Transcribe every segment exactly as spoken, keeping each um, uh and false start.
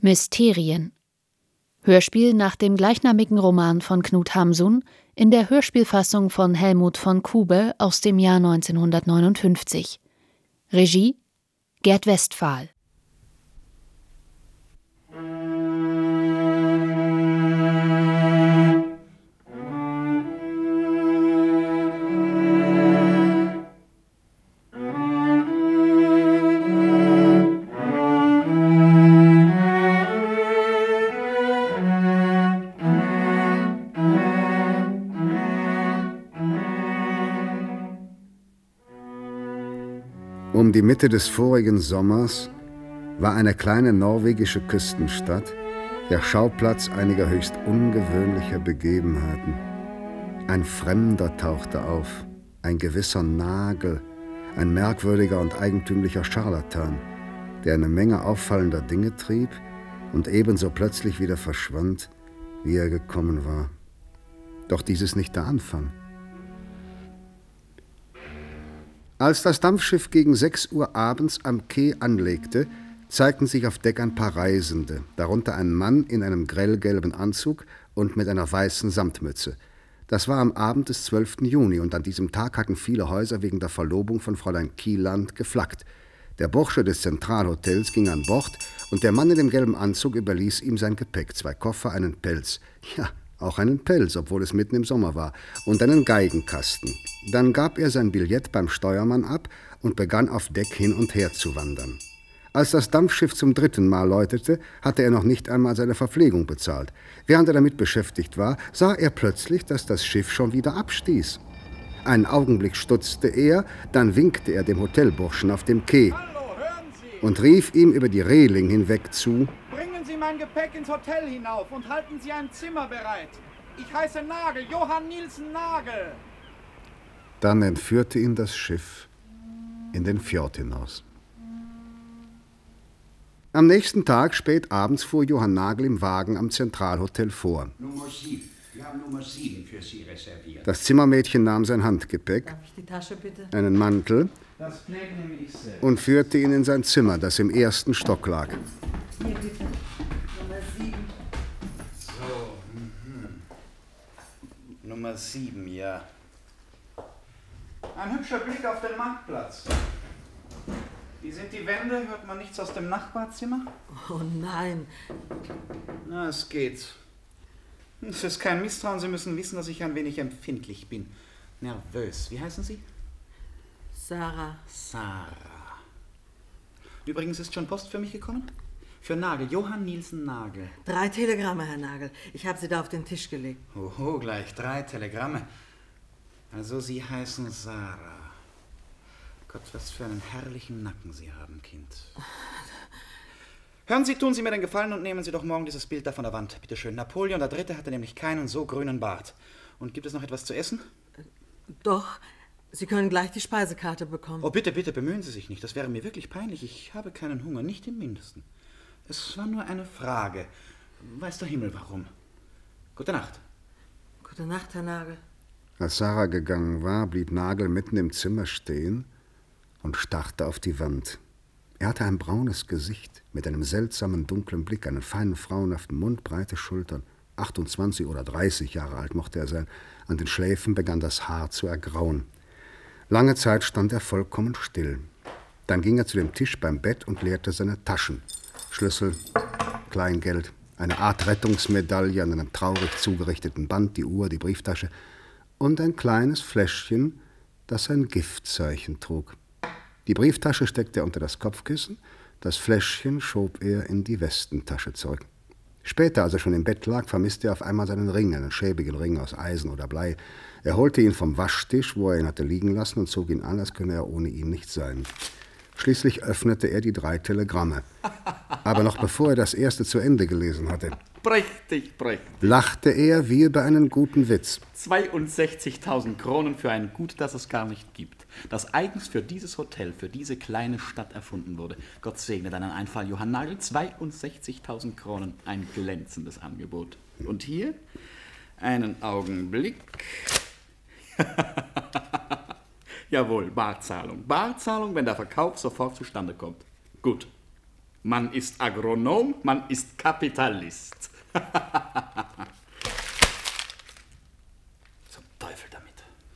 Mysterien. Hörspiel nach dem gleichnamigen Roman von Knut Hamsun in der Hörspielfassung von Helmut von Kube aus dem Jahr neunzehnhundertneunundfünfzig. Regie Gerd Westphal. Um die Mitte des vorigen Sommers war eine kleine norwegische Küstenstadt der Schauplatz einiger höchst ungewöhnlicher Begebenheiten. Ein Fremder tauchte auf, ein gewisser Nagel, ein merkwürdiger und eigentümlicher Scharlatan, der eine Menge auffallender Dinge trieb und ebenso plötzlich wieder verschwand, wie er gekommen war. Doch dies ist nicht der Anfang. Als das Dampfschiff gegen sechs Uhr abends am Quai anlegte, zeigten sich auf Deck ein paar Reisende, darunter ein Mann in einem grellgelben Anzug und mit einer weißen Samtmütze. Das war am Abend des zwölften Juni und an diesem Tag hatten viele Häuser wegen der Verlobung von Fräulein Kieland geflaggt. Der Bursche des Zentralhotels ging an Bord und der Mann in dem gelben Anzug überließ ihm sein Gepäck, zwei Koffer, einen Pelz. Ja, auch einen Pelz, obwohl es mitten im Sommer war, und einen Geigenkasten. Dann gab er sein Billett beim Steuermann ab und begann auf Deck hin und her zu wandern. Als das Dampfschiff zum dritten Mal läutete, hatte er noch nicht einmal seine Verpflegung bezahlt. Während er damit beschäftigt war, sah er plötzlich, dass das Schiff schon wieder abstieß. Einen Augenblick stutzte er, dann winkte er dem Hotelburschen auf dem Quai. Hallo, hören Sie! Und rief ihm über die Reling hinweg zu: Bringen Sie mein Gepäck ins Hotel hinauf und halten Sie ein Zimmer bereit. Ich heiße Nagel, Johann Nielsen Nagel. Dann entführte ihn das Schiff in den Fjord hinaus. Am nächsten Tag, spät abends, fuhr Johann Nagel im Wagen am Zentralhotel vor. Nummer sieben. Wir haben Nummer sieben für Sie reserviert. Das Zimmermädchen nahm sein Handgepäck, Darf ich die Tasche bitte? einen Mantel Das Pfleg nehme ich selbst. und führte ihn in sein Zimmer, das im ersten Stock lag. Hier bitte. Nummer sieben. So, mhm. Nummer sieben, ja. Ein hübscher Blick auf den Marktplatz. Wie sind die Wände? Hört man nichts aus dem Nachbarzimmer? Oh nein. Na, es geht. Es ist kein Misstrauen. Sie müssen wissen, dass ich ein wenig empfindlich bin. Nervös. Wie heißen Sie? Sarah. Sarah. Übrigens ist schon Post für mich gekommen? Für Nagel. Johann Nielsen Nagel. Drei Telegramme, Herr Nagel. Ich habe sie da auf den Tisch gelegt. Oho, gleich drei Telegramme. Also Sie heißen Sarah. Gott, was für einen herrlichen Nacken Sie haben, Kind. Hören Sie, tun Sie mir den Gefallen und nehmen Sie doch morgen dieses Bild da von der Wand. Bitte schön. Napoleon der Dritte hatte nämlich keinen so grünen Bart. Und gibt es noch etwas zu essen? Doch, Sie können gleich die Speisekarte bekommen. Oh, bitte, bitte, bemühen Sie sich nicht. Das wäre mir wirklich peinlich. Ich habe keinen Hunger, nicht im Mindesten. Es war nur eine Frage. Weiß der Himmel warum. Gute Nacht. Gute Nacht, Herr Nagel. Als Sarah gegangen war, blieb Nagel mitten im Zimmer stehen und starrte auf die Wand. Er hatte ein braunes Gesicht mit einem seltsamen dunklen Blick, einen feinen frauenhaften Mund, breite Schultern. achtundzwanzig oder dreißig Jahre alt mochte er sein. An den Schläfen begann das Haar zu ergrauen. Lange Zeit stand er vollkommen still. Dann ging er zu dem Tisch beim Bett und leerte seine Taschen. Schlüssel, Kleingeld, eine Art Rettungsmedaille an einem traurig zugerichteten Band, die Uhr, die Brieftasche und ein kleines Fläschchen, das ein Giftzeichen trug. Die Brieftasche steckte er unter das Kopfkissen, das Fläschchen schob er in die Westentasche zurück. Später, als er schon im Bett lag, vermisste er auf einmal seinen Ring, einen schäbigen Ring aus Eisen oder Blei. Er holte ihn vom Waschtisch, wo er ihn hatte liegen lassen, und zog ihn an, als könne er ohne ihn nicht sein. Schließlich öffnete er die drei Telegramme. Aber noch bevor er das erste zu Ende gelesen hatte, Prächtig, prächtig. lachte er wie über einen guten Witz. zweiundsechzigtausend Kronen für ein Gut, das es gar nicht gibt. Das eigens für dieses Hotel, für diese kleine Stadt erfunden wurde. Gott segne deinen Einfall, Johann Nagel. zweiundsechzigtausend Kronen. Ein glänzendes Angebot. Und hier einen Augenblick. Jawohl, Barzahlung. Barzahlung, wenn der Verkauf sofort zustande kommt. Gut. Man ist Agronom, man ist Kapitalist. Zum Teufel damit.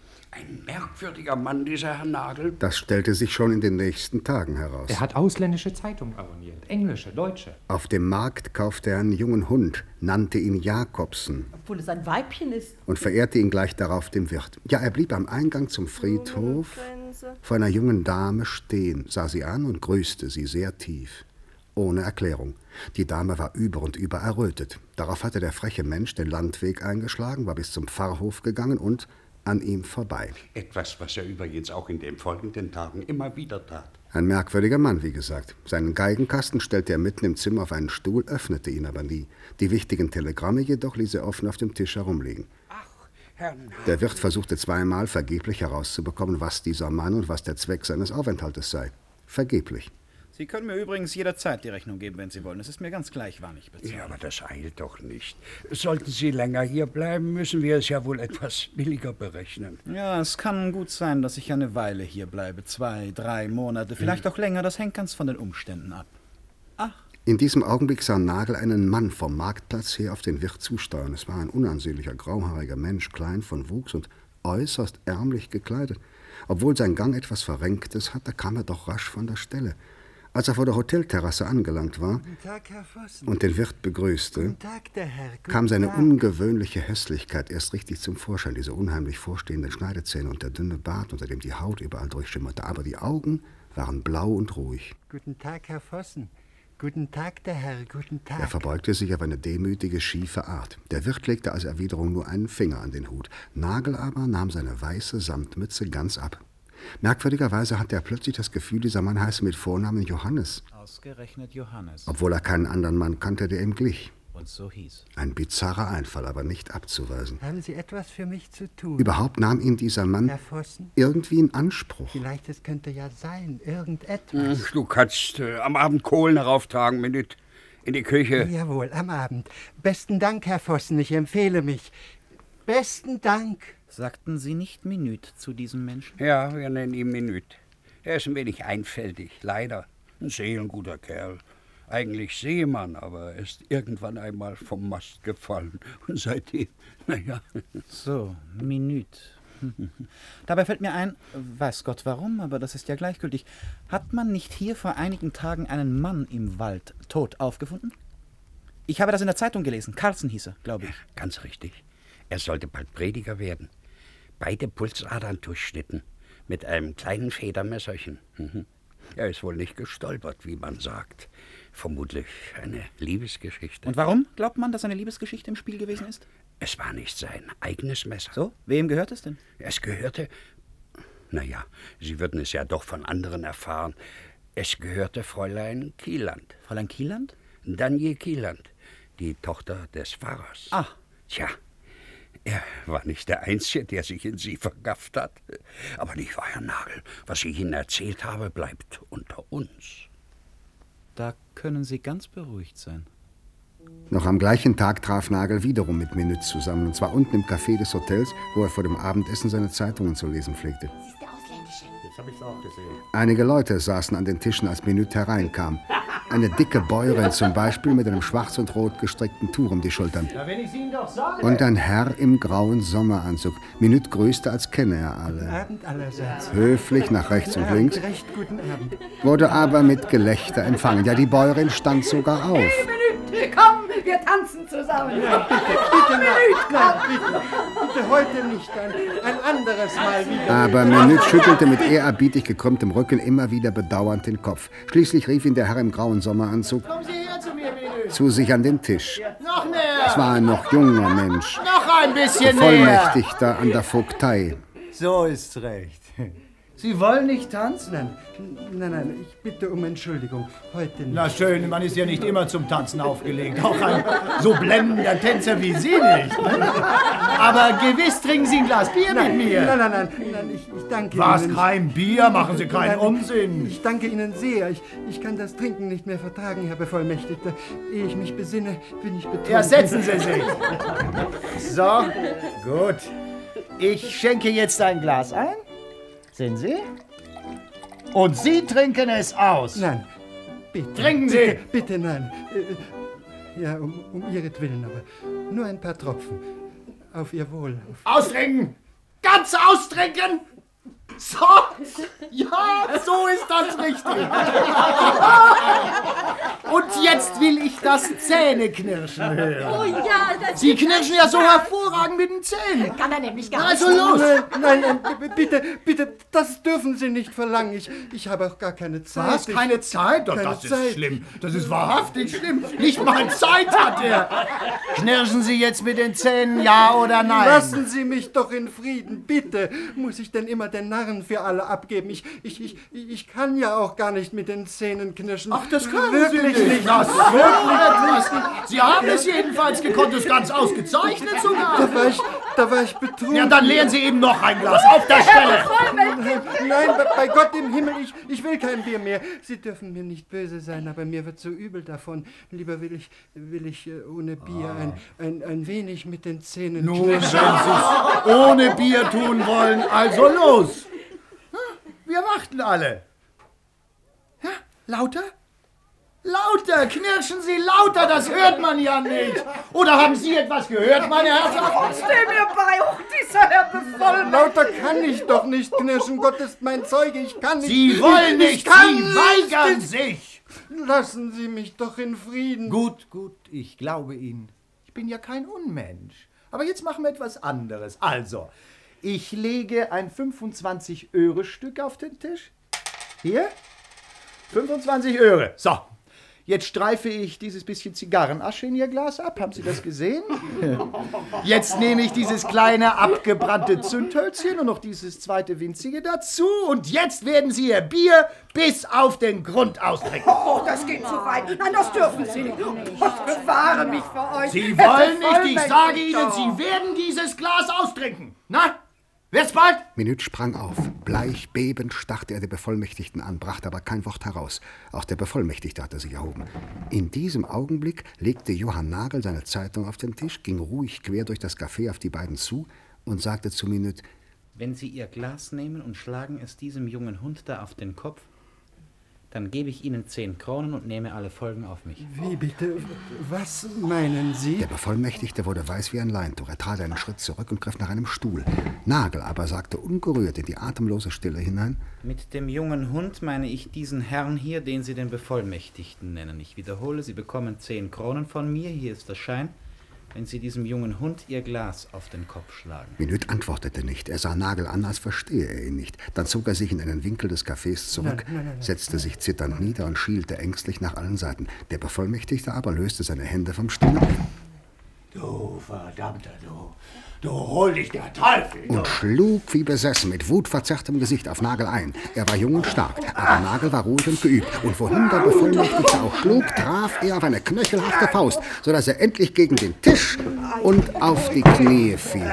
Ein merkwürdiger Mann, dieser Herr Nagel. Das stellte sich schon in den nächsten Tagen heraus. Er hat ausländische Zeitungen abonniert, englische, deutsche. Auf dem Markt kaufte er einen jungen Hund, nannte ihn Jakobsen. Obwohl es ein Weibchen ist. Und verehrte ihn gleich darauf dem Wirt. Ja, er blieb am Eingang zum Friedhof vor einer jungen Dame stehen, sah sie an und grüßte sie sehr tief. Ohne Erklärung. Die Dame war über und über errötet. Darauf hatte der freche Mensch den Landweg eingeschlagen, war bis zum Pfarrhof gegangen und an ihm vorbei. Etwas, was er übrigens auch in den folgenden Tagen immer wieder tat. Ein merkwürdiger Mann, wie gesagt. Seinen Geigenkasten stellte er mitten im Zimmer auf einen Stuhl, öffnete ihn aber nie. Die wichtigen Telegramme jedoch ließ er offen auf dem Tisch herumliegen. Ach, Herr Nagel. Der Wirt versuchte zweimal vergeblich herauszubekommen, was dieser Mann und was der Zweck seines Aufenthaltes sei. Vergeblich. Sie können mir übrigens jederzeit die Rechnung geben, wenn Sie wollen. Es ist mir ganz gleich, wann ich bezahle. Ja, aber das eilt doch nicht. Sollten Sie länger hier bleiben, müssen wir es ja wohl etwas billiger berechnen. Ja, es kann gut sein, dass ich eine Weile hier bleibe. Zwei, drei Monate, vielleicht hm. auch länger. Das hängt ganz von den Umständen ab. Ach. In diesem Augenblick sah Nagel einen Mann vom Marktplatz her auf den Wirt zusteuern. Es war ein unansehnlicher, grauhaariger Mensch, klein von Wuchs und äußerst ärmlich gekleidet. Obwohl sein Gang etwas Verrenktes hatte, kam er doch rasch von der Stelle. Als er vor der Hotelterrasse angelangt war Tag, Herr Vossen. und den Wirt begrüßte, Tag, der Herr. kam seine Tag. ungewöhnliche Hässlichkeit erst richtig zum Vorschein. Diese unheimlich vorstehenden Schneidezähne und der dünne Bart, unter dem die Haut überall durchschimmerte. Aber die Augen waren blau und ruhig. Guten Tag, Herr Vossen. Guten Tag, der Herr. Guten Tag. Er verbeugte sich auf eine demütige, schiefe Art. Der Wirt legte als Erwiderung nur einen Finger an den Hut. Nagel aber nahm seine weiße Samtmütze ganz ab. Merkwürdigerweise hatte er plötzlich das Gefühl, dieser Mann heiße mit Vornamen Johannes. Ausgerechnet Johannes. Obwohl er keinen anderen Mann kannte, der ihm glich. Und so hieß. Ein bizarrer Einfall, aber nicht abzuweisen. Haben Sie etwas für mich zu tun? Überhaupt nahm ihn dieser Mann Herr Vossen? irgendwie in Anspruch. Vielleicht, es könnte ja sein, irgendetwas. Hm, du kannst äh, am Abend Kohlen herauftragen, Minute. In die Küche. Jawohl, am Abend. Besten Dank, Herr Vossen, ich empfehle mich. Besten Dank. Sagten Sie nicht Minute zu diesem Menschen? Ja, wir nennen ihn Minute. Er ist ein wenig einfältig, leider. Ein seelenguter Kerl. Eigentlich Seemann, aber er ist irgendwann einmal vom Mast gefallen. Und seitdem, naja. So, Minute. Hm. Dabei fällt mir ein, weiß Gott warum, aber das ist ja gleichgültig. Hat man nicht hier vor einigen Tagen einen Mann im Wald tot aufgefunden? Ich habe das in der Zeitung gelesen. Carlsen hieß er, glaube ich. Ja, ganz richtig. Er sollte bald Prediger werden. Beide Pulsadern durchschnitten. Mit einem kleinen Federmesserchen. Mhm. Er ist wohl nicht gestolpert, wie man sagt. Vermutlich eine Liebesgeschichte. Und warum glaubt man, dass eine Liebesgeschichte im Spiel gewesen ist? Es war nicht sein eigenes Messer. So? Wem gehört es denn? Es gehörte... Naja, Sie würden es ja doch von anderen erfahren. Es gehörte Fräulein Kieland. Fräulein Kieland? Daniel Kieland, die Tochter des Pfarrers. Ach. Tja, er war nicht der Einzige, der sich in sie vergafft hat. Aber nicht wahr, Herr Nagel. Was ich Ihnen erzählt habe, bleibt unter uns. Da können Sie ganz beruhigt sein. Noch am gleichen Tag traf Nagel wiederum mit Minute zusammen, und zwar unten im Café des Hotels, wo er vor dem Abendessen seine Zeitungen zu lesen pflegte. Das ist der Ausländische. Jetzt habe ich es auch gesehen. Einige Leute saßen an den Tischen, als Minute hereinkam. Eine dicke Bäuerin zum Beispiel mit einem schwarz und rot gestrickten Tuch um die Schultern. Ja, wenn ich Ihnen doch sage. Und ein Herr im grauen Sommeranzug. Minute grüßte, als kenne er alle. Guten Abend allerseits. Höflich nach rechts und Abend, links, recht guten Abend. wurde aber mit Gelächter empfangen. Ja, die Bäuerin stand sogar auf. Minute, komm, wir tanzen zusammen. Nein, bitte, bitte, nein, nein, bitte, bitte heute nicht, ein, ein anderes Mal wieder. Aber Minute schüttelte mit ehrerbietig gekrümmtem Rücken immer wieder bedauernd den Kopf. Schließlich rief ihn der Herr im grauen Sommeranzug Kommen Sie her zu mir, Minute. zu sich an den Tisch. Noch näher. Es war ein noch junger Mensch, Noch ein bisschen näher. Bevollmächtigter an der Vogtei. So ist's recht. Sie wollen nicht tanzen? Nein, nein, nein, ich bitte um Entschuldigung. Heute nicht. Na schön, man ist ja nicht immer zum Tanzen aufgelegt. Auch ein so blendender Tänzer wie Sie nicht. Aber gewiss trinken Sie ein Glas Bier nein, mit mir. Nein, nein, nein, nein ich, ich danke Was, Ihnen. kein Bier? Machen Sie keinen Nein, Unsinn. Ich danke Ihnen sehr. Ich, ich kann das Trinken nicht mehr vertragen, Herr Bevollmächtigter. Ehe ich mich besinne, bin ich betrunken. Ja, setzen Sie sich. So, gut. Ich schenke jetzt ein Glas ein. Sehen Sie? Und Sie trinken es aus. Nein, bitte. Trinken Sie! Bitte, bitte nein. Ja, um, um ihretwillen, aber nur ein paar Tropfen. Auf Ihr Wohl. Auf Austrinken! Ganz austrinken! So! Ja, so ist das richtig. Und jetzt will ich das Zähneknirschen hören. Oh ja, das Sie knirschen ja so hervorragend mit den Zähnen. kann er nämlich gar Na, nicht. also los! Nein, nein, nein, bitte, bitte, das dürfen Sie nicht verlangen. Ich, ich habe auch gar keine Zeit. Was? Keine Zeit? Doch, Keine das ist Zeit. schlimm. Das ist wahrhaftig schlimm. Nicht mal Zeit hat er. Knirschen Sie jetzt mit den Zähnen, ja oder nein? Lassen Sie mich doch in Frieden, bitte. Muss ich denn immer den Narren für alle abgeben? Ich, ich, ich, ich kann ja auch gar nicht mit den Zähnen knirschen. Ach, das können Wirklich Sie nicht. nicht. Das wirklich nicht. Sie haben es jedenfalls gekonnt, das ganz ausgezeichnet sogar. Da war ich, da war ich betrunken. Ja, dann leeren Sie eben noch ein Glas auf der Stelle. Nein, bei, bei Gott im Himmel, ich, ich will kein Bier mehr. Sie dürfen mir nicht böse sein, aber mir wird so übel davon. Lieber will ich, will ich äh, ohne Bier ein, ein, ein wenig mit den Zähnen Nun, wenn knirschen. Sie es ohne Bier tun wollen, also los. Wir warten alle. Ja, lauter? Lauter, knirschen Sie lauter, das hört man ja nicht. Oder haben Sie etwas gehört, meine Herren? Steh mir bei, auch dieser Herr bevollmächtigt. Lauter kann ich doch nicht knirschen. Gott ist mein Zeuge, ich kann nicht. Sie wollen ich, nicht, ich kann Sie nicht. weigern sich. Lassen Sie mich doch in Frieden. Gut, gut, ich glaube Ihnen. Ich bin ja kein Unmensch. Aber jetzt machen wir etwas anderes. Also, ich lege ein fünfundzwanzig-Öre-Stück auf den Tisch. Hier, fünfundzwanzig Öre. So, jetzt streife ich dieses bisschen Zigarrenasche in Ihr Glas ab. Haben Sie das gesehen? Jetzt nehme ich dieses kleine abgebrannte Zündhölzchen und noch dieses zweite winzige dazu. Und jetzt werden Sie Ihr Bier bis auf den Grund austrinken. Oh, das geht zu weit. Nein, das dürfen Sie nicht. Gott bewahre mich vor euch. Sie Herr wollen nicht, ich sage Bevollmächtigter. Ihnen, Sie werden dieses Glas austrinken. Na, wird's bald? Minüt sprang auf. Bleich, bebend starrte er den Bevollmächtigten an, brachte aber kein Wort heraus. Auch der Bevollmächtigte hatte sich erhoben. In diesem Augenblick legte Johann Nagel seine Zeitung auf den Tisch, ging ruhig quer durch das Café auf die beiden zu und sagte zu Minüt: Wenn Sie Ihr Glas nehmen und schlagen es diesem jungen Hund da auf den Kopf, dann gebe ich Ihnen zehn Kronen und nehme alle Folgen auf mich. Wie bitte? Was meinen Sie? Der Bevollmächtigte wurde weiß wie ein Leintuch. Er trat einen Schritt zurück und griff nach einem Stuhl. Nagel aber sagte ungerührt in die atemlose Stille hinein: Mit dem jungen Hund meine ich diesen Herrn hier, den Sie den Bevollmächtigten nennen. Ich wiederhole, Sie bekommen zehn Kronen von mir, hier ist der Schein, wenn Sie diesem jungen Hund Ihr Glas auf den Kopf schlagen. Minüt antwortete nicht. Er sah Nagel an, als verstehe er ihn nicht. Dann zog er sich in einen Winkel des Cafés zurück, Nein, nein, nein, nein. setzte sich zitternd nieder und schielte ängstlich nach allen Seiten. Der Bevollmächtigte aber löste seine Hände vom Stuhl Du verdammter, du. Du hol dich der Teufel. und schlug wie besessen mit wutverzerrtem Gesicht auf Nagel ein. Er war jung und stark, aber Nagel war ruhig und geübt. Und wohin der Bevollmächtigte auch schlug, traf er auf eine knöchelharte Faust, sodass er endlich gegen den Tisch und auf die Knie fiel.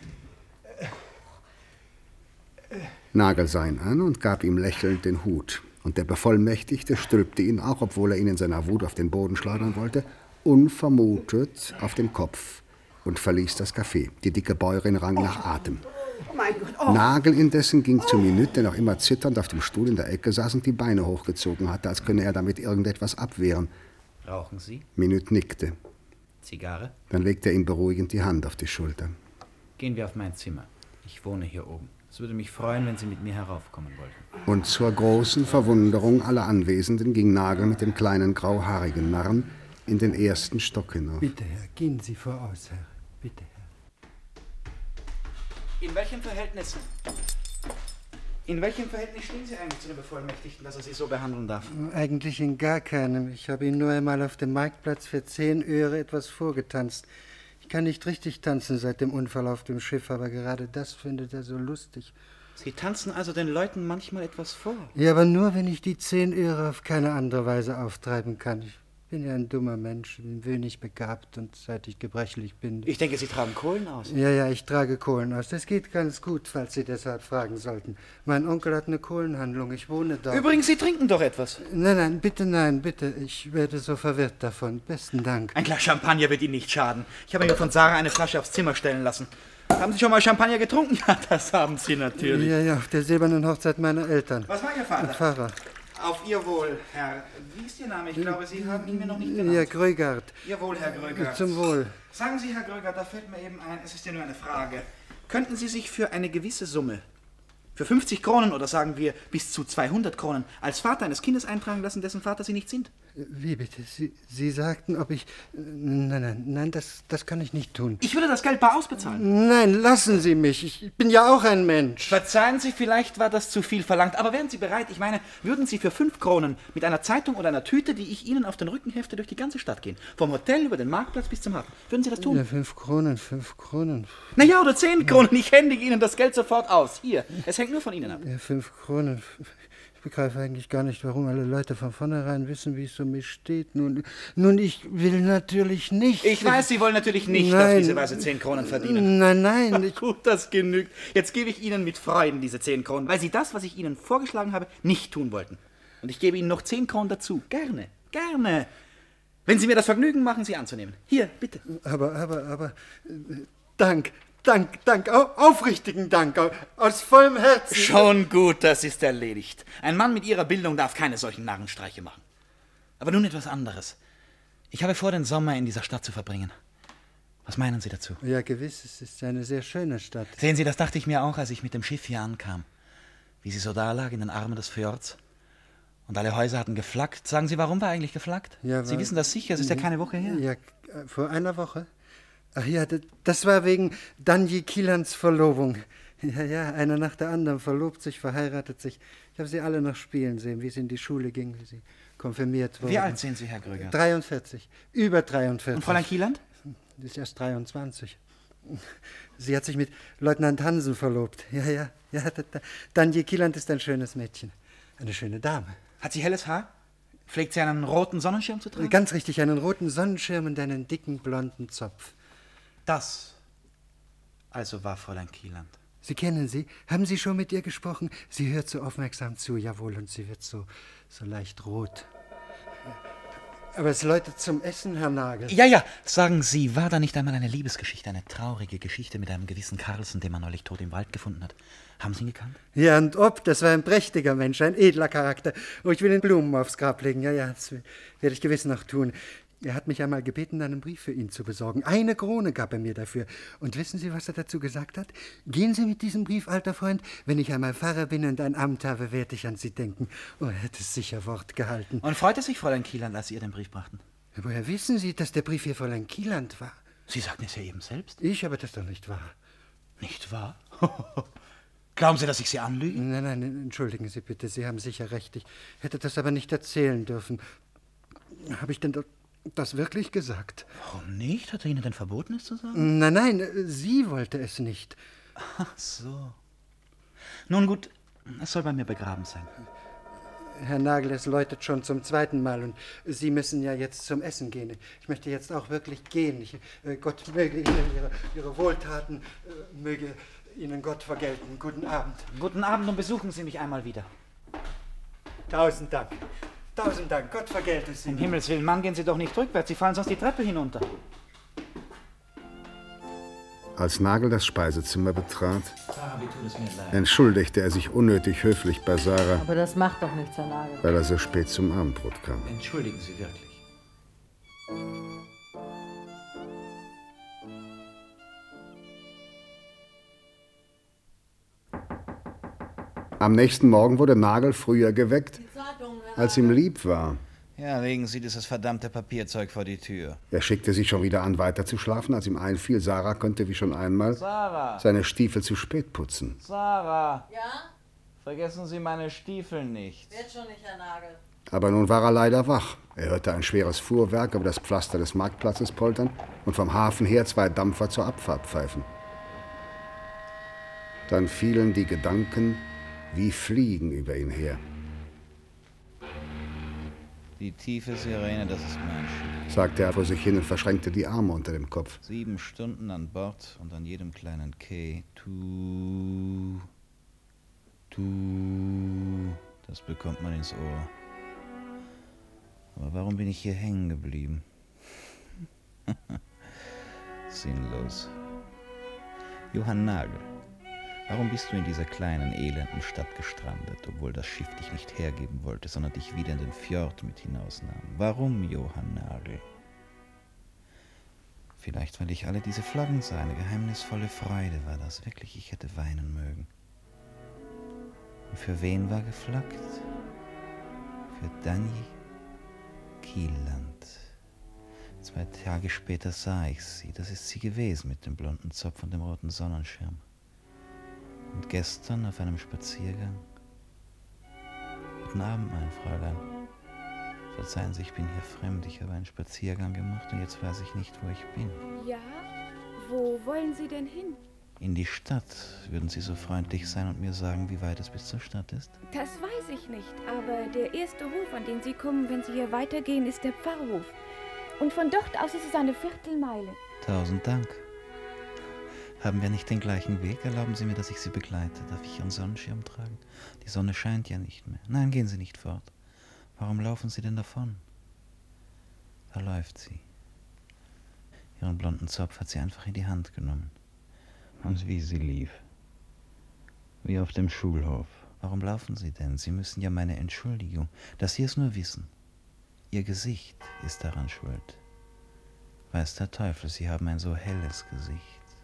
Nagel sah ihn an und gab ihm lächelnd den Hut. Und der Bevollmächtigte stülpte ihn auch, obwohl er ihn in seiner Wut auf den Boden schleudern wollte, unvermutet auf den Kopf und verließ das Café. Die dicke Bäuerin rang nach Atem. Mein Gott, oh. Nagel indessen ging zu Minüt, der noch immer zitternd auf dem Stuhl in der Ecke saß und die Beine hochgezogen hatte, als könne er damit irgendetwas abwehren. Rauchen Sie? Minüt nickte. Zigarre? Dann legte er ihm beruhigend die Hand auf die Schulter. Gehen wir auf mein Zimmer. Ich wohne hier oben. Es würde mich freuen, wenn Sie mit mir heraufkommen wollten. Und zur großen Verwunderung aller Anwesenden ging Nagel mit dem kleinen grauhaarigen Narren in den ersten Stock hinauf. Bitte, Herr, gehen Sie voraus, Herr. Bitte, Herr. In welchem Verhältnis? In welchem Verhältnis stehen Sie eigentlich zu dem Bevollmächtigten, dass er Sie so behandeln darf? Eigentlich in gar keinem. Ich habe ihn nur einmal auf dem Marktplatz für zehn Öre etwas vorgetanzt. Ich kann nicht richtig tanzen seit dem Unfall auf dem Schiff, aber gerade das findet er so lustig. Sie tanzen also den Leuten manchmal etwas vor? Ja, aber nur, wenn ich die zehn Öre auf keine andere Weise auftreiben kann. Ich bin ja ein dummer Mensch, bin wenig begabt und seit ich gebrechlich bin. Ich denke, Sie tragen Kohlen aus. Ja, ja, ich trage Kohlen aus. Das geht ganz gut, falls Sie deshalb fragen sollten. Mein Onkel hat eine Kohlenhandlung, ich wohne dort. Übrigens, Sie trinken doch etwas. Nein, nein, bitte nein, bitte. Ich werde so verwirrt davon. Besten Dank. Ein Glas Champagner wird Ihnen nicht schaden. Ich habe mir von Sarah eine Flasche aufs Zimmer stellen lassen. Haben Sie schon mal Champagner getrunken? Ja, das haben Sie natürlich. Ja, ja, auf der silbernen Hochzeit meiner Eltern. Was war Ihr Vater? Ein Pfarrer. Auf Ihr Wohl, Herr. Wie ist Ihr Name? Ich glaube, Sie haben ihn mir noch nicht genannt. Ja, Grögard. Ihr Wohl, Herr Grögard. Zum Wohl. Sagen Sie, Herr Grögard, da fällt mir eben ein, es ist ja nur eine Frage. Könnten Sie sich für eine gewisse Summe, für fünfzig Kronen oder sagen wir bis zu zweihundert Kronen, als Vater eines Kindes eintragen lassen, dessen Vater Sie nicht sind? Wie bitte? Sie, Sie sagten, ob ich... Nein, nein, nein, das, das kann ich nicht tun. Ich würde das Geld bar ausbezahlen. Nein, lassen Sie mich. Ich bin ja auch ein Mensch. Verzeihen Sie, vielleicht war das zu viel verlangt, aber wären Sie bereit, ich meine, würden Sie für fünf Kronen mit einer Zeitung oder einer Tüte, die ich Ihnen auf den Rücken hefte, durch die ganze Stadt gehen? Vom Hotel über den Marktplatz bis zum Hafen. Würden Sie das tun? Ja, fünf Kronen, fünf Kronen. Na ja, oder zehn Kronen. Ich händige Ihnen das Geld sofort aus. Hier, es hängt nur von Ihnen ab. Ja, fünf Kronen. Ich begreife eigentlich gar nicht, warum alle Leute von vornherein wissen, wie es um mich steht. Nun, nun, ich will natürlich nicht. Ich weiß, Sie wollen natürlich nicht Nein. auf diese Weise zehn Kronen verdienen. Nein, nein. Ich Gut, das genügt. Jetzt gebe ich Ihnen mit Freuden diese zehn Kronen, weil Sie das, was ich Ihnen vorgeschlagen habe, nicht tun wollten. Und ich gebe Ihnen noch zehn Kronen dazu. Gerne, gerne. Wenn Sie mir das Vergnügen machen, sie anzunehmen. Hier, bitte. Aber, aber, aber, äh, Dank, Dank, Dank, au- aufrichtigen Dank, au- aus vollem Herzen. Schon gut, das ist erledigt. Ein Mann mit Ihrer Bildung darf keine solchen Narrenstreiche machen. Aber nun etwas anderes. Ich habe vor, den Sommer in dieser Stadt zu verbringen. Was meinen Sie dazu? Ja, gewiss, es ist eine sehr schöne Stadt. Sehen Sie, das dachte ich mir auch, als ich mit dem Schiff hier ankam. Wie sie so da lag in den Armen des Fjords. Und alle Häuser hatten geflaggt. Sagen Sie, warum war eigentlich geflaggt? Ja, Sie weil- wissen das sicher, es ist ja keine Woche her. Ja, äh, vor einer Woche. Ach ja, d- das war wegen Danji Kilans Verlobung. Ja, ja, einer nach der anderen verlobt sich, verheiratet sich. Ich habe sie alle noch spielen sehen, wie sie in die Schule ging, wie sie konfirmiert wurden. Wie alt sind Sie, Herr Gröger? dreiundvierzig. Über dreiundvierzig. Und Fräulein Kieland? Sie ist erst dreiundzwanzig. Sie hat sich mit Leutnant Hansen verlobt. Ja, ja, ja. d- d- Danji Kieland ist ein schönes Mädchen. Eine schöne Dame. Hat sie helles Haar? Pflegt sie einen roten Sonnenschirm zu tragen? Ganz richtig, einen roten Sonnenschirm und einen dicken blonden Zopf. Das also war Fräulein Kieland. Sie kennen sie? Haben Sie schon mit ihr gesprochen? Sie hört so aufmerksam zu, jawohl, und sie wird so, so leicht rot. Aber es läutet zum Essen, Herr Nagel. Ja, ja, sagen Sie, war da nicht einmal eine Liebesgeschichte, eine traurige Geschichte mit einem gewissen Carlsen, den man neulich tot im Wald gefunden hat? Haben Sie ihn gekannt? Ja, und ob, das war ein prächtiger Mensch, ein edler Charakter. Oh, ich will den Blumen aufs Grab legen. Ja, ja, das werde ich gewiss noch tun. Er hat mich einmal gebeten, einen Brief für ihn zu besorgen. Eine Krone gab er mir dafür. Und wissen Sie, was er dazu gesagt hat? Gehen Sie mit diesem Brief, alter Freund. Wenn ich einmal Pfarrer bin und ein Amt habe, werde ich an Sie denken. Oh, er hätte sicher Wort gehalten. Und freute sich Fräulein Kieland, als Sie ihr den Brief brachten? Ja, woher wissen Sie, dass der Brief hier Fräulein Kieland war? Sie sagten es ja eben selbst. Ich habe das doch nicht wahr. Nicht wahr? Glauben Sie, dass ich Sie anlüge? Nein, nein, entschuldigen Sie bitte, Sie haben sicher recht. Ich hätte das aber nicht erzählen dürfen. Habe ich denn doch das wirklich gesagt? Warum nicht? Hat er Ihnen denn verboten, es zu sagen? Nein, nein, sie wollte es nicht. Ach so. Nun gut, es soll bei mir begraben sein. Herr Nagel, es läutet schon zum zweiten Mal und Sie müssen ja jetzt zum Essen gehen. Ich möchte jetzt auch wirklich gehen. Ich, äh, Gott möge Ihnen Ihre, Ihre Wohltaten, äh, möge Ihnen Gott vergelten. Guten Abend. Guten Abend und besuchen Sie mich einmal wieder. Tausend Dank. Tausend Dank. Gott vergelte Sie. Um Himmels Willen, Mann, gehen Sie doch nicht rückwärts. Sie fallen sonst die Treppe hinunter. Als Nagel das Speisezimmer betrat, Sarah, wie tut es mir leid. entschuldigte er sich unnötig höflich bei Sarah, Aber das macht doch nichts, Herr Nagel. weil er so spät zum Abendbrot kam. Entschuldigen Sie wirklich. Am nächsten Morgen wurde Nagel früher geweckt, als ihm lieb war. Ja, legen Sie dieses verdammte Papierzeug vor die Tür. Er schickte sich schon wieder an, weiter zu schlafen, als ihm einfiel, Sarah könnte wie schon einmal Sarah! seine Stiefel zu spät putzen. Sarah! Ja? Vergessen Sie meine Stiefel nicht. Wird schon nicht, Herr Nagel. Aber nun war er leider wach. Er hörte ein schweres Fuhrwerk über das Pflaster des Marktplatzes poltern und vom Hafen her zwei Dampfer zur Abfahrt pfeifen. Dann fielen die Gedanken wie Fliegen über ihn her, Die tiefe Sirene, das ist mein Schiff. sagte er vor sich hin und verschränkte die Arme unter dem Kopf. Sieben Stunden an Bord und an jedem kleinen Quai. Tu, tu, das bekommt man ins Ohr. Aber warum bin ich hier hängen geblieben? Sinnlos. Johann Nagel. Warum bist du in dieser kleinen, elenden Stadt gestrandet, obwohl das Schiff dich nicht hergeben wollte, sondern dich wieder in den Fjord mit hinausnahm? Warum, Johann Nagel? Vielleicht, weil ich alle diese Flaggen sah. Eine geheimnisvolle Freude war das. Wirklich, ich hätte weinen mögen. Und für wen war geflaggt? Für Dani Kielland. Zwei Tage später sah ich sie. Das ist sie gewesen mit dem blonden Zopf und dem roten Sonnenschirm. Und gestern auf einem Spaziergang. Guten Abend, mein Fräulein. Verzeihen Sie, ich bin hier fremd. Ich habe einen Spaziergang gemacht und jetzt weiß ich nicht, wo ich bin. Ja? Wo wollen Sie denn hin? In die Stadt. Würden Sie so freundlich sein und mir sagen, wie weit es bis zur Stadt ist? Das weiß ich nicht, aber der erste Hof, an den Sie kommen, wenn Sie hier weitergehen, ist der Pfarrhof. Und von dort aus ist es eine Viertelmeile. Tausend Dank. Haben wir nicht den gleichen Weg? Erlauben Sie mir, dass ich Sie begleite. Darf ich Ihren Sonnenschirm tragen? Die Sonne scheint ja nicht mehr. Nein, gehen Sie nicht fort. Warum laufen Sie denn davon? Da läuft sie. Ihren blonden Zopf hat sie einfach in die Hand genommen. Und wie sie lief. Wie auf dem Schulhof. Warum laufen Sie denn? Sie müssen ja meine Entschuldigung, dass Sie es nur wissen. Ihr Gesicht ist daran schuld. Weiß der Teufel, Sie haben ein so helles Gesicht.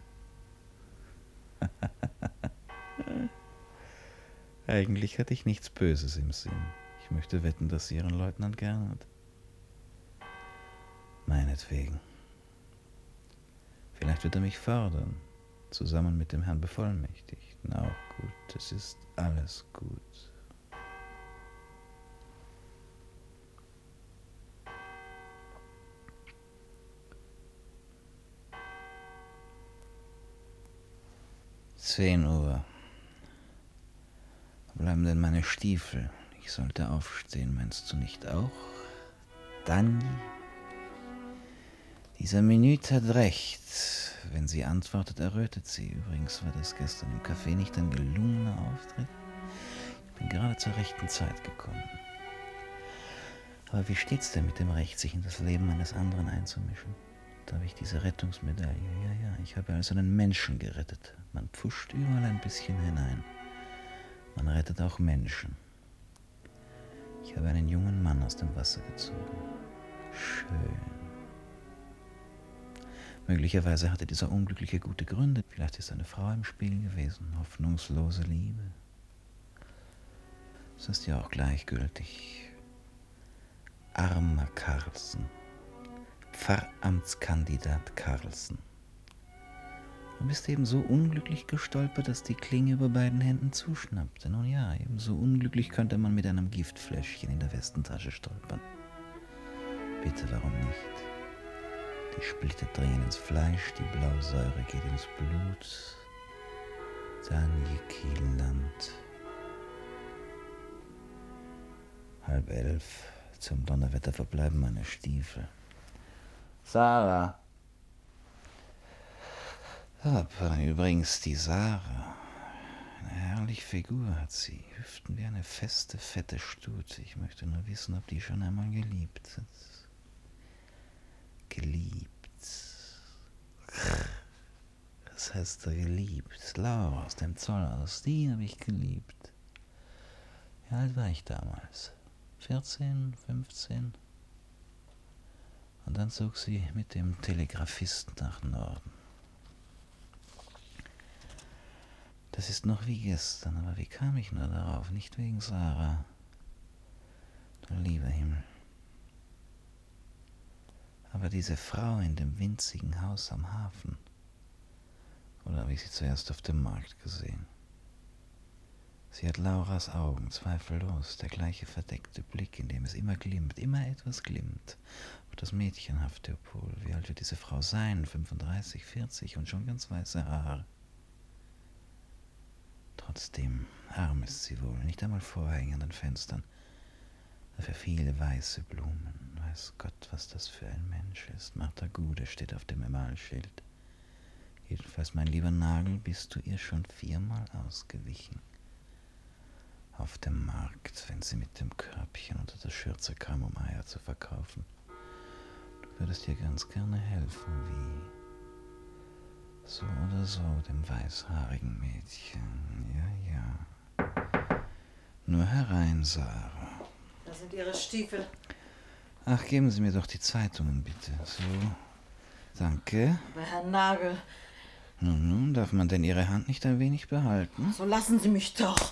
Eigentlich hatte ich nichts Böses im Sinn. Ich möchte wetten, dass Sie Ihren Leutnant gern hat. Meinetwegen. Vielleicht wird er mich fördern, zusammen mit dem Herrn Bevollmächtigten. Auch gut, es ist alles gut. Zehn Uhr. Wo bleiben denn meine Stiefel? Ich sollte aufstehen, meinst du nicht auch? Dann. Dieser Minute hat recht. Wenn sie antwortet, errötet sie. Übrigens war das gestern im Café nicht ein gelungener Auftritt. Ich bin gerade zur rechten Zeit gekommen. Aber wie steht's denn mit dem Recht, sich in das Leben eines anderen einzumischen? Da habe ich diese Rettungsmedaille. Ja, ja, ich habe also einen Menschen gerettet. Man pfuscht überall ein bisschen hinein. Man rettet auch Menschen. Ich habe einen jungen Mann aus dem Wasser gezogen. Schön. Möglicherweise hatte dieser Unglückliche gute Gründe. Vielleicht ist eine Frau im Spiel gewesen. Hoffnungslose Liebe. Das ist ja auch gleichgültig. Armer Carlsen. Pfarramtskandidat Carlsen. Du bist eben so unglücklich gestolpert, dass die Klinge über beiden Händen zuschnappte. Nun ja, ebenso unglücklich könnte man mit einem Giftfläschchen in der Westentasche stolpern. Bitte, warum nicht? Die Splitter dringen ins Fleisch, die Blausäure geht ins Blut. Dani Kielland. Halb elf. Zum Donnerwetter verbleiben meine Stiefel. Sarah. Aber übrigens, die Sarah. Eine herrliche Figur hat sie. Hüften wie eine feste, fette Stute. Ich möchte nur wissen, ob die schon einmal geliebt hat. Geliebt. Was heißt da geliebt? Laura aus dem Zollhaus, die habe ich geliebt. Wie alt war ich damals? vierzehn, fünfzehn? Und dann zog sie mit dem Telegrafisten nach Norden. Das ist noch wie gestern, aber wie kam ich nur darauf? Nicht wegen Sarah. Du lieber Himmel. Aber diese Frau in dem winzigen Haus am Hafen, oder habe ich sie zuerst auf dem Markt gesehen? Sie hat Lauras Augen, zweifellos, der gleiche verdeckte Blick, in dem es immer glimmt, immer etwas glimmt. Auch das Mädchenhafte, obwohl, wie alt wird diese Frau sein? fünfunddreißig, vierzig und schon ganz weiße Haare. Trotzdem, arm ist sie wohl, nicht einmal Vorhänge an den Fenstern. Dafür viele weiße Blumen. Weiß Gott, was das für ein Mensch ist. Martha Gude steht auf dem Emailschild. Jedenfalls, mein lieber Nagel, bist du ihr schon viermal ausgewichen. Auf dem Markt, wenn sie mit dem Körbchen unter der Schürze kam, um Eier zu verkaufen. Du würdest ihr ganz gerne helfen, wie... So oder so, dem weißhaarigen Mädchen. Ja, ja. Nur herein, Sarah. Das sind Ihre Stiefel. Ach, geben Sie mir doch die Zeitungen, bitte. So. Danke. Aber Herr Nagel. Nun, nun, darf man denn Ihre Hand nicht ein wenig behalten? So lassen Sie mich doch.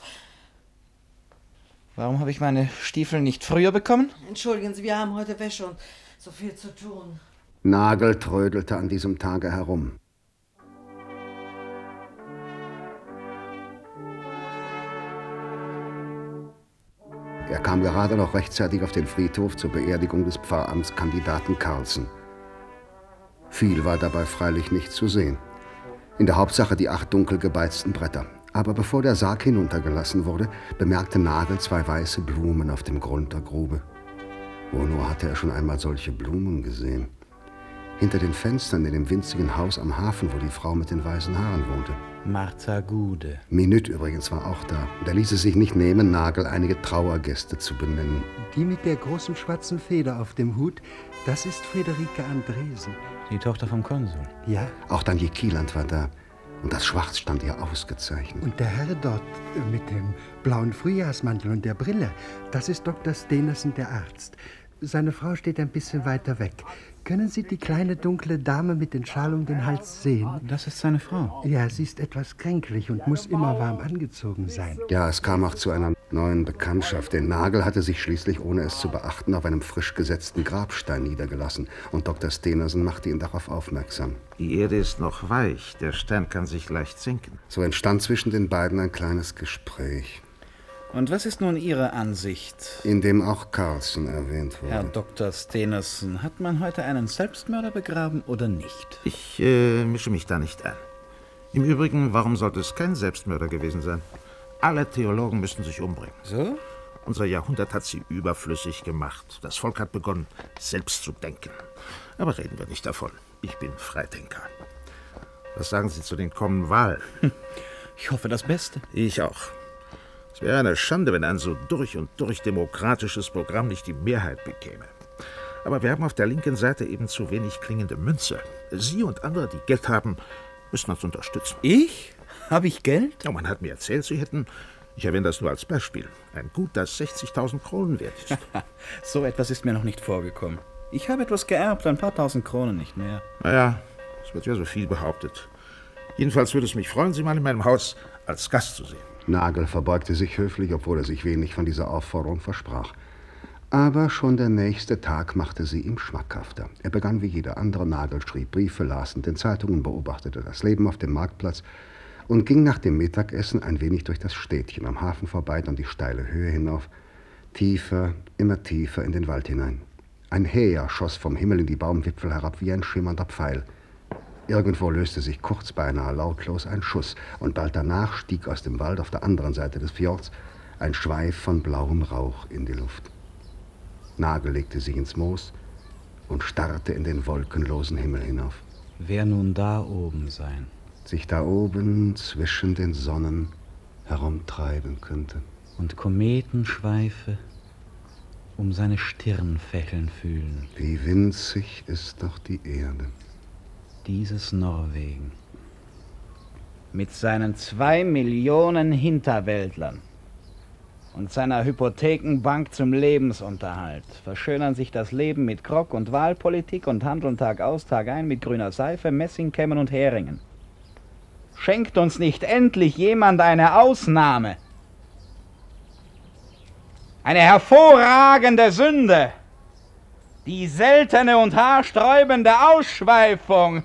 Warum habe ich meine Stiefel nicht früher bekommen? Entschuldigen Sie, wir haben heute Wäsche und so viel zu tun. Nagel trödelte an diesem Tage herum. Er kam gerade noch rechtzeitig auf den Friedhof zur Beerdigung des Pfarramtskandidaten Carlsen. Viel war dabei freilich nicht zu sehen. In der Hauptsache die acht dunkel gebeizten Bretter. Aber bevor der Sarg hinuntergelassen wurde, bemerkte Nagel zwei weiße Blumen auf dem Grund der Grube. Wo nur hatte er schon einmal solche Blumen gesehen? Hinter den Fenstern in dem winzigen Haus am Hafen, wo die Frau mit den weißen Haaren wohnte. Martha Gude. Minüt übrigens war auch da. Da ließ es sich nicht nehmen, Nagel einige Trauergäste zu benennen. Die mit der großen schwarzen Feder auf dem Hut, das ist Friederike Andresen. Die Tochter vom Konsul. Ja. Auch Danje Kieland war da. Und das Schwarz stand ihr ausgezeichnet. Und der Herr dort äh, mit dem blauen Frühjahrsmantel und der Brille, das ist Doktor Stenersen, der Arzt. Seine Frau steht ein bisschen weiter weg. Können Sie die kleine dunkle Dame mit dem Schal um den Hals sehen? Das ist seine Frau. Ja, sie ist etwas kränklich und muss immer warm angezogen sein. Ja, es kam auch zu einer neuen Bekanntschaft. Der Nagel hatte sich schließlich, ohne es zu beachten, auf einem frisch gesetzten Grabstein niedergelassen. Und Doktor Stenersen machte ihn darauf aufmerksam. Die Erde ist noch weich, der Stein kann sich leicht sinken. So entstand zwischen den beiden ein kleines Gespräch. Und was ist nun Ihre Ansicht? In dem auch Carlsen erwähnt wurde. Herr Doktor Stenersen, hat man heute einen Selbstmörder begraben oder nicht? Ich äh, mische mich da nicht ein. Im Übrigen, warum sollte es kein Selbstmörder gewesen sein? Alle Theologen müssten sich umbringen. So? Unser Jahrhundert hat sie überflüssig gemacht. Das Volk hat begonnen, selbst zu denken. Aber reden wir nicht davon. Ich bin Freidenker. Was sagen Sie zu den kommenden Wahlen? Ich hoffe das Beste. Ich auch. Es wäre eine Schande, wenn ein so durch und durch demokratisches Programm nicht die Mehrheit bekäme. Aber wir haben auf der linken Seite eben zu wenig klingende Münze. Sie und andere, die Geld haben, müssen uns unterstützen. Ich? Habe ich Geld? Ja, man hat mir erzählt, Sie hätten, ich erwähne das nur als Beispiel, ein Gut, das sechzigtausend Kronen wert ist. So etwas ist mir noch nicht vorgekommen. Ich habe etwas geerbt, ein paar tausend Kronen, nicht mehr. Naja, es wird ja so viel behauptet. Jedenfalls würde es mich freuen, Sie mal in meinem Haus als Gast zu sehen. Nagel verbeugte sich höflich, obwohl er sich wenig von dieser Aufforderung versprach. Aber schon der nächste Tag machte sie ihm schmackhafter. Er begann wie jeder andere. Nagel schrieb Briefe, las in den Zeitungen, beobachtete das Leben auf dem Marktplatz und ging nach dem Mittagessen ein wenig durch das Städtchen am Hafen vorbei, dann die steile Höhe hinauf, tiefer, immer tiefer in den Wald hinein. Ein Häher schoss vom Himmel in die Baumwipfel herab wie ein schimmernder Pfeil. Irgendwo löste sich kurz, beinahe lautlos, ein Schuss, und bald danach stieg aus dem Wald auf der anderen Seite des Fjords ein Schweif von blauem Rauch in die Luft. Nagel legte sich ins Moos und starrte in den wolkenlosen Himmel hinauf. Wer nun da oben sein? Sich da oben zwischen den Sonnen herumtreiben könnte. Und Kometenschweife um seine Stirn fächeln fühlen. Wie winzig ist doch die Erde. Dieses Norwegen. Mit seinen zwei Millionen Hinterwäldlern und seiner Hypothekenbank zum Lebensunterhalt verschönern sich das Leben mit Grog und Wahlpolitik und handeln Tag aus, Tag ein mit grüner Seife, Messingkämmen und Heringen. Schenkt uns nicht endlich jemand eine Ausnahme? Eine hervorragende Sünde! Die seltene und haarsträubende Ausschweifung.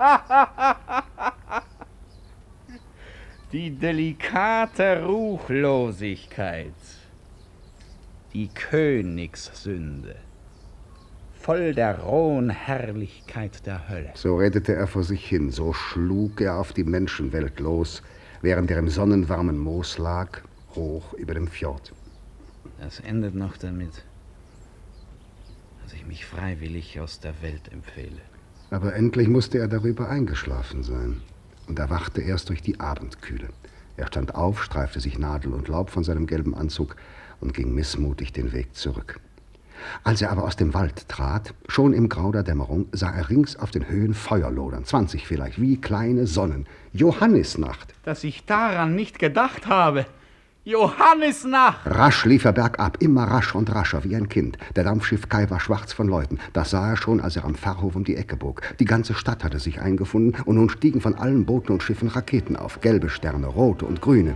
Die delikate Ruchlosigkeit. Die Königssünde. Voll der rohen Herrlichkeit der Hölle. So redete er vor sich hin, so schlug er auf die Menschenwelt los, während er im sonnenwarmen Moos lag, hoch über dem Fjord. Das endet noch damit, dass ich mich freiwillig aus der Welt empfehle. Aber endlich musste er darüber eingeschlafen sein und erwachte erst durch die Abendkühle. Er stand auf, streifte sich Nadel und Laub von seinem gelben Anzug und ging missmutig den Weg zurück. Als er aber aus dem Wald trat, schon im Grau der Dämmerung, sah er rings auf den Höhen Feuer lodern, zwanzig vielleicht, wie kleine Sonnen. Johannisnacht. Dass ich daran nicht gedacht habe. Johannisnacht! Rasch lief er bergab, immer rascher und rascher, wie ein Kind. Der Dampfschiff Kai war schwarz von Leuten. Das sah er schon, als er am Pfarrhof um die Ecke bog. Die ganze Stadt hatte sich eingefunden und nun stiegen von allen Booten und Schiffen Raketen auf. Gelbe Sterne, rote und grüne.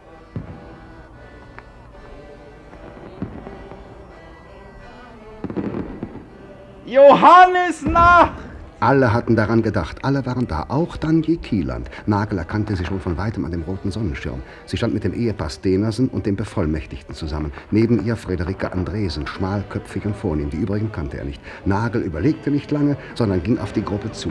Johannisnacht! Alle hatten daran gedacht, alle waren da, auch Danje Kieland. Nagel erkannte sie schon von weitem an dem roten Sonnenschirm. Sie stand mit dem Ehepaar Stenersen und dem Bevollmächtigten zusammen. Neben ihr Friederike Andresen, schmalköpfig und vornehm. Die übrigen kannte er nicht. Nagel überlegte nicht lange, sondern ging auf die Gruppe zu.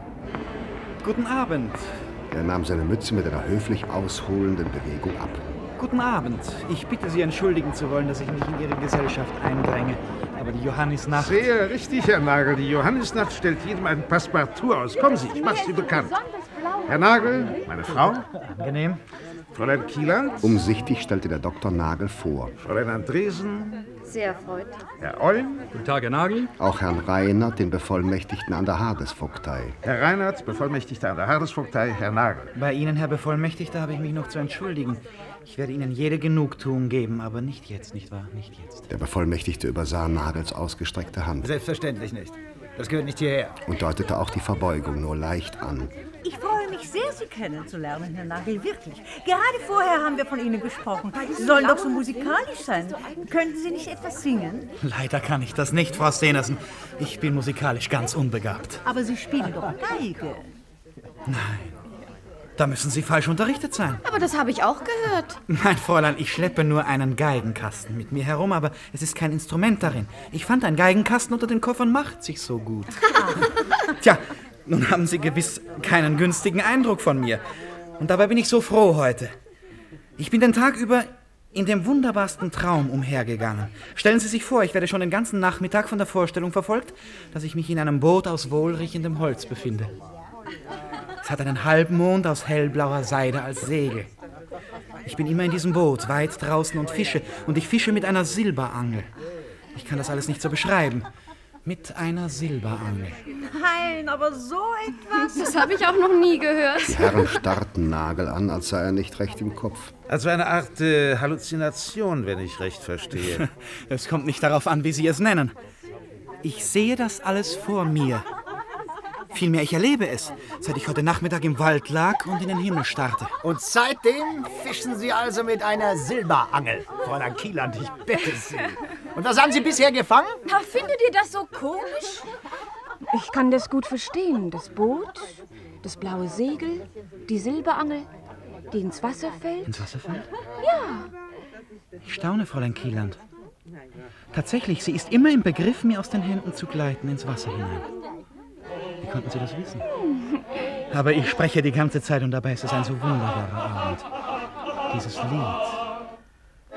Guten Abend. Er nahm seine Mütze mit einer höflich ausholenden Bewegung ab. Guten Abend. Ich bitte Sie, entschuldigen zu wollen, dass ich mich in Ihre Gesellschaft eindränge. Aber die Johannisnacht... Sehr richtig, Herr Nagel. Die Johannisnacht stellt jedem ein Passepartout aus. Kommen Sie, ich mache Sie bekannt. Herr Nagel, meine Frau. Angenehm. Fräulein Kieland. Umsichtig stellte der Doktor Nagel vor. Fräulein Andresen. Sehr erfreut. Herr Olm. Guten Tag, Herr Nagel. Auch Herrn Reinhardt, den Bevollmächtigten an der Hardesvogtei. Herr Reinhardt, Bevollmächtigter an der Hardesvogtei. Herr Nagel. Bei Ihnen, Herr Bevollmächtigter, habe ich mich noch zu entschuldigen. Ich werde Ihnen jede Genugtuung geben, aber nicht jetzt, nicht wahr? Nicht jetzt. Der Bevollmächtigte übersah Nagels ausgestreckte Hand. Selbstverständlich nicht. Das gehört nicht hierher. Und deutete auch die Verbeugung nur leicht an. Ich freue mich sehr, Sie kennenzulernen, Herr Nagel, wirklich. Gerade vorher haben wir von Ihnen gesprochen. Sie sollen doch so musikalisch sein. Könnten Sie nicht etwas singen? Leider kann ich das nicht, Frau Stenersen. Ich bin musikalisch ganz unbegabt. Aber Sie spielen doch Geige. Nein, da müssen Sie falsch unterrichtet sein. Aber das habe ich auch gehört. Nein, Fräulein, ich schleppe nur einen Geigenkasten mit mir herum, aber es ist kein Instrument darin. Ich fand, ein Geigenkasten unter den Koffern macht sich so gut. Tja, nun haben Sie gewiss keinen günstigen Eindruck von mir. Und dabei bin ich so froh heute. Ich bin den Tag über in dem wunderbarsten Traum umhergegangen. Stellen Sie sich vor, ich werde schon den ganzen Nachmittag von der Vorstellung verfolgt, dass ich mich in einem Boot aus wohlriechendem Holz befinde. Es hat einen Halbmond aus hellblauer Seide als Segel. Ich bin immer in diesem Boot, weit draußen und fische. Und ich fische mit einer Silberangel. Ich kann das alles nicht so beschreiben. Mit einer Silberangel. Nein, aber so etwas... Das habe ich auch noch nie gehört. Die Herren starrten Nagel an, als sei er nicht recht im Kopf. Also eine Art äh, Halluzination, wenn ich recht verstehe. Es kommt nicht darauf an, wie Sie es nennen. Ich sehe das alles vor mir. Vielmehr, ich erlebe es, seit ich heute Nachmittag im Wald lag und in den Himmel starrte. Und seitdem fischen Sie also mit einer Silberangel. Fräulein Kieland, ich bitte Sie. Und was haben Sie bisher gefangen? Ach, findet ihr das so komisch? Ich kann das gut verstehen. Das Boot, das blaue Segel, die Silberangel, die ins Wasser fällt. Ins Wasser fällt? Ja. Ich staune, Fräulein Kieland. Tatsächlich, sie ist immer im Begriff, mir aus den Händen zu gleiten ins Wasser hinein. Wie konnten Sie das wissen? Aber ich spreche die ganze Zeit und dabei ist es ein so wunderbarer Abend. Dieses Lied.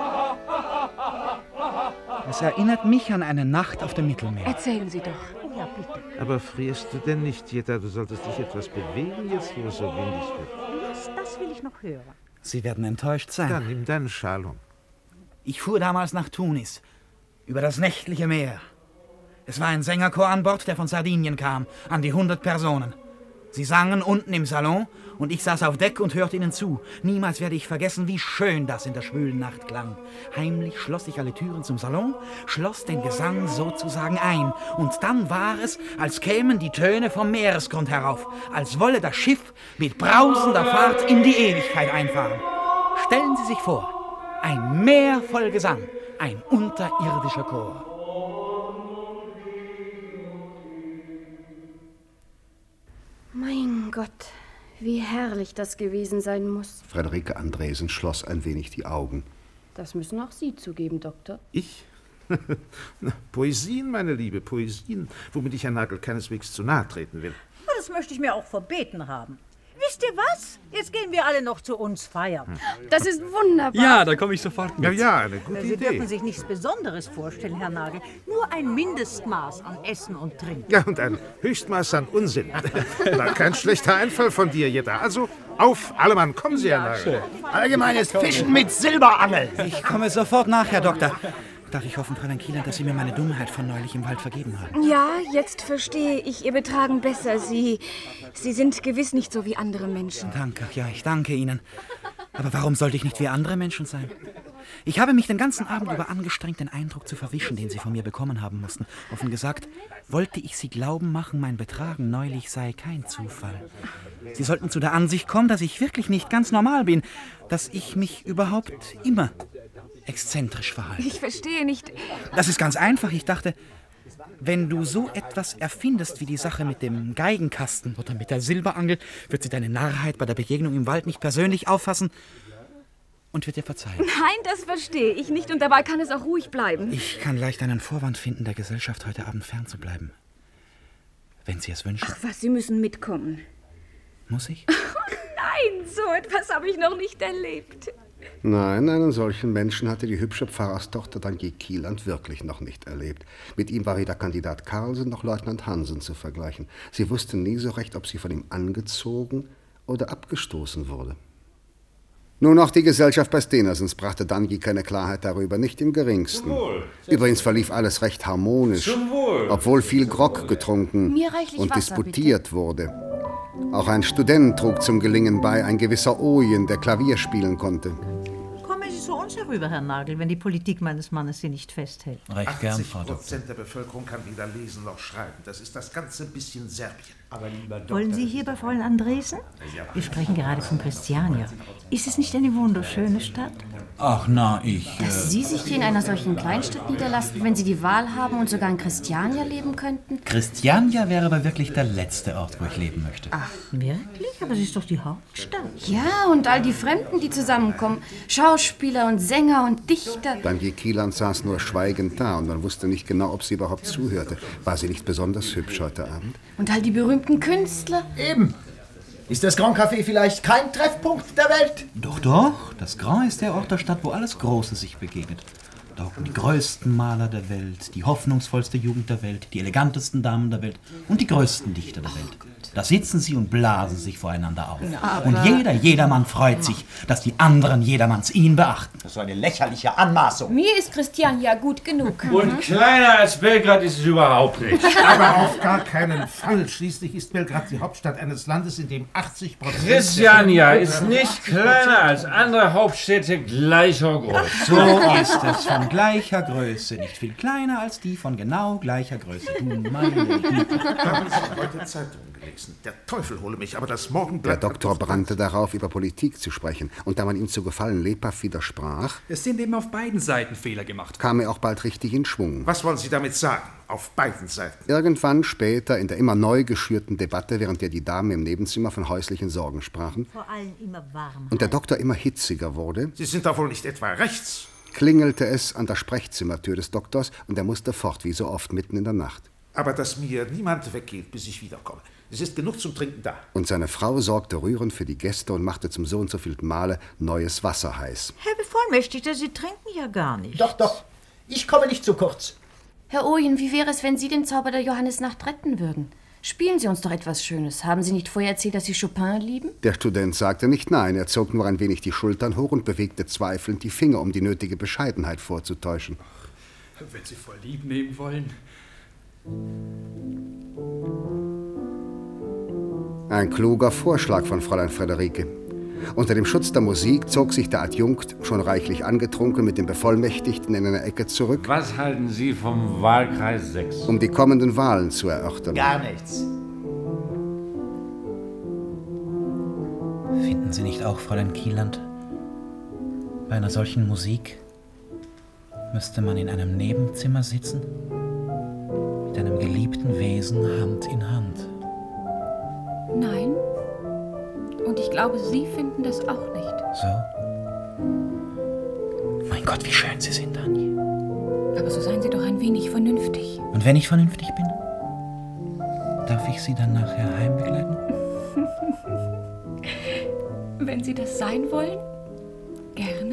Es erinnert mich an eine Nacht auf dem Mittelmeer. Erzählen Sie doch. Ja, bitte. Aber frierst du denn nicht, Jetta? Du solltest dich etwas bewegen, jetzt wo es so windig wird. Das, das will ich noch hören. Sie werden enttäuscht sein. Dann nimm deinen Schal um. Ich fuhr damals nach Tunis, über das nächtliche Meer. Es war ein Sängerchor an Bord, der von Sardinien kam, an die hundert Personen. Sie sangen unten im Salon und ich saß auf Deck und hörte ihnen zu. Niemals werde ich vergessen, wie schön das in der schwülen Nacht klang. Heimlich schloss ich alle Türen zum Salon, schloss den Gesang sozusagen ein. Und dann war es, als kämen die Töne vom Meeresgrund herauf, als wolle das Schiff mit brausender Fahrt in die Ewigkeit einfahren. Stellen Sie sich vor, ein Meer voll Gesang, ein unterirdischer Chor. Mein Gott, wie herrlich das gewesen sein muss. Friederike Andresen schloss ein wenig die Augen. Das müssen auch Sie zugeben, Doktor. Ich? Poesien, meine Liebe, Poesien, womit ich Herrn Nagel keineswegs zu nahe treten will. Das möchte ich mir auch verbeten haben. Wisst ihr was? Jetzt gehen wir alle noch zu uns feiern. Das ist wunderbar. Ja, da komme ich sofort mit. Ja, ja, eine gute Sie Idee. dürfen sich nichts Besonderes vorstellen, Herr Nagel. Nur ein Mindestmaß an Essen und Trinken. Ja, und ein Höchstmaß an Unsinn. Na, kein schlechter Einfall von dir, Jetta. Also, auf, alle Mann, kommen Sie, Herr Nagel. Allgemeines Fischen mit Silberangel. Ich komme sofort nach, Herr Doktor. Darf ich hoffen, Fräulein Kieland, dass Sie mir meine Dummheit von neulich im Wald vergeben haben? Ja, jetzt verstehe ich Ihr Betragen besser. Sie, Sie sind gewiss nicht so wie andere Menschen. Danke, ja, ich danke Ihnen. Aber warum sollte ich nicht wie andere Menschen sein? Ich habe mich den ganzen Abend über angestrengt, den Eindruck zu verwischen, den Sie von mir bekommen haben mussten. Offen gesagt, wollte ich Sie glauben machen, mein Betragen neulich sei kein Zufall. Sie sollten zu der Ansicht kommen, dass ich wirklich nicht ganz normal bin, dass ich mich überhaupt immer exzentrisch verhalte. Ich verstehe nicht. Das ist ganz einfach. Ich dachte, wenn du so etwas erfindest wie die Sache mit dem Geigenkasten oder mit der Silberangel, wird sie deine Narrheit bei der Begegnung im Wald nicht persönlich auffassen und wird dir verzeihen. Nein, das verstehe ich nicht und dabei kann es auch ruhig bleiben. Ich kann leicht einen Vorwand finden, der Gesellschaft heute Abend fernzubleiben. Wenn Sie es wünschen. Ach was, Sie müssen mitkommen. Muss ich? Oh nein, so etwas habe ich noch nicht erlebt. Nein, einen solchen Menschen hatte die hübsche Pfarrerstochter Daniel Kieland wirklich noch nicht erlebt. Mit ihm war weder Kandidat Carlsen noch Leutnant Hansen zu vergleichen. Sie wusste nie so recht, ob sie von ihm angezogen oder abgestoßen wurde. Nur noch die Gesellschaft bei Stenersens brachte Danji keine Klarheit darüber, nicht im geringsten. Zum Wohl. Übrigens verlief alles recht harmonisch, Zum Wohl. obwohl viel Grog getrunken Mir reichlich und Wasser, disputiert bitte. wurde. Auch ein Student trug zum Gelingen bei, ein gewisser Ojen, der Klavier spielen konnte. Kommen Sie zu uns herüber, Herr Nagel, wenn die Politik meines Mannes Sie nicht festhält. Recht gern, Frau Doktor. achtzig Prozent der Bevölkerung kann weder lesen noch schreiben. Das ist das ganze bisschen Serbien. Aber lieber Doktor, Wollen Sie hier bei Fräulein Andresen? Wir sprechen gerade von Christiania. Ist es nicht eine wunderschöne Stadt? Ach na, ich... Dass Sie sich hier in einer solchen Kleinstadt niederlassen, wenn Sie die Wahl haben und sogar in Christiania leben könnten? Christiania wäre aber wirklich der letzte Ort, wo ich leben möchte. Ach, wirklich? Aber es ist doch die Hauptstadt. Ja, und all die Fremden, die zusammenkommen. Schauspieler und Sänger und Dichter. Daniel Kieland saß nur schweigend da und man wusste nicht genau, ob sie überhaupt zuhörte. War sie nicht besonders hübsch heute Abend? Und all die berühmten Künstler. Eben. Ist das Grand Café vielleicht kein Treffpunkt der Welt? Doch, doch. Das Grand ist der Ort der Stadt, wo alles Große sich begegnet. Da hocken die größten Maler der Welt, die hoffnungsvollste Jugend der Welt, die elegantesten Damen der Welt und die größten Dichter der Welt. Da sitzen sie und blasen sich voreinander auf. Aber Und jeder, jedermann freut sich, dass die anderen jedermanns ihn beachten. Das ist eine lächerliche Anmaßung. Mir ist Christiania gut genug. Und kleiner als Belgrad ist es überhaupt nicht. Aber auf gar keinen Fall. Schließlich ist Belgrad die Hauptstadt eines Landes, in dem achtzig Prozent... Christiania ist nicht kleiner als andere Hauptstädte gleicher Größe. So ist es, von gleicher Größe. Nicht viel kleiner als die von genau gleicher Größe. Du meine Güte. Haben Sie heute Zeitungen gelesen? Der Teufel hole mich, aber das Morgenblatt... Der Doktor brannte darauf, über Politik zu sprechen. Und da man ihm zu Gefallen lebhaft widersprach, Es sind eben auf beiden Seiten Fehler gemacht. kam er auch bald richtig in Schwung. Was wollen Sie damit sagen? Auf beiden Seiten. Irgendwann später, in der immer neu geschürten Debatte, während der die Damen im Nebenzimmer von häuslichen Sorgen sprachen, Vor allem immer warm. und der Doktor immer hitziger wurde, Sie sind doch wohl nicht etwa rechts? klingelte es an der Sprechzimmertür des Doktors und er musste fort, wie so oft, mitten in der Nacht. Aber dass mir niemand weggeht, bis ich wiederkomme. Es ist genug zum Trinken da. Und seine Frau sorgte rührend für die Gäste und machte zum so und so vielten Male neues Wasser heiß. Herr Bevollmächtigter, Sie trinken ja gar nicht. Doch, doch. Ich komme nicht zu kurz. Herr Ojen, wie wäre es, wenn Sie den Zauber der Johannisnacht retten würden? Spielen Sie uns doch etwas Schönes. Haben Sie nicht vorher erzählt, dass Sie Chopin lieben? Der Student sagte nicht nein, er zog nur ein wenig die Schultern hoch und bewegte zweifelnd die Finger, um die nötige Bescheidenheit vorzutäuschen. Wenn Sie voll lieb nehmen wollen. Ein kluger Vorschlag von Fräulein Friederike. Unter dem Schutz der Musik zog sich der Adjunkt, schon reichlich angetrunken, mit dem Bevollmächtigten in eine Ecke zurück, Was halten Sie vom Wahlkreis sechs? um die kommenden Wahlen zu erörtern. Gar nichts. Finden Sie nicht auch, Fräulein Kieland, bei einer solchen Musik müsste man in einem Nebenzimmer sitzen, mit einem geliebten Wesen Hand in Hand? Nein. Und ich glaube, Sie finden das auch nicht. So? Mein Gott, wie schön Sie sind, Dani. Aber so seien Sie doch ein wenig vernünftig. Und wenn ich vernünftig bin, darf ich Sie dann nachher heimbegleiten? Wenn Sie das sein wollen, gerne.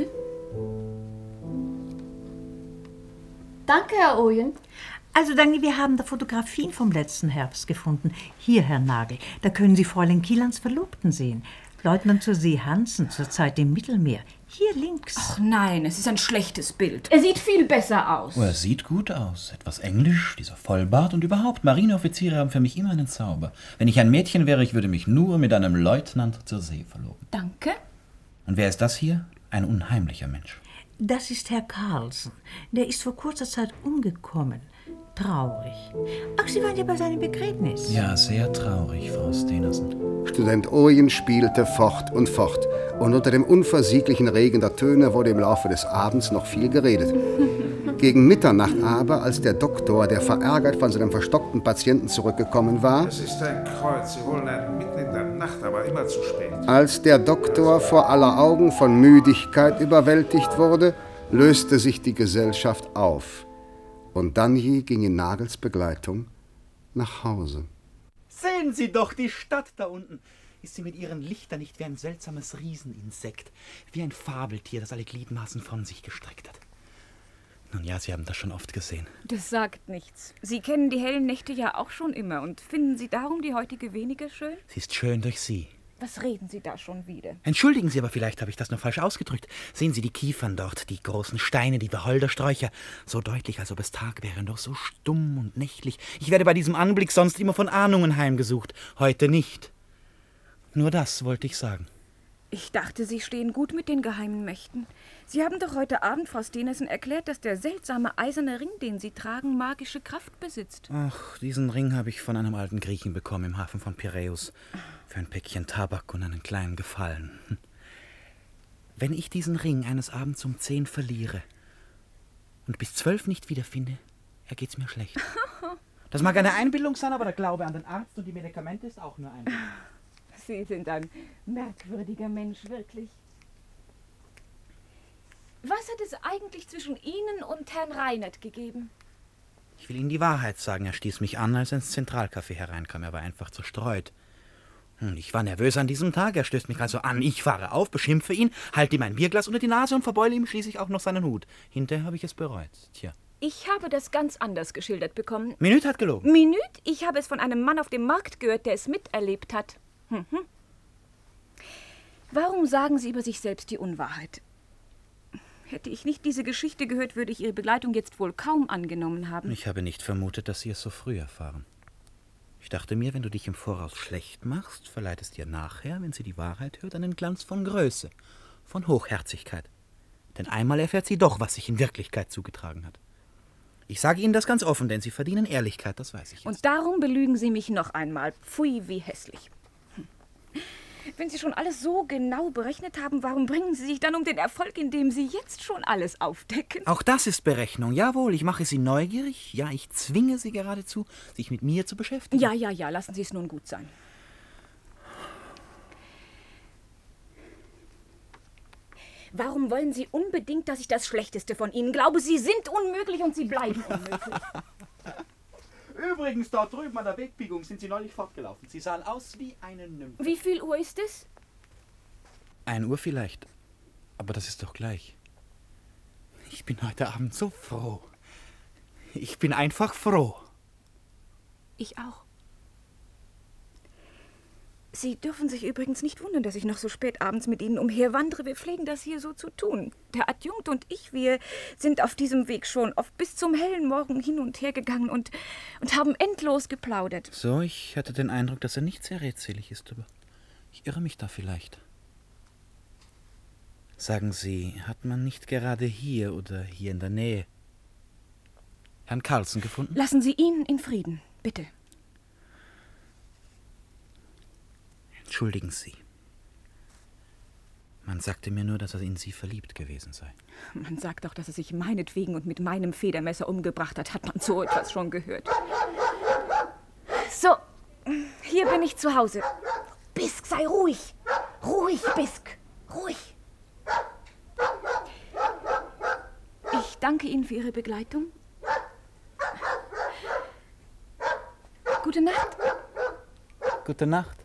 Danke, Herr Ojen. Also, Dani, wir haben da Fotografien vom letzten Herbst gefunden. Hier, Herr Nagel, da können Sie Fräulein Kielands Verlobten sehen. Leutnant zur See Hansen, zur Zeit im Mittelmeer. Hier links. Ach nein, es ist ein schlechtes Bild. Er sieht viel besser aus. Oh, er sieht gut aus. Etwas englisch, dieser Vollbart und überhaupt. Marineoffiziere haben für mich immer einen Zauber. Wenn ich ein Mädchen wäre, ich würde mich nur mit einem Leutnant zur See verloben. Danke. Und wer ist das hier? Ein unheimlicher Mensch. Das ist Herr Carlsen. Der ist vor kurzer Zeit umgekommen. Traurig. Ach, Sie waren ja bei seinem Begräbnis. Ja, sehr traurig, Frau Stenersen. Student Ojen spielte fort und fort. Und unter dem unversieglichen Regen der Töne wurde im Laufe des Abends noch viel geredet. Gegen Mitternacht aber, als der Doktor, der verärgert von seinem verstockten Patienten zurückgekommen war, Es ist ein Kreuz, Sie holen einen mitten in der Nacht, aber immer zu spät. als der Doktor vor aller Augen von Müdigkeit überwältigt wurde, löste sich die Gesellschaft auf. Und Danji ging in Nagels Begleitung nach Hause. Sehen Sie doch die Stadt da unten. Ist sie mit ihren Lichtern nicht wie ein seltsames Rieseninsekt, wie ein Fabeltier, das alle Gliedmaßen von sich gestreckt hat? Nun ja, Sie haben das schon oft gesehen. Das sagt nichts. Sie kennen die hellen Nächte ja auch schon immer. Und finden Sie darum die heutige weniger schön? Sie ist schön durch Sie. Was reden Sie da schon wieder? Entschuldigen Sie, aber vielleicht habe ich das nur falsch ausgedrückt. Sehen Sie die Kiefern dort, die großen Steine, die Wacholdersträucher. So deutlich, als ob es Tag wäre, doch so stumm und nächtlich. Ich werde bei diesem Anblick sonst immer von Ahnungen heimgesucht. Heute nicht. Nur das wollte ich sagen. Ich dachte, Sie stehen gut mit den geheimen Mächten. Sie haben doch heute Abend Frau Stenersen erklärt, dass der seltsame eiserne Ring, den Sie tragen, magische Kraft besitzt. Ach, diesen Ring habe ich von einem alten Griechen bekommen im Hafen von Piräus. Für ein Päckchen Tabak und einen kleinen Gefallen. Wenn ich diesen Ring eines Abends um zehn verliere und bis zwölf nicht wiederfinde, ergeht's mir schlecht. Das mag eine Einbildung sein, aber der Glaube an den Arzt und die Medikamente ist auch nur Einbildung. Sie sind ein merkwürdiger Mensch, wirklich. Was hat es eigentlich zwischen Ihnen und Herrn Reinert gegeben? Ich will Ihnen die Wahrheit sagen. Er stieß mich an, als er ins Zentralcafé hereinkam. Er war einfach zerstreut. Ich war nervös an diesem Tag. Er stößt mich also an. Ich fahre auf, beschimpfe ihn, halte ihm ein Bierglas unter die Nase und verbeule ihm schließlich auch noch seinen Hut. Hinterher habe ich es bereut. Tja. Ich habe das ganz anders geschildert bekommen. Minüt hat gelogen. Minüt? Ich habe es von einem Mann auf dem Markt gehört, der es miterlebt hat. Mhm. Warum sagen Sie über sich selbst die Unwahrheit? Hätte ich nicht diese Geschichte gehört, würde ich Ihre Begleitung jetzt wohl kaum angenommen haben. Ich habe nicht vermutet, dass Sie es so früh erfahren. Ich dachte mir, wenn du dich im Voraus schlecht machst, verleiht es dir nachher, wenn sie die Wahrheit hört, einen Glanz von Größe, von Hochherzigkeit. Denn einmal erfährt sie doch, was sich in Wirklichkeit zugetragen hat. Ich sage Ihnen das ganz offen, denn Sie verdienen Ehrlichkeit, das weiß ich jetzt. Und darum belügen Sie mich noch einmal. Pfui, wie hässlich. Hm. Wenn Sie schon alles so genau berechnet haben, warum bringen Sie sich dann um den Erfolg, indem Sie jetzt schon alles aufdecken? Auch das ist Berechnung. Jawohl, ich mache Sie neugierig. Ja, ich zwinge Sie geradezu, sich mit mir zu beschäftigen. Ja, ja, ja, lassen Sie es nun gut sein. Warum wollen Sie unbedingt, dass ich das Schlechteste von Ihnen glaube? Sie sind unmöglich und Sie bleiben unmöglich. Übrigens, dort drüben an der Wegbiegung sind Sie neulich fortgelaufen. Sie sahen aus wie eine Nymphe. Wie viel Uhr ist es? Ein Uhr vielleicht. Aber das ist doch gleich. Ich bin heute Abend so froh. Ich bin einfach froh. Ich auch. Sie dürfen sich übrigens nicht wundern, dass ich noch so spät abends mit Ihnen umherwandere. Wir pflegen das hier so zu tun. Der Adjunkt und ich, wir sind auf diesem Weg schon oft bis zum hellen Morgen hin und her gegangen und, und haben endlos geplaudert. So, ich hatte den Eindruck, dass er nicht sehr redselig ist, aber ich irre mich da vielleicht. Sagen Sie, hat man nicht gerade hier oder hier in der Nähe Herrn Carlsen gefunden? Lassen Sie ihn in Frieden, bitte. Entschuldigen Sie. Man sagte mir nur, dass er in Sie verliebt gewesen sei. Man sagt auch, dass er sich meinetwegen und mit meinem Federmesser umgebracht hat. Hat man so etwas schon gehört. So, hier bin ich zu Hause. Bisk, sei ruhig. Ruhig, Bisk. Ruhig. Ich danke Ihnen für Ihre Begleitung. Gute Nacht. Gute Nacht.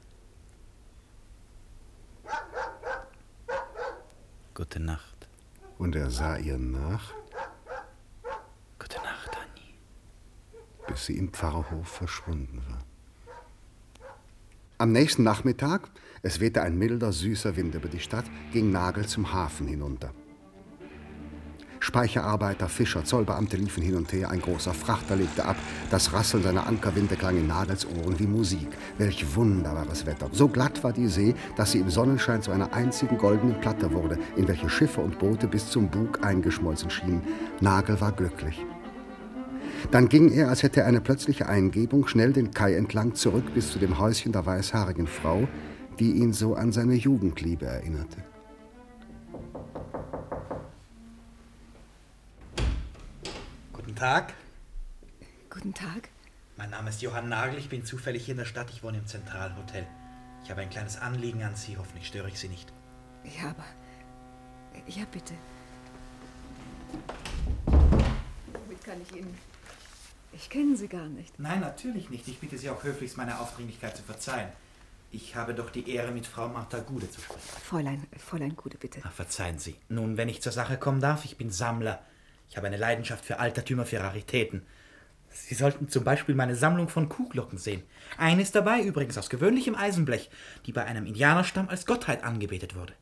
Gute Nacht. Und er sah ihr nach. Gute Nacht, Annie. Bis sie im Pfarrhof verschwunden war. Am nächsten Nachmittag, es wehte ein milder, süßer Wind über die Stadt, ging Nagel zum Hafen hinunter. Speicherarbeiter, Fischer, Zollbeamte liefen hin und her, ein großer Frachter legte ab, das Rasseln seiner Ankerwinde klang in Nagels Ohren wie Musik. Welch wunderbares Wetter! So glatt war die See, dass sie im Sonnenschein zu einer einzigen goldenen Platte wurde, in welche Schiffe und Boote bis zum Bug eingeschmolzen schienen. Nagel war glücklich. Dann ging er, als hätte er eine plötzliche Eingebung, schnell den Kai entlang zurück bis zu dem Häuschen der weißhaarigen Frau, die ihn so an seine Jugendliebe erinnerte. Guten Tag. Guten Tag. Mein Name ist Johann Nagel, ich bin zufällig hier in der Stadt, ich wohne im Zentralhotel. Ich habe ein kleines Anliegen an Sie, hoffentlich störe ich Sie nicht. Ja, aber... Ja, bitte. Womit kann ich Ihnen... Ich kenne Sie gar nicht. Nein, natürlich nicht. Ich bitte Sie auch höflichst, meine Aufdringlichkeit zu verzeihen. Ich habe doch die Ehre, mit Frau Martha Gude zu sprechen. Fräulein, Fräulein Gude, bitte. Ach, verzeihen Sie. Nun, wenn ich zur Sache kommen darf, ich bin Sammler. Ich habe eine Leidenschaft für Altertümer, für Raritäten. Sie sollten zum Beispiel meine Sammlung von Kuhglocken sehen. Eine ist dabei, übrigens aus gewöhnlichem Eisenblech, die bei einem Indianerstamm als Gottheit angebetet wurde.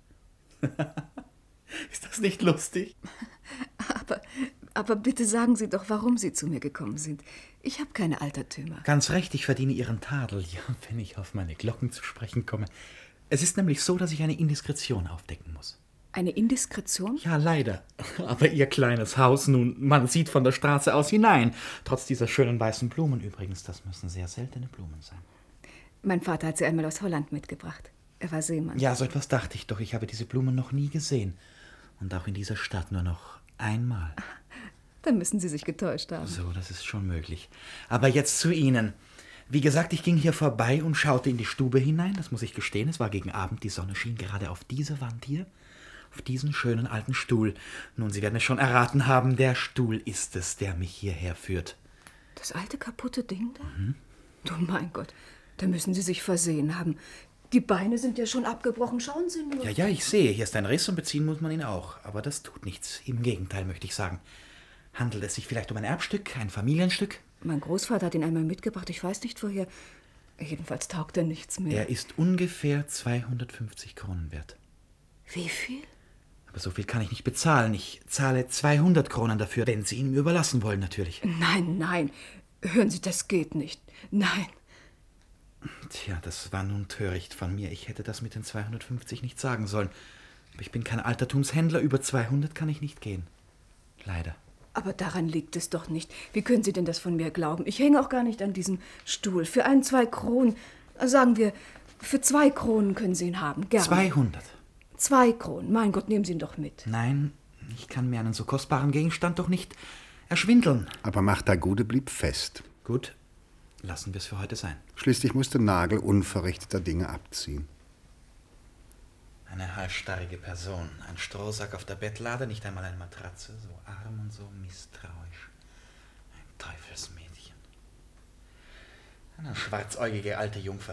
Ist das nicht lustig? Aber, aber bitte sagen Sie doch, warum Sie zu mir gekommen sind. Ich habe keine Altertümer. Ganz recht, ich verdiene Ihren Tadel, ja, wenn ich auf meine Glocken zu sprechen komme. Es ist nämlich so, dass ich eine Indiskretion aufdecken muss. Eine Indiskretion? Ja, leider. Aber Ihr kleines Haus, nun, man sieht von der Straße aus hinein. Trotz dieser schönen weißen Blumen übrigens, das müssen sehr seltene Blumen sein. Mein Vater hat sie einmal aus Holland mitgebracht. Er war Seemann. Ja, so etwas dachte ich doch. Ich habe diese Blumen noch nie gesehen. Und auch in dieser Stadt nur noch einmal. Dann müssen Sie sich getäuscht haben. So, das ist schon möglich. Aber jetzt zu Ihnen. Wie gesagt, ich ging hier vorbei und schaute in die Stube hinein. Das muss ich gestehen, es war gegen Abend. Die Sonne schien gerade auf diese Wand hier. Auf diesen schönen alten Stuhl. Nun, Sie werden es schon erraten haben, der Stuhl ist es, der mich hierher führt. Das alte kaputte Ding da? Mhm. Du mein Gott, da müssen Sie sich versehen haben. Die Beine sind ja schon abgebrochen, schauen Sie nur. Ja, ja, ich sehe, hier ist ein Riss und beziehen muss man ihn auch. Aber das tut nichts. Im Gegenteil, möchte ich sagen. Handelt es sich vielleicht um ein Erbstück, ein Familienstück? Mein Großvater hat ihn einmal mitgebracht, ich weiß nicht woher. Jedenfalls taugt er nichts mehr. Er ist ungefähr zweihundertfünfzig Kronen wert. Wie viel? Aber so viel kann ich nicht bezahlen. Ich zahle zweihundert Kronen dafür, wenn Sie ihn mir überlassen wollen, natürlich. Nein, nein. Hören Sie, das geht nicht. Nein. Tja, das war nun töricht von mir. Ich hätte das mit den zweihundertfünfzig nicht sagen sollen. Aber ich bin kein Altertumshändler. Über zweihundert kann ich nicht gehen. Leider. Aber daran liegt es doch nicht. Wie können Sie denn das von mir glauben? Ich hänge auch gar nicht an diesem Stuhl. Für ein, zwei Kronen, sagen wir, für zwei Kronen können Sie ihn haben. Gerne. zweihundert. Zwei Kronen. Mein Gott, nehmen Sie ihn doch mit. Nein, ich kann mir einen so kostbaren Gegenstand doch nicht erschwindeln. Aber Martha Gude blieb fest. Gut, lassen wir es für heute sein. Schließlich musste Nagel unverrichteter Dinge abziehen. Eine halsstarrige Person, ein Strohsack auf der Bettlade, nicht einmal eine Matratze, so arm und so misstrauisch. Ein Teufelsmädchen. Eine schwarzäugige alte Jungfer.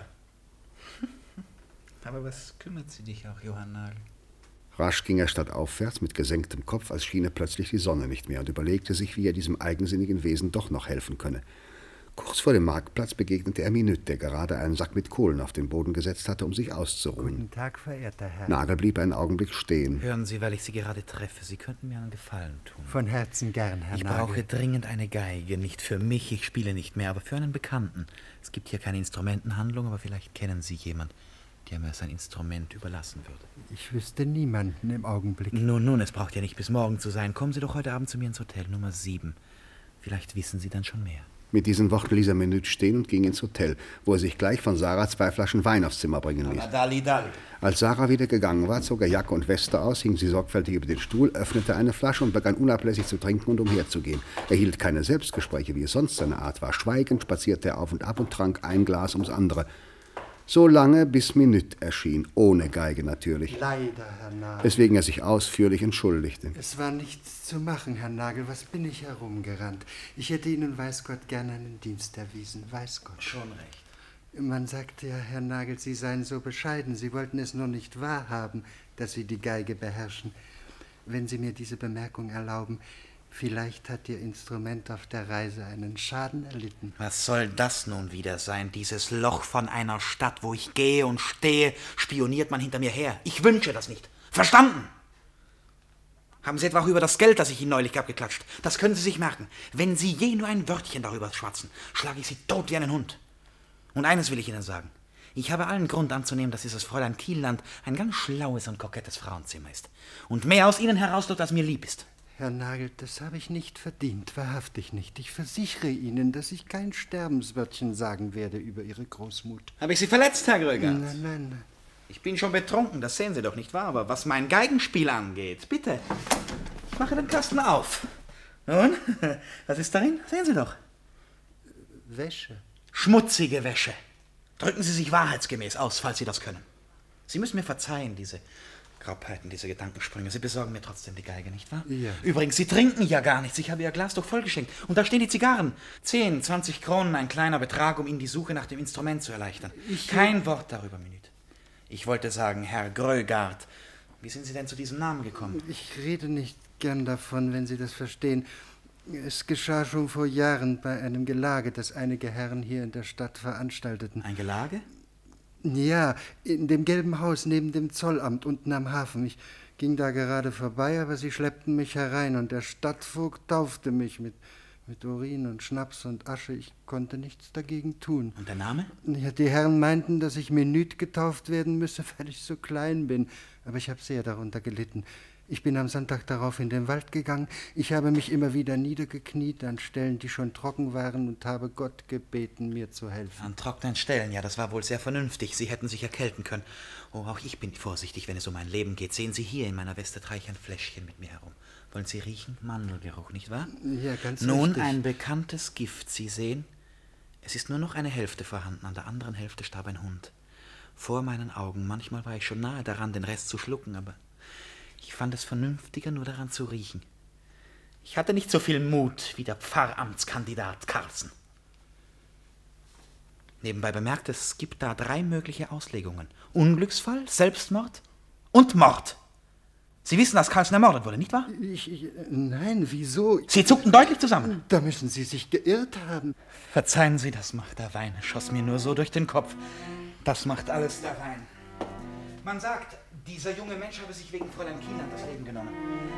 Aber was kümmert sie dich auch, Johann Nagel? Rasch ging er stadtaufwärts mit gesenktem Kopf, als schiene plötzlich die Sonne nicht mehr, und überlegte sich, wie er diesem eigensinnigen Wesen doch noch helfen könne. Kurz vor dem Marktplatz begegnete er Minüt, der gerade einen Sack mit Kohlen auf den Boden gesetzt hatte, um sich auszuruhen. Guten Tag, verehrter Herr. Nagel blieb einen Augenblick stehen. Hören Sie, weil ich Sie gerade treffe, Sie könnten mir einen Gefallen tun. Von Herzen gern, Herr Ich Nagel. brauche dringend eine Geige, nicht für mich, ich spiele nicht mehr, aber für einen Bekannten. Es gibt hier keine Instrumentenhandlung, aber vielleicht kennen Sie jemand, der mir sein Instrument überlassen würde. Ich wüsste niemanden im Augenblick. Nun, nun, es braucht ja nicht bis morgen zu sein. Kommen Sie doch heute Abend zu mir ins Hotel Nummer sieben. Vielleicht wissen Sie dann schon mehr. Mit diesen Worten ließ er Minüt stehen und ging ins Hotel, wo er sich gleich von Sarah zwei Flaschen Wein aufs Zimmer bringen ließ. Dalli, dalli. Als Sarah wieder gegangen war, zog er Jacke und Weste aus, hing sie sorgfältig über den Stuhl, öffnete eine Flasche und begann unablässig zu trinken und umherzugehen. Er hielt keine Selbstgespräche, wie es sonst seine Art war. Schweigend spazierte er auf und ab und trank ein Glas ums andere. So lange, bis Minüt erschien, ohne Geige natürlich. Leider, Herr Nagel. Weswegen er sich ausführlich entschuldigte. Es war nichts zu machen, Herr Nagel. Was bin ich herumgerannt? Ich hätte Ihnen, weiß Gott, gern einen Dienst erwiesen. Weiß Gott. Schon recht. Man sagte ja, Herr Nagel, Sie seien so bescheiden. Sie wollten es nur nicht wahrhaben, dass Sie die Geige beherrschen. Wenn Sie mir diese Bemerkung erlauben, Vielleicht hat Ihr Instrument auf der Reise einen Schaden erlitten. Was soll das nun wieder sein? Dieses Loch von einer Stadt, wo ich gehe und stehe, spioniert man hinter mir her. Ich wünsche das nicht. Verstanden? Haben Sie etwa auch über das Geld, das ich Ihnen neulich abgeklatscht? Das können Sie sich merken. Wenn Sie je nur ein Wörtchen darüber schwatzen, schlage ich Sie tot wie einen Hund. Und eines will ich Ihnen sagen. Ich habe allen Grund anzunehmen, dass dieses Fräulein Kielland ein ganz schlaues und kokettes Frauenzimmer ist. Und mehr aus Ihnen herauslockt, als mir lieb ist. Herr Nagel, das habe ich nicht verdient, wahrhaftig nicht. Ich versichere Ihnen, dass ich kein Sterbenswörtchen sagen werde über Ihre Großmut. Habe ich Sie verletzt, Herr Gröger? Nein, nein, nein. Ich bin schon betrunken, das sehen Sie doch nicht wahr? Aber was mein Geigenspiel angeht, bitte, ich mache den Kasten auf. Nun, was ist darin? Sehen Sie doch. Wäsche. Schmutzige Wäsche. Drücken Sie sich wahrheitsgemäß aus, falls Sie das können. Sie müssen mir verzeihen, diese Graupeiten, diese Gedankensprünge. Sie besorgen mir trotzdem die Geige, nicht wahr? Ja. Übrigens, Sie trinken ja gar nichts. Ich habe Ihr Glas doch vollgeschenkt. Und da stehen die Zigarren. Zehn, zwanzig Kronen, ein kleiner Betrag, um Ihnen die Suche nach dem Instrument zu erleichtern. Ich, Kein Wort darüber, Minute. Ich wollte sagen, Herr Grögard, wie sind Sie denn zu diesem Namen gekommen? Ich rede nicht gern davon, wenn Sie das verstehen. Es geschah schon vor Jahren bei einem Gelage, das einige Herren hier in der Stadt veranstalteten. Ein Gelage? Ja, in dem gelben Haus neben dem Zollamt unten am Hafen. Ich ging da gerade vorbei, aber sie schleppten mich herein und der Stadtvogt taufte mich mit, mit Urin und Schnaps und Asche. Ich konnte nichts dagegen tun. Und der Name? Ja, die Herren meinten, dass ich Minute getauft werden müsse, weil ich so klein bin. Aber ich habe sehr darunter gelitten. Ich bin am Sonntag darauf in den Wald gegangen. Ich habe mich immer wieder niedergekniet an Stellen, die schon trocken waren, und habe Gott gebeten, mir zu helfen. An trockenen Stellen, ja, das war wohl sehr vernünftig. Sie hätten sich erkälten können. Oh, auch ich bin vorsichtig, wenn es um mein Leben geht. Sehen Sie, hier in meiner Weste trage ich ein Fläschchen mit mir herum. Wollen Sie riechen? Mandelgeruch, nicht wahr? Ja, ganz Nun, richtig. ein bekanntes Gift. Sie sehen, es ist nur noch eine Hälfte vorhanden. An der anderen Hälfte starb ein Hund. Vor meinen Augen. Manchmal war ich schon nahe daran, den Rest zu schlucken, aber ich fand es vernünftiger, nur daran zu riechen. Ich hatte nicht so viel Mut wie der Pfarramtskandidat Carlsen. Nebenbei bemerkt, es gibt da drei mögliche Auslegungen. Unglücksfall, Selbstmord und Mord. Sie wissen, dass Carlsen ermordet wurde, nicht wahr? Ich, ich, nein, wieso? Sie zuckten deutlich zusammen. Da müssen Sie sich geirrt haben. Verzeihen Sie, das macht der Wein. Schoss mir nur so durch den Kopf. Das macht alles der Wein. Man sagt, dieser junge Mensch habe sich wegen Fräulein Kielland das Leben genommen.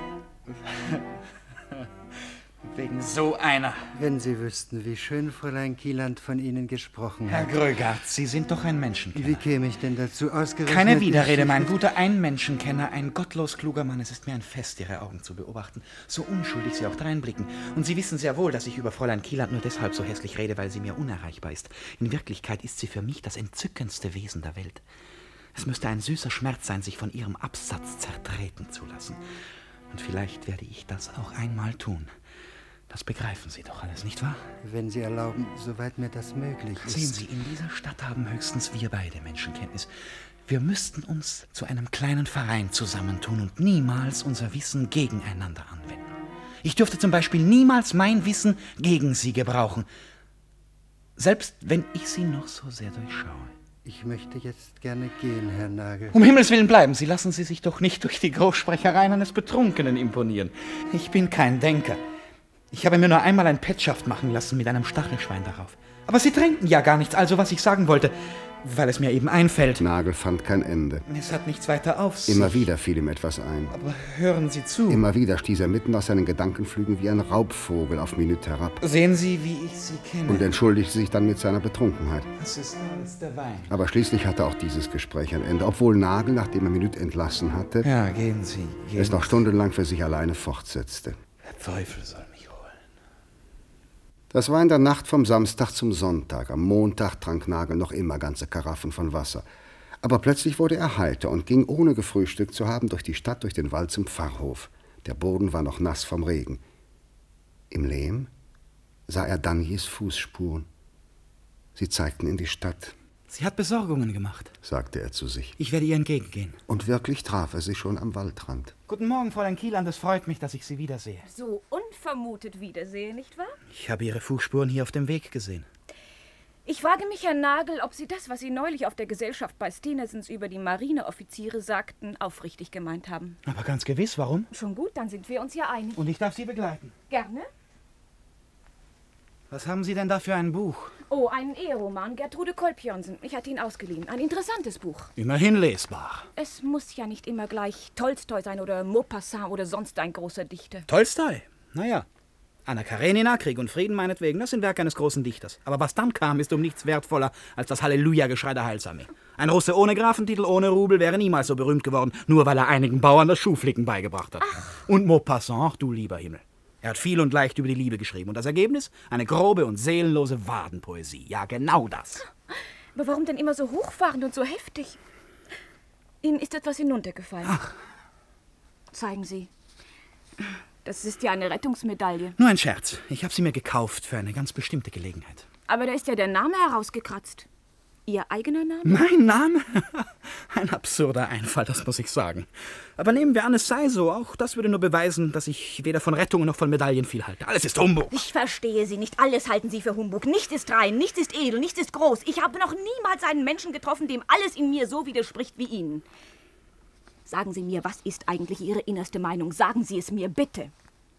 Wegen so einer. Wenn Sie wüssten, wie schön Fräulein Kielland von Ihnen gesprochen Herr hat. Grögard, Sie sind doch ein Menschenkenner. Wie käme ich denn dazu ausgerechnet? Keine Widerrede, mein guter Ein Menschenkenner, ein gottlos kluger Mann. Es ist mir ein Fest, Ihre Augen zu beobachten. So unschuldig Sie auch dreinblicken. Und Sie wissen sehr wohl, dass ich über Fräulein Kielland nur deshalb so hässlich rede, weil sie mir unerreichbar ist. In Wirklichkeit ist sie für mich das entzückendste Wesen der Welt. Es müsste ein süßer Schmerz sein, sich von ihrem Absatz zertreten zu lassen. Und vielleicht werde ich das auch einmal tun. Das begreifen Sie doch alles, nicht wahr? Wenn Sie erlauben, soweit mir das möglich ist. Sehen Sie, in dieser Stadt haben höchstens wir beide Menschenkenntnis. Wir müssten uns zu einem kleinen Verein zusammentun und niemals unser Wissen gegeneinander anwenden. Ich dürfte zum Beispiel niemals mein Wissen gegen Sie gebrauchen, selbst wenn ich Sie noch so sehr durchschaue. Ich möchte jetzt gerne gehen, Herr Nagel. Um Himmels Willen bleiben Sie, lassen Sie sich doch nicht durch die Großsprechereien eines Betrunkenen imponieren. Ich bin kein Denker. Ich habe mir nur einmal ein Petschaft machen lassen mit einem Stachelschwein darauf. Aber Sie trinken ja gar nichts, also was ich sagen wollte, weil es mir eben einfällt. Nagel fand kein Ende. Es hat nichts weiter auf sich. Immer wieder fiel ihm etwas ein. Aber hören Sie zu. Immer wieder stieß er mitten aus seinen Gedankenflügen wie ein Raubvogel auf Minute herab. Sehen Sie, wie ich Sie kenne. Und entschuldigte sich dann mit seiner Betrunkenheit. Das ist alles der Wein. Aber schließlich hatte auch dieses Gespräch ein Ende, obwohl Nagel, nachdem er Minute entlassen hatte, ja, gehen Sie, gehen es noch stundenlang für sich alleine fortsetzte. Der Teufel soll mich holen. Das war in der Nacht vom Samstag zum Sonntag. Am Montag trank Nagel noch immer ganze Karaffen von Wasser. Aber plötzlich wurde er heiter und ging, ohne gefrühstückt zu haben, durch die Stadt, durch den Wald zum Pfarrhof. Der Boden war noch nass vom Regen. Im Lehm sah er Daniers Fußspuren. Sie zeigten in die Stadt. Sie hat Besorgungen gemacht, sagte er zu sich. Ich werde ihr entgegengehen. Und wirklich traf er sie schon am Waldrand. Guten Morgen, Fräulein Kielland. Es freut mich, dass ich Sie wiedersehe. So unvermutet wiedersehe, nicht wahr? Ich habe Ihre Fußspuren hier auf dem Weg gesehen. Ich frage mich, Herr Nagel, ob Sie das, was Sie neulich auf der Gesellschaft bei Steenersens über die Marineoffiziere sagten, aufrichtig gemeint haben. Aber ganz gewiss, warum? Schon gut, dann sind wir uns ja einig. Und ich darf Sie begleiten. Gerne. Was haben Sie denn da für ein Buch? Oh, einen Eheroman, Gertrude Kolbjörnsen. Ich hatte ihn ausgeliehen. Ein interessantes Buch. Immerhin lesbar. Es muss ja nicht immer gleich Tolstoi sein oder Maupassant oder sonst ein großer Dichter. Tolstoi? Naja. Anna Karenina, Krieg und Frieden meinetwegen, das sind Werke eines großen Dichters. Aber was dann kam, ist um nichts wertvoller als das Halleluja-Geschrei der Heilsarmee. Ein Russe ohne Grafentitel, ohne Rubel wäre niemals so berühmt geworden, nur weil er einigen Bauern das Schuhflicken beigebracht hat. Ach. Und Maupassant, du lieber Himmel. Er hat viel und leicht über die Liebe geschrieben. Und das Ergebnis? Eine grobe und seelenlose Wadenpoesie. Ja, genau das. Aber warum denn immer so hochfahrend und so heftig? Ihnen ist etwas hinuntergefallen. Ach. Zeigen Sie. Das ist ja eine Rettungsmedaille. Nur ein Scherz. Ich habe sie mir gekauft für eine ganz bestimmte Gelegenheit. Aber da ist ja der Name herausgekratzt. Ihr eigener Name? Mein Name? Ein absurder Einfall, das muss ich sagen. Aber nehmen wir an, es sei so. Auch das würde nur beweisen, dass ich weder von Rettungen noch von Medaillen viel halte. Alles ist Humbug. Ich verstehe Sie nicht. Alles halten Sie für Humbug. Nichts ist rein, nichts ist edel, nichts ist groß. Ich habe noch niemals einen Menschen getroffen, dem alles in mir so widerspricht wie Ihnen. Sagen Sie mir, was ist eigentlich Ihre innerste Meinung? Sagen Sie es mir, bitte.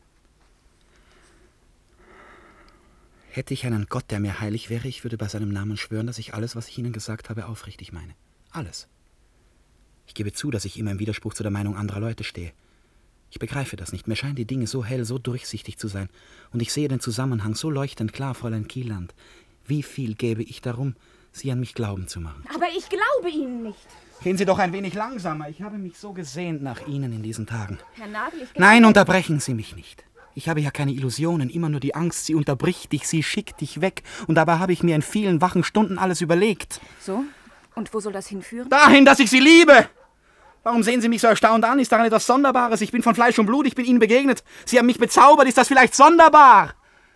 Hätte ich einen Gott, der mir heilig wäre, ich würde bei seinem Namen schwören, dass ich alles, was ich Ihnen gesagt habe, aufrichtig meine. Alles. Ich gebe zu, dass ich immer im Widerspruch zu der Meinung anderer Leute stehe. Ich begreife das nicht. Mir scheinen die Dinge so hell, so durchsichtig zu sein. Und ich sehe den Zusammenhang so leuchtend klar, Fräulein Kieland. Wie viel gäbe ich darum, Sie an mich glauben zu machen? Aber ich glaube Ihnen nicht. Gehen Sie doch ein wenig langsamer. Ich habe mich so gesehnt nach Ihnen in diesen Tagen. Herr Nagel, ich... Nein, unterbrechen Sie mich nicht. Ich habe ja keine Illusionen, immer nur die Angst, sie unterbricht dich, sie schickt dich weg. Und dabei habe ich mir in vielen wachen Stunden alles überlegt. So? Und wo soll das hinführen? Dahin, dass ich sie liebe! Warum sehen Sie mich so erstaunt an? Ist daran etwas Sonderbares? Ich bin von Fleisch und Blut, ich bin Ihnen begegnet. Sie haben mich bezaubert, ist das vielleicht sonderbar?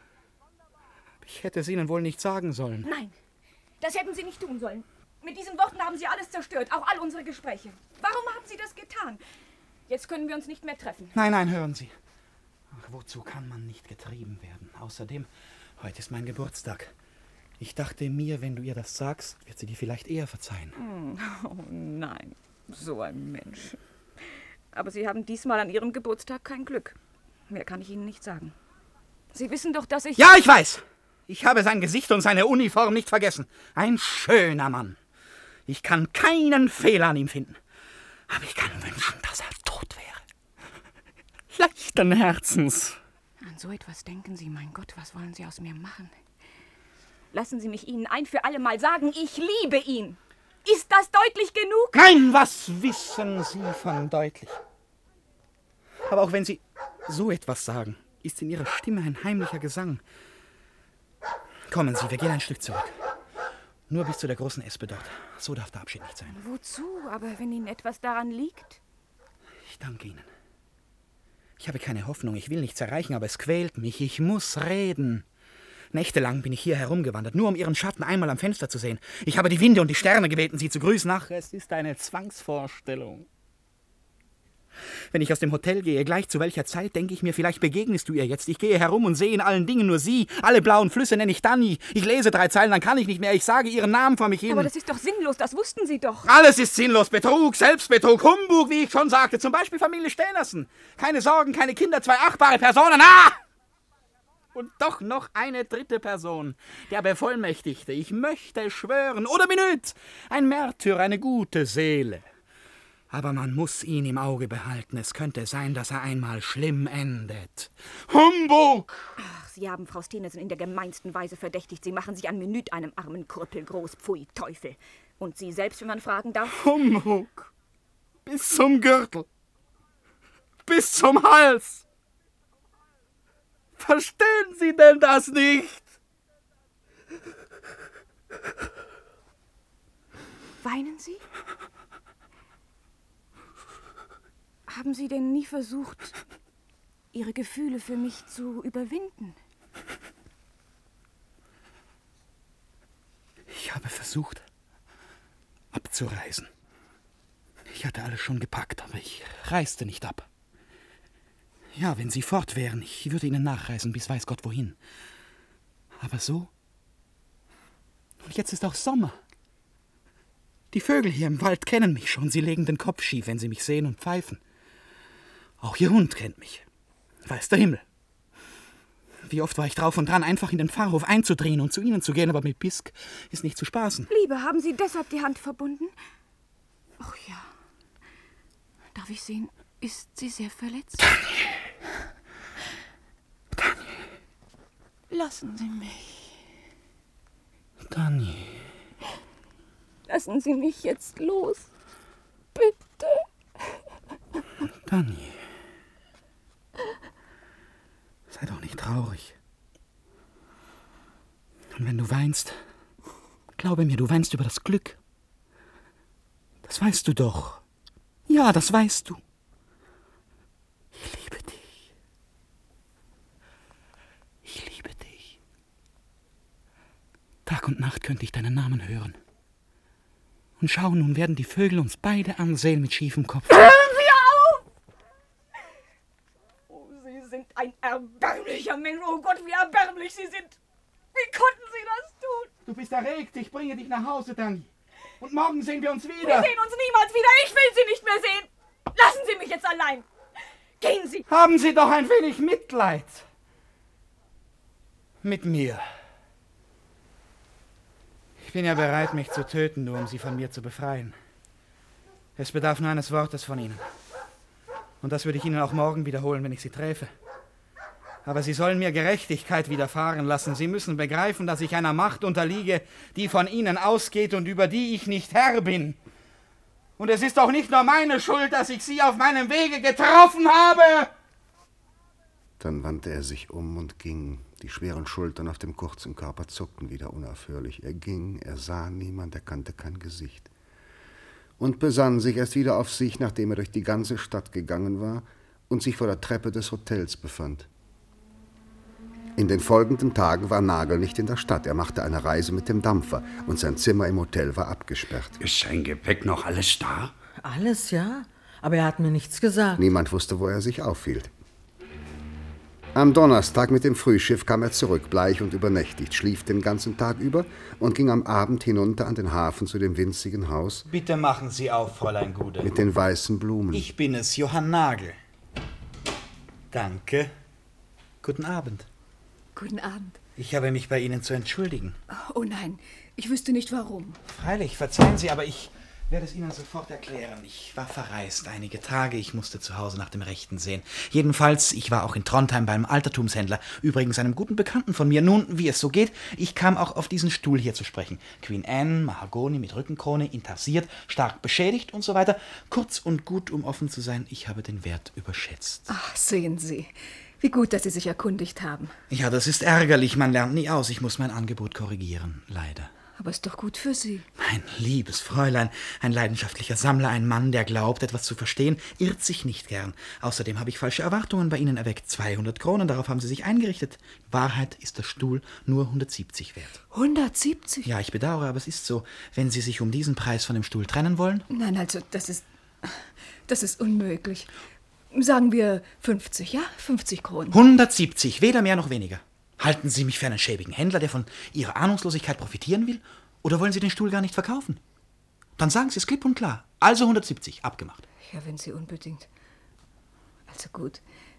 Ich hätte es Ihnen wohl nicht sagen sollen. Nein, das hätten Sie nicht tun sollen. Mit diesen Worten haben Sie alles zerstört, auch all unsere Gespräche. Warum haben Sie das getan? Jetzt können wir uns nicht mehr treffen. Nein, nein, hören Sie. Ach, wozu kann man nicht getrieben werden? Außerdem, heute ist mein Geburtstag. Ich dachte mir, wenn du ihr das sagst, wird sie dir vielleicht eher verzeihen. Oh nein, so ein Mensch. Aber Sie haben diesmal an Ihrem Geburtstag kein Glück. Mehr kann ich Ihnen nicht sagen. Sie wissen doch, dass ich... Ja, ich weiß! Ich habe sein Gesicht und seine Uniform nicht vergessen. Ein schöner Mann. Ich kann keinen Fehler an ihm finden. Aber ich kann wünschen, dass er tot wäre. Leichten Herzens. An so etwas denken Sie, mein Gott, was wollen Sie aus mir machen? Lassen Sie mich Ihnen ein für alle Mal sagen, ich liebe ihn. Ist das deutlich genug? Nein, was wissen Sie von deutlich? Aber auch wenn Sie so etwas sagen, ist in Ihrer Stimme ein heimlicher Gesang. Kommen Sie, wir gehen ein Stück zurück. Nur bis zu der großen Espe dort. So darf der Abschied nicht sein. Wozu? Aber wenn Ihnen etwas daran liegt? Ich danke Ihnen. Ich habe keine Hoffnung, ich will nichts erreichen, aber es quält mich. Ich muss reden. Nächtelang bin ich hier herumgewandert, nur um Ihren Schatten einmal am Fenster zu sehen. Ich habe die Winde und die Sterne gebeten, Sie zu grüßen. Ach, es ist eine Zwangsvorstellung. Wenn ich aus dem Hotel gehe, gleich zu welcher Zeit, denke ich mir, vielleicht begegnest du ihr jetzt. Ich gehe herum und sehe in allen Dingen nur sie. Alle blauen Flüsse nenne ich Danny. Ich lese drei Zeilen, dann kann ich nicht mehr. Ich sage ihren Namen vor mich hin. Aber das ist doch sinnlos, das wussten Sie doch. Alles ist sinnlos. Betrug, Selbstbetrug, Humbug, wie ich schon sagte. Zum Beispiel Familie Steenersen. Keine Sorgen, keine Kinder, zwei achtbare Personen. Ah! Und doch noch eine dritte Person. Der Bevollmächtigte. Ich möchte schwören. Oder Minute. Ein Märtyrer, eine gute Seele. Aber man muss ihn im Auge behalten. Es könnte sein, dass er einmal schlimm endet. Humbug! Ach, Sie haben Frau Steenersen in der gemeinsten Weise verdächtigt. Sie machen sich an Minute einem armen Krüppel groß. Pfui, Teufel. Und Sie selbst, wenn man fragen darf? Humbug! Bis zum Gürtel. Bis zum Hals. Verstehen Sie denn das nicht? Weinen Sie? Haben Sie denn nie versucht, Ihre Gefühle für mich zu überwinden? Ich habe versucht, abzureisen. Ich hatte alles schon gepackt, aber ich reiste nicht ab. Ja, wenn Sie fort wären, ich würde Ihnen nachreisen, bis weiß Gott wohin. Aber so? Und jetzt ist auch Sommer. Die Vögel hier im Wald kennen mich schon. Sie legen den Kopf schief, wenn sie mich sehen und pfeifen. Auch Ihr Hund kennt mich. Weiß der Himmel. Wie oft war ich drauf und dran, einfach in den Pfarrhof einzudrehen und zu Ihnen zu gehen, aber mit Pisk ist nicht zu spaßen. Liebe, haben Sie deshalb die Hand verbunden? Ach ja. Darf ich sehen, ist sie sehr verletzt? Daniel. Daniel. Lassen Sie mich. Daniel. Lassen Sie mich jetzt los. Bitte. Daniel. Sei doch nicht traurig. Und wenn du weinst, glaube mir, du weinst über das Glück. Das weißt du doch. Ja, das weißt du. Ich liebe dich. Ich liebe dich. Tag und Nacht könnte ich deinen Namen hören. Und schau, nun werden die Vögel uns beide ansehen mit schiefem Kopf. Hören Sie auf! Oh, Sie sind ein erbärmlicher Mensch. Oh Gott, wie erbärmlich Sie sind. Wie konnten Sie das tun? Du bist erregt. Ich bringe dich nach Hause, Dani. Und morgen sehen wir uns wieder. Wir sehen uns niemals wieder. Ich will Sie nicht mehr sehen. Lassen Sie mich jetzt allein. Gehen Sie. Haben Sie doch ein wenig Mitleid. Mit mir. Ich bin ja bereit, mich zu töten, nur um Sie von mir zu befreien. Es bedarf nur eines Wortes von Ihnen. Und das würde ich Ihnen auch morgen wiederholen, wenn ich Sie träfe. Aber Sie sollen mir Gerechtigkeit widerfahren lassen. Sie müssen begreifen, dass ich einer Macht unterliege, die von Ihnen ausgeht und über die ich nicht Herr bin. Und es ist auch nicht nur meine Schuld, dass ich Sie auf meinem Wege getroffen habe. Dann wandte er sich um und ging. Die schweren Schultern auf dem kurzen Körper zuckten wieder unaufhörlich. Er ging, er sah niemand, er kannte kein Gesicht. Und besann sich erst wieder auf sich, nachdem er durch die ganze Stadt gegangen war und sich vor der Treppe des Hotels befand. In den folgenden Tagen war Nagel nicht in der Stadt. Er machte eine Reise mit dem Dampfer und sein Zimmer im Hotel war abgesperrt. Ist sein Gepäck noch alles da? Alles, ja. Aber er hat mir nichts gesagt. Niemand wusste, wo er sich aufhielt. Am Donnerstag mit dem Frühschiff kam er zurück, bleich und übernächtigt, schlief den ganzen Tag über und ging am Abend hinunter an den Hafen zu dem winzigen Haus. Bitte machen Sie auf, Fräulein Gude. Mit den weißen Blumen. Ich bin es, Johann Nagel. Danke. Guten Abend. Guten Abend. Ich habe mich bei Ihnen zu entschuldigen. Oh nein, ich wüsste nicht warum. Freilich, verzeihen Sie, aber ich werde es Ihnen sofort erklären. Ich war verreist einige Tage. Ich musste zu Hause nach dem Rechten sehen. Jedenfalls, ich war auch in Trondheim beim Altertumshändler. Übrigens einem guten Bekannten von mir. Nun, wie es so geht, ich kam auch auf diesen Stuhl hier zu sprechen. Queen Anne, Mahagoni mit Rückenkrone, intarsiert, stark beschädigt und so weiter. Kurz und gut, um offen zu sein, ich habe den Wert überschätzt. Ach, sehen Sie. Wie gut, dass Sie sich erkundigt haben. Ja, das ist ärgerlich. Man lernt nie aus. Ich muss mein Angebot korrigieren, leider. Aber ist doch gut für Sie. Mein liebes Fräulein, ein leidenschaftlicher Sammler, ein Mann, der glaubt, etwas zu verstehen, irrt sich nicht gern. Außerdem habe ich falsche Erwartungen bei Ihnen erweckt. zweihundert Kronen, darauf haben Sie sich eingerichtet. Wahrheit ist der Stuhl nur hundertsiebzig wert. hundertsiebzig? Ja, ich bedauere, aber es ist so. Wenn Sie sich um diesen Preis von dem Stuhl trennen wollen? Nein, also, das ist... das ist unmöglich. Sagen wir fünfzig, ja? fünfzig Kronen. hundertsiebzig, weder mehr noch weniger. Halten Sie mich für einen schäbigen Händler, der von Ihrer Ahnungslosigkeit profitieren will? Oder wollen Sie den Stuhl gar nicht verkaufen? Dann sagen Sie es klipp und klar. Also hundertsiebzig, abgemacht. Ja, wenn Sie unbedingt. Also gut.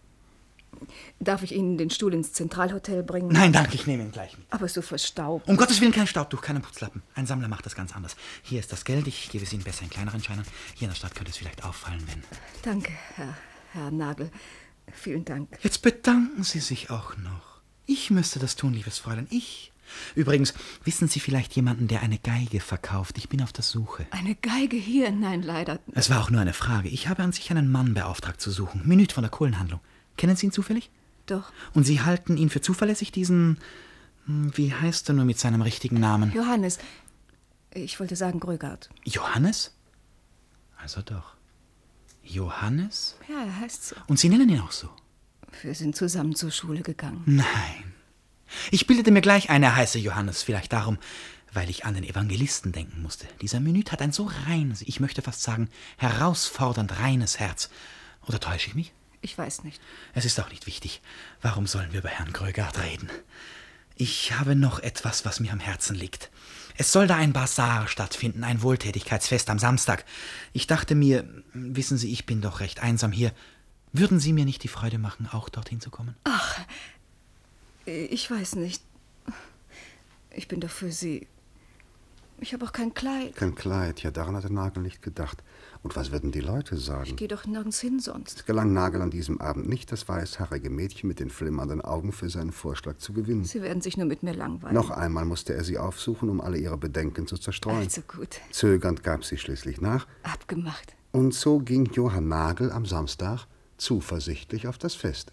Darf ich Ihnen den Stuhl ins Zentralhotel bringen? Nein, danke, ich nehme ihn gleich mit. Aber so verstaubt. Um Gottes Willen kein Staubtuch, keinen Putzlappen. Ein Sammler macht das ganz anders. Hier ist das Geld, ich gebe es Ihnen besser in kleineren Scheinen. Hier in der Stadt könnte es vielleicht auffallen, wenn... Danke, Herr, Herr Nagel. Vielen Dank. Jetzt bedanken Sie sich auch noch. Ich müsste das tun, liebes Fräulein, ich. Übrigens, wissen Sie vielleicht jemanden, der eine Geige verkauft? Ich bin auf der Suche. Eine Geige hier? Nein, leider. Es war auch nur eine Frage. Ich habe an sich einen Mann beauftragt zu suchen. Minüt von der Kohlenhandlung. Kennen Sie ihn zufällig? Doch. Und Sie halten ihn für zuverlässig, diesen... Wie heißt er nur mit seinem richtigen Namen? Johannes. Ich wollte sagen Grögard. Johannes? Also doch. Johannes? Ja, er heißt so. Und Sie nennen ihn auch so? Wir sind zusammen zur Schule gegangen. Nein. Ich bildete mir gleich ein, er heiße Johannes. Vielleicht darum, weil ich an den Evangelisten denken musste. Dieser Minüt hat ein so reines, ich möchte fast sagen, herausfordernd reines Herz. Oder täusche ich mich? Ich weiß nicht. Es ist auch nicht wichtig. Warum sollen wir über Herrn Grögard reden? Ich habe noch etwas, was mir am Herzen liegt. Es soll da ein Basar stattfinden, ein Wohltätigkeitsfest am Samstag. Ich dachte mir, wissen Sie, ich bin doch recht einsam hier. Würden Sie mir nicht die Freude machen, auch dorthin zu kommen? Ach, ich weiß nicht. Ich bin doch für Sie. Ich habe auch kein Kleid. Kein Kleid, ja, daran hatte Nagel nicht gedacht. Und was würden die Leute sagen? Ich gehe doch nirgends hin sonst. Es gelang Nagel an diesem Abend nicht, das weißhaarige Mädchen mit den flimmernden Augen für seinen Vorschlag zu gewinnen. Sie werden sich nur mit mir langweilen. Noch einmal musste er sie aufsuchen, um alle ihre Bedenken zu zerstreuen. Also gut. Zögernd gab sie schließlich nach. Abgemacht. Und so ging Johann Nagel am Samstag zuversichtlich auf das Fest.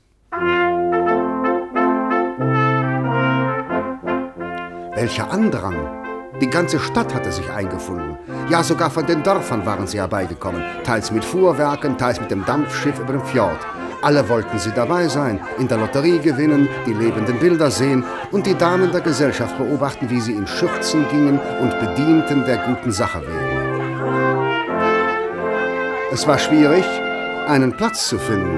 Welcher Andrang! Die ganze Stadt hatte sich eingefunden. Ja, sogar von den Dörfern waren sie herbeigekommen. Teils mit Fuhrwerken, teils mit dem Dampfschiff über dem Fjord. Alle wollten sie dabei sein, in der Lotterie gewinnen, die lebenden Bilder sehen und die Damen der Gesellschaft beobachten, wie sie in Schürzen gingen und bedienten der guten Sache wegen. Es war schwierig, einen Platz zu finden.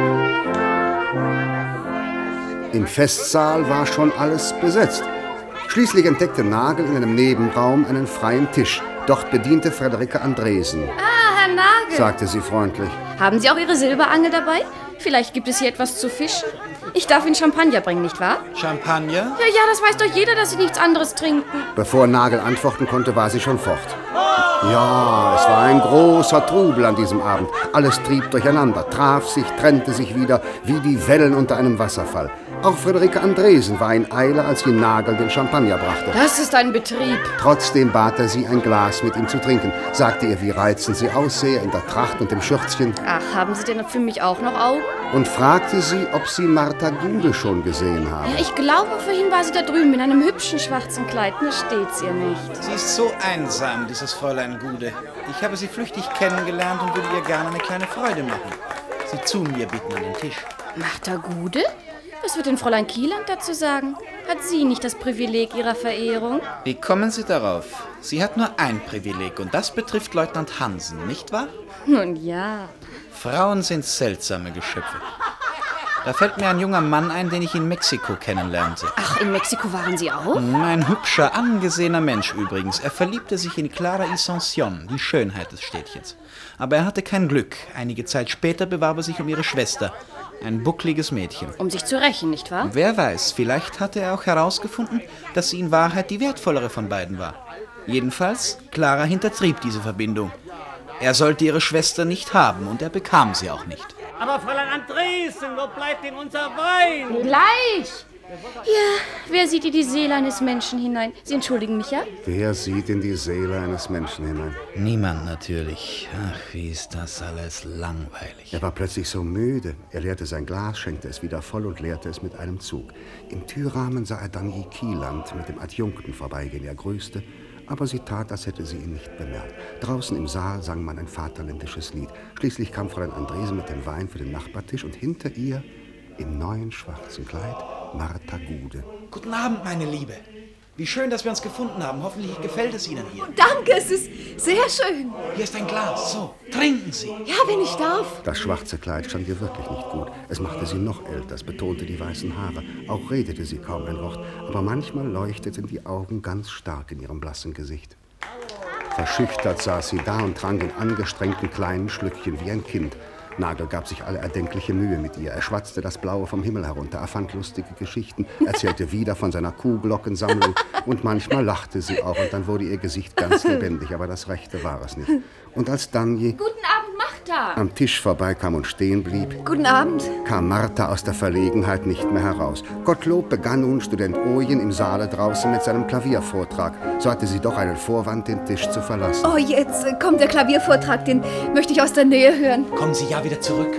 Im Festsaal war schon alles besetzt. Schließlich entdeckte Nagel in einem Nebenraum einen freien Tisch. Dort bediente Friederike Andresen. Ah, Herr Nagel, sagte sie freundlich. haben Sie auch Ihre Silberangel dabei? Vielleicht gibt es hier etwas zu fischen. Ich darf Ihnen Champagner bringen, nicht wahr? Champagner? Ja, ja, das weiß doch jeder, dass Sie nichts anderes trinken. Bevor Nagel antworten konnte, war sie schon fort. Ja, es war ein großer Trubel an diesem Abend. Alles trieb durcheinander, traf sich, trennte sich wieder, wie die Wellen unter einem Wasserfall. Auch Friederike Andresen war in Eile, als sie Nagel den Champagner brachte. Das ist ein Betrieb. Trotzdem bat er sie, ein Glas mit ihm zu trinken, sagte ihr, wie reizend sie aussehe in der Tracht und dem Schürzchen. Ach, haben Sie denn für mich auch noch Augen? Und fragte sie, ob sie Martha Gude schon gesehen habe. Ja, ich glaube, vorhin war sie da drüben in einem hübschen schwarzen Kleid. Mir steht's ihr nicht. Sie ist so einsam, dieses Fräulein Gude. Ich habe sie flüchtig kennengelernt und würde ihr gerne eine kleine Freude machen. Sie zu mir bitten an den Tisch. Martha Gude? Was wird denn Fräulein Kieland dazu sagen? Hat sie nicht das Privileg ihrer Verehrung? Wie kommen Sie darauf? Sie hat nur ein Privileg und das betrifft Leutnant Hansen, nicht wahr? Nun ja. Frauen sind seltsame Geschöpfe. Da fällt mir ein junger Mann ein, den ich in Mexiko kennenlernte. Ach, in Mexiko waren Sie auch? Ein hübscher, angesehener Mensch übrigens. Er verliebte sich in Clara Ascension, die Schönheit des Städtchens. Aber er hatte kein Glück. Einige Zeit später bewarb er sich um ihre Schwester, ein buckliges Mädchen. Um sich zu rächen, nicht wahr? Wer weiß, vielleicht hatte er auch herausgefunden, dass sie in Wahrheit die wertvollere von beiden war. Jedenfalls, Clara hintertrieb diese Verbindung. Er sollte ihre Schwester nicht haben und er bekam sie auch nicht. Aber Fräulein Andresen, wo bleibt denn unser Wein? Gleich! Ja, wer sieht in die Seele eines Menschen hinein? Sie entschuldigen mich, ja? Wer sieht in die Seele eines Menschen hinein? Niemand natürlich. Ach, wie ist das alles langweilig. Er war plötzlich so müde. Er leerte sein Glas, schenkte es wieder voll und leerte es mit einem Zug. Im Türrahmen sah er Dani Kieland mit dem Adjunkten vorbeigehen. Er grüßte, aber sie tat, als hätte sie ihn nicht bemerkt. Draußen im Saal sang man ein vaterländisches Lied. Schließlich kam Fräulein Andresen mit dem Wein für den Nachbartisch und hinter ihr, im neuen schwarzen Kleid, Martha Gude. Guten Abend, meine Liebe. Wie schön, dass wir uns gefunden haben. Hoffentlich gefällt es Ihnen hier. Danke, es ist sehr schön. Hier ist ein Glas. So, trinken Sie. Ja, wenn ich darf. Das schwarze Kleid stand ihr wirklich nicht gut. Es machte sie noch älter, es betonte die weißen Haare. Auch redete sie kaum ein Wort, aber manchmal leuchteten die Augen ganz stark in ihrem blassen Gesicht. Verschüchtert saß sie da und trank in angestrengten kleinen Schlückchen wie ein Kind. Nagel gab sich alle erdenkliche Mühe mit ihr. Er schwatzte das Blaue vom Himmel herunter, erfand lustige Geschichten, erzählte wieder von seiner Kuhglockensammlung und manchmal lachte sie auch und dann wurde ihr Gesicht ganz lebendig, aber das Rechte war es nicht. Und als Dani Guten Abend, Martha! am Tisch vorbeikam und stehen blieb, Guten Abend. kam Martha aus der Verlegenheit nicht mehr heraus. Gottlob begann nun Student Ojen im Saale draußen mit seinem Klaviervortrag. So hatte sie doch einen Vorwand, den Tisch zu verlassen. Oh, jetzt äh, kommt der Klaviervortrag, den möchte ich aus der Nähe hören. Kommen Sie ja wieder zurück.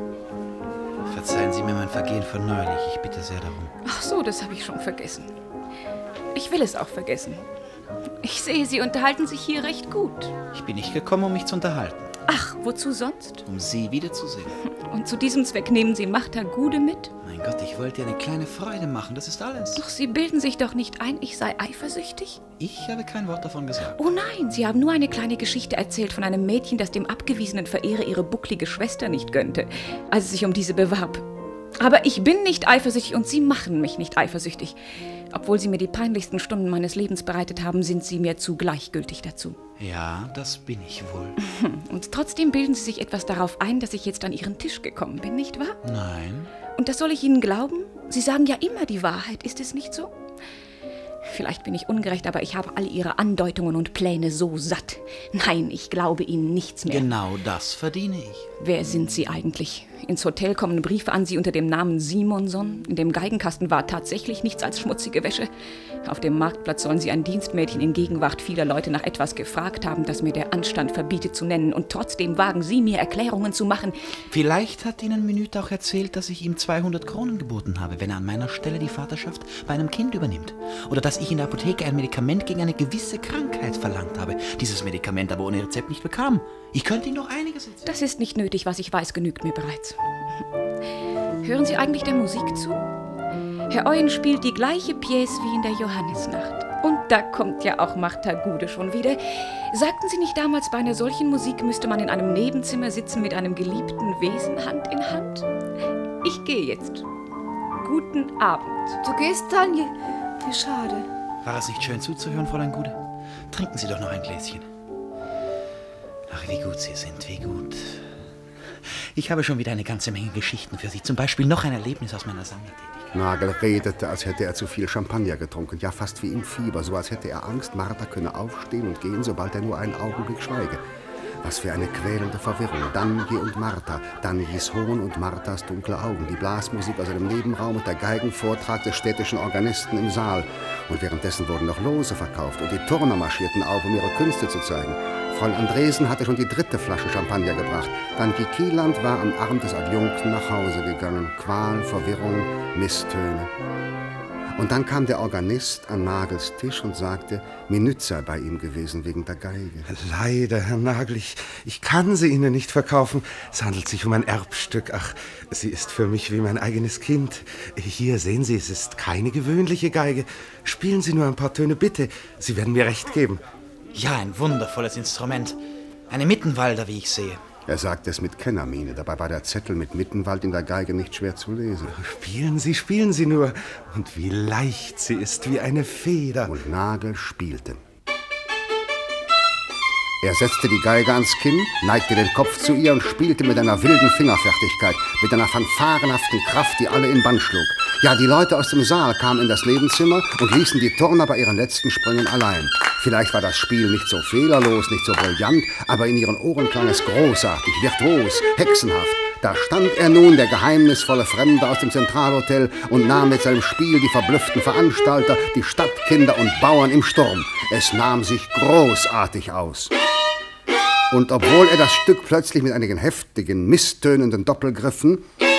Verzeihen Sie mir mein Vergehen von neulich. Ich bitte sehr darum. Ach so, das habe ich schon vergessen. Ich will es auch vergessen. Ich sehe, Sie unterhalten sich hier recht gut. Ich bin nicht gekommen, um mich zu unterhalten. Ach, wozu sonst? Um Sie wiederzusehen. Und zu diesem Zweck nehmen Sie Martha Gude mit? Mein Gott, ich wollte ihr eine kleine Freude machen, das ist alles. Doch Sie bilden sich doch nicht ein, ich sei eifersüchtig? Ich habe kein Wort davon gesagt. Oh nein, Sie haben nur eine kleine Geschichte erzählt von einem Mädchen, das dem abgewiesenen Verehrer ihre bucklige Schwester nicht gönnte, als es sich um diese bewarb. Aber ich bin nicht eifersüchtig und Sie machen mich nicht eifersüchtig. Obwohl Sie mir die peinlichsten Stunden meines Lebens bereitet haben, sind Sie mir zu gleichgültig dazu. Ja, das bin ich wohl. Und trotzdem bilden Sie sich etwas darauf ein, dass ich jetzt an Ihren Tisch gekommen bin, nicht wahr? Nein. Und das soll ich Ihnen glauben? Sie sagen ja immer die Wahrheit, ist es nicht so? Vielleicht bin ich ungerecht, aber ich habe all Ihre Andeutungen und Pläne so satt. Nein, ich glaube Ihnen nichts mehr. Genau das verdiene ich. Wer sind Sie eigentlich? Ins Hotel kommen Briefe an Sie unter dem Namen Simonson. In dem Geigenkasten war tatsächlich nichts als schmutzige Wäsche. Auf dem Marktplatz sollen Sie ein Dienstmädchen in Gegenwart vieler Leute nach etwas gefragt haben, das mir der Anstand verbietet zu nennen. Und trotzdem wagen Sie, mir Erklärungen zu machen. Vielleicht hat Ihnen Minute auch erzählt, dass ich ihm zweihundert Kronen geboten habe, wenn er an meiner Stelle die Vaterschaft bei einem Kind übernimmt. Oder dass ich in der Apotheke ein Medikament gegen eine gewisse Krankheit verlangt habe, dieses Medikament aber ohne Rezept nicht bekam. Ich könnte Ihnen noch einiges erzählen. Das ist nicht nötig, was ich weiß, genügt mir bereits. Hören Sie eigentlich der Musik zu? Herr Oyen spielt die gleiche Pièce wie in der Johannisnacht. Und da kommt ja auch Martha Gude schon wieder. Sagten Sie nicht damals, bei einer solchen Musik müsste man in einem Nebenzimmer sitzen mit einem geliebten Wesen Hand in Hand? Ich gehe jetzt. Guten Abend. Du gehst, Tanje? Wie schade. War es nicht schön zuzuhören, Fräulein Gude? Trinken Sie doch noch ein Gläschen. Ach, wie gut Sie sind, wie gut. Ich habe schon wieder eine ganze Menge Geschichten für Sie. Zum Beispiel noch ein Erlebnis aus meiner Sammlertätigkeit. Nagel redete, als hätte er zu viel Champagner getrunken. Ja, fast wie im Fieber. So als hätte er Angst, Martha könne aufstehen und gehen, sobald er nur einen Augenblick schweige. Was für eine quälende Verwirrung. Danje und Martha, Danjes Hohn und Marthas dunkle Augen, die Blasmusik aus einem Nebenraum und der Geigenvortrag des städtischen Organisten im Saal. Und währenddessen wurden noch Lose verkauft und die Turner marschierten auf, um ihre Künste zu zeigen. Fräulein Andresen hatte schon die dritte Flasche Champagner gebracht. Danje Kieland war am Arm des Adjunkten nach Hause gegangen. Qual, Verwirrung, Misstöne. Und dann kam der Organist an Nagels Tisch und sagte, Minute sei bei ihm gewesen wegen der Geige. Leider, Herr Nagel, ich, ich kann sie Ihnen nicht verkaufen. Es handelt sich um ein Erbstück. Ach, sie ist für mich wie mein eigenes Kind. Hier, sehen Sie, es ist keine gewöhnliche Geige. Spielen Sie nur ein paar Töne, bitte. Sie werden mir recht geben. Ja, ein wundervolles Instrument. Eine Mittenwalder, wie ich sehe. Er sagte es mit Kennermiene. Dabei war der Zettel mit Mittenwald in der Geige nicht schwer zu lesen. Spielen Sie, spielen Sie nur. Und wie leicht sie ist, wie eine Feder. Und Nagel spielte. Er setzte die Geige ans Kinn, neigte den Kopf zu ihr und spielte mit einer wilden Fingerfertigkeit, mit einer fanfarenhaften Kraft, die alle in Bann schlug. Ja, die Leute aus dem Saal kamen in das Nebenzimmer und ließen die Turner bei ihren letzten Sprüngen allein. Vielleicht war das Spiel nicht so fehlerlos, nicht so brillant, aber in ihren Ohren klang es großartig, virtuos, hexenhaft. Da stand er nun, der geheimnisvolle Fremde aus dem Zentralhotel, und nahm mit seinem Spiel die verblüfften Veranstalter, die Stadtkinder und Bauern im Sturm. Es nahm sich großartig aus. Und obwohl er das Stück plötzlich mit einigen heftigen, misstönenden Doppelgriffen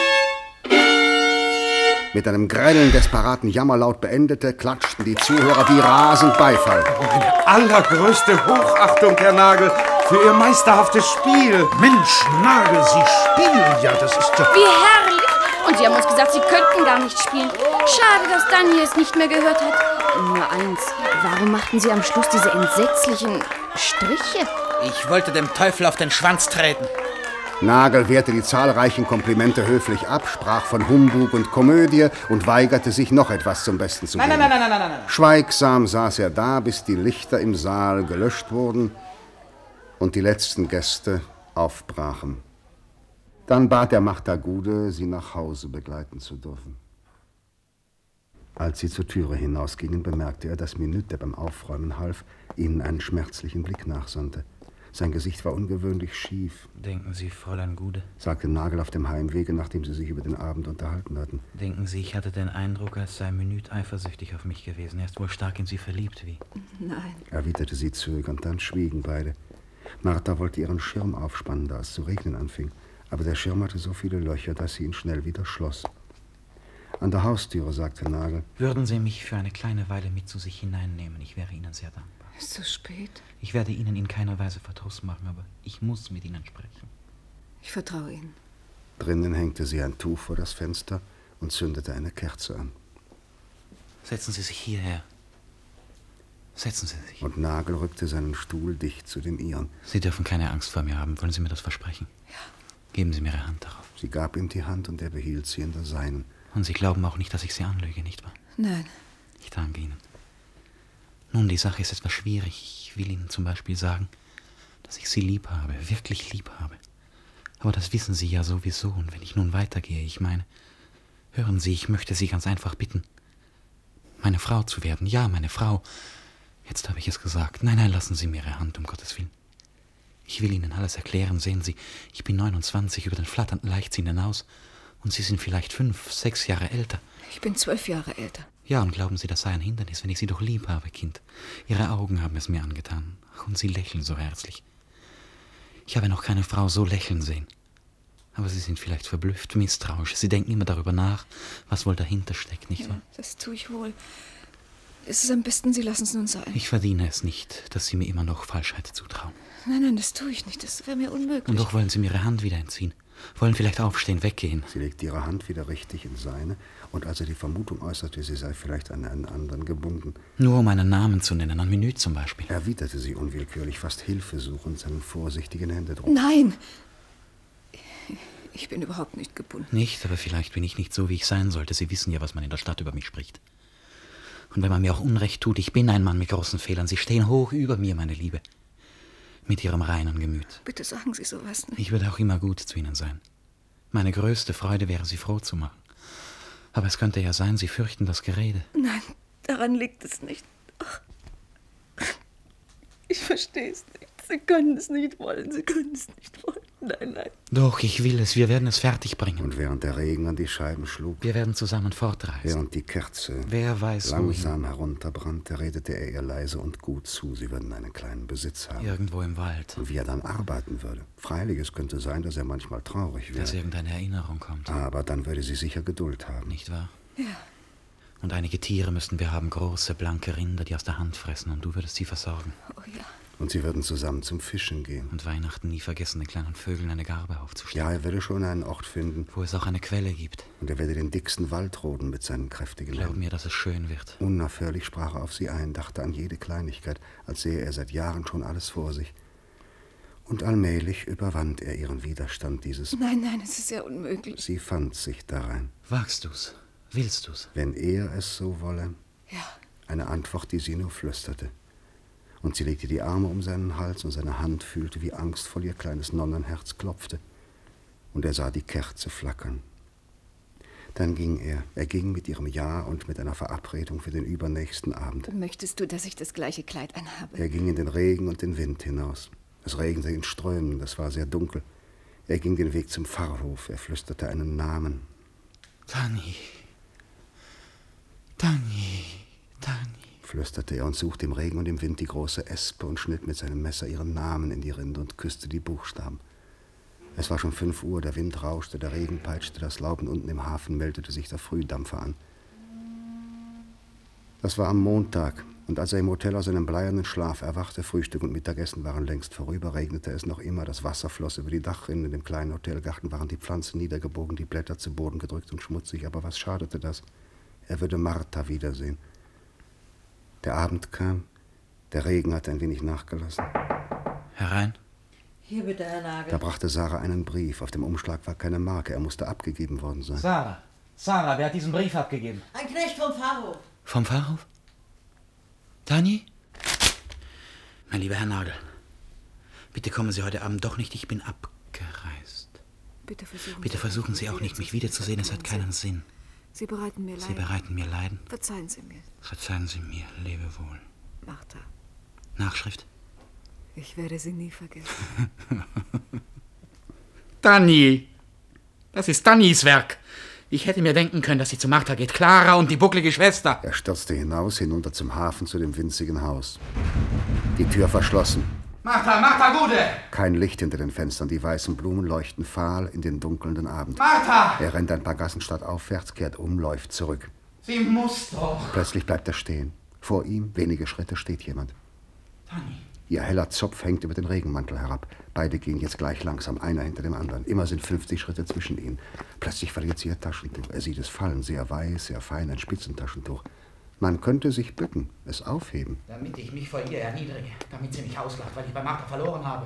mit einem grellen, desperaten Jammerlaut beendete, klatschten die Zuhörer wie rasend Beifall. Meine allergrößte Hochachtung, Herr Nagel, für Ihr meisterhaftes Spiel. Mensch, Nagel, Sie spielen ja, das ist ja... Wie herrlich! Und Sie haben uns gesagt, Sie könnten gar nicht spielen. Schade, dass Danje es nicht mehr gehört hat. Nur eins, warum machten Sie am Schluss diese entsetzlichen Striche? Ich wollte dem Teufel auf den Schwanz treten. Nagel wehrte die zahlreichen Komplimente höflich ab, sprach von Humbug und Komödie und weigerte sich, noch etwas zum Besten zu geben. Nein, nein, nein, nein, nein, nein, nein. Schweigsam saß er da, bis die Lichter im Saal gelöscht wurden und die letzten Gäste aufbrachen. Dann bat er Martha Gude, sie nach Hause begleiten zu dürfen. Als sie zur Türe hinausgingen, bemerkte er, dass Minute beim Aufräumen half, ihnen einen schmerzlichen Blick nachsandte. Sein Gesicht war ungewöhnlich schief. Denken Sie, Fräulein Gude? Sagte Nagel auf dem Heimwege, nachdem sie sich über den Abend unterhalten hatten. Denken Sie, ich hatte den Eindruck, als sei Minute eifersüchtig auf mich gewesen. Er ist wohl stark in Sie verliebt, wie? Nein. Erwiderte sie zögernd, dann schwiegen beide. Martha wollte ihren Schirm aufspannen, da es zu regnen anfing. Aber der Schirm hatte so viele Löcher, dass sie ihn schnell wieder schloss. An der Haustüre sagte Nagel: Würden Sie mich für eine kleine Weile mit zu sich hineinnehmen? Ich wäre Ihnen sehr dankbar. Ist so spät? Ich werde Ihnen in keiner Weise Verdruss machen, aber ich muss mit Ihnen sprechen. Ich vertraue Ihnen. Drinnen hängte sie ein Tuch vor das Fenster und zündete eine Kerze an. Setzen Sie sich hierher. Setzen Sie sich. Und Nagel rückte seinen Stuhl dicht zu dem ihren. Sie dürfen keine Angst vor mir haben. Wollen Sie mir das versprechen? Ja. Geben Sie mir Ihre Hand darauf. Sie gab ihm die Hand und er behielt sie in der seinen. Und Sie glauben auch nicht, dass ich Sie anlüge, nicht wahr? Nein. Ich danke Ihnen. Nun, die Sache ist etwas schwierig. Ich will Ihnen zum Beispiel sagen, dass ich Sie lieb habe, wirklich lieb habe. Aber das wissen Sie ja sowieso. Und wenn ich nun weitergehe, ich meine, hören Sie, ich möchte Sie ganz einfach bitten, meine Frau zu werden. Ja, meine Frau. Jetzt habe ich es gesagt. Nein, nein, lassen Sie mir Ihre Hand, um Gottes Willen. Ich will Ihnen alles erklären. Sehen Sie, ich bin neunundzwanzig, über den flatternden Leichtsinn hinaus. Und Sie sind vielleicht fünf, sechs Jahre älter. Ich bin zwölf Jahre älter. Ja, und glauben Sie, das sei ein Hindernis, wenn ich Sie doch lieb habe, Kind? Ihre Augen haben es mir angetan. Ach, und Sie lächeln so herzlich. Ich habe noch keine Frau so lächeln sehen. Aber Sie sind vielleicht verblüfft, misstrauisch. Sie denken immer darüber nach, was wohl dahinter steckt, nicht wahr? Ja, das tue ich wohl. Es ist am besten, Sie lassen es nun sein. Ich verdiene es nicht, dass Sie mir immer noch Falschheit zutrauen. Nein, nein, das tue ich nicht. Das wäre mir unmöglich. Und doch wollen Sie mir Ihre Hand wieder entziehen. Wollen vielleicht aufstehen, weggehen. Sie legte ihre Hand wieder richtig in seine, und als er die Vermutung äußerte, sie sei vielleicht an einen anderen gebunden, nur um einen Namen zu nennen, an Menü zum Beispiel, erwiderte sie unwillkürlich, fast hilfesuchend, seinen vorsichtigen Händedruck. Nein! Ich bin überhaupt nicht gebunden. Nicht, aber vielleicht bin ich nicht so, wie ich sein sollte. Sie wissen ja, was man in der Stadt über mich spricht. Und wenn man mir auch Unrecht tut, ich bin ein Mann mit großen Fehlern. Sie stehen hoch über mir, meine Liebe. Mit Ihrem reinen Gemüt. Bitte sagen Sie sowas nicht. Ich würde auch immer gut zu Ihnen sein. Meine größte Freude wäre, Sie froh zu machen. Aber es könnte ja sein, Sie fürchten das Gerede. Nein, daran liegt es nicht. Ach, ich verstehe es nicht. Sie können es nicht wollen. Sie können es nicht wollen. Nein, nein. Doch, ich will es. Wir werden es fertigbringen. Und während der Regen an die Scheiben schlug, wir werden zusammen fortreisen. Während die Kerze Wer weiß, langsam herunterbrannte, redete er ihr leise und gut zu. Sie würden einen kleinen Besitz haben. Irgendwo im Wald. Und wie er dann arbeiten würde. Freilich, es könnte sein, dass er manchmal traurig wäre. Dass irgendeine Erinnerung kommt. Aber dann würde sie sicher Geduld haben. Nicht wahr? Ja. Und einige Tiere müssten wir haben, große, blanke Rinder, die aus der Hand fressen. Und du würdest sie versorgen. Oh ja. Und sie würden zusammen zum Fischen gehen. Und Weihnachten nie vergessen, den kleinen Vögeln eine Garbe aufzustellen. Ja, er würde schon einen Ort finden, wo es auch eine Quelle gibt. Und er werde den dicksten Wald roden mit seinen kräftigen Glaub mir, dass es schön wird. Unaufhörlich sprach er auf sie ein, dachte an jede Kleinigkeit, als sähe er seit Jahren schon alles vor sich. Und allmählich überwand er ihren Widerstand, dieses... Nein, nein, es ist ja unmöglich. Sie fand sich darein. Wagst du's? Willst du's? Wenn er es so wolle. Ja. Eine Antwort, die sie nur flüsterte. Und sie legte die Arme um seinen Hals und seine Hand fühlte, wie angstvoll ihr kleines Nonnenherz klopfte. Und er sah die Kerze flackern. Dann ging er. Er ging mit ihrem Ja und mit einer Verabredung für den übernächsten Abend. Möchtest du, dass ich das gleiche Kleid anhabe? Er ging in den Regen und den Wind hinaus. Es regnete in Strömen, das war sehr dunkel. Er ging den Weg zum Pfarrhof. Er flüsterte einen Namen. Dani. Dani. Dani. Flüsterte er und suchte im Regen und im Wind die große Espe und schnitt mit seinem Messer ihren Namen in die Rinde und küsste die Buchstaben. Es war schon fünf Uhr, der Wind rauschte, der Regen peitschte das Laub und unten im Hafen meldete sich der Frühdampfer an. Das war am Montag, und als er im Hotel aus seinem bleiernen Schlaf erwachte, Frühstück und Mittagessen waren längst vorüber, regnete es noch immer, das Wasser floss über die Dachrinnen, in dem kleinen Hotelgarten waren die Pflanzen niedergebogen, die Blätter zu Boden gedrückt und schmutzig, aber was schadete das? Er würde Martha wiedersehen. Der Abend kam, der Regen hatte ein wenig nachgelassen. Herein. Hier bitte, Herr Nagel. Da brachte Sarah einen Brief. Auf dem Umschlag war keine Marke. Er musste abgegeben worden sein. Sarah, Sarah, wer hat diesen Brief abgegeben? Ein Knecht vom Pfarrhof. Vom Pfarrhof? Dani? Mein lieber Herr Nagel, bitte kommen Sie heute Abend doch nicht. Ich bin abgereist. Bitte versuchen, bitte versuchen Sie auch nicht, mich wiederzusehen. Es hat keinen Sinn. Sie bereiten mir Leiden. Sie bereiten mir Leiden. Verzeihen Sie mir. Verzeihen Sie mir, lebe wohl. Martha. Nachschrift? Ich werde Sie nie vergessen. Dani! Das ist Dannys Werk. Ich hätte mir denken können, dass sie zu Martha geht. Clara und die bucklige Schwester. Er stürzte hinaus, hinunter zum Hafen, zu dem winzigen Haus. Die Tür verschlossen. Martha, Martha, Gude! Kein Licht hinter den Fenstern. Die weißen Blumen leuchten fahl in den dunkelnden Abend. Martha! Er rennt ein paar Gassen stadtaufwärts, kehrt um, läuft zurück. Sie muss doch. Plötzlich bleibt er stehen. Vor ihm, wenige Schritte, steht jemand. Dani. Ihr heller Zopf hängt über den Regenmantel herab. Beide gehen jetzt gleich langsam, einer hinter dem anderen. Immer sind fünfzig Schritte zwischen ihnen. Plötzlich verliert sie ihr Taschentuch. Er sieht es fallen, sehr weiß, sehr fein, ein Spitzentaschentuch. Man könnte sich bücken, es aufheben. Damit ich mich vor ihr erniedrige, damit sie mich auslacht, weil ich bei Martha verloren habe.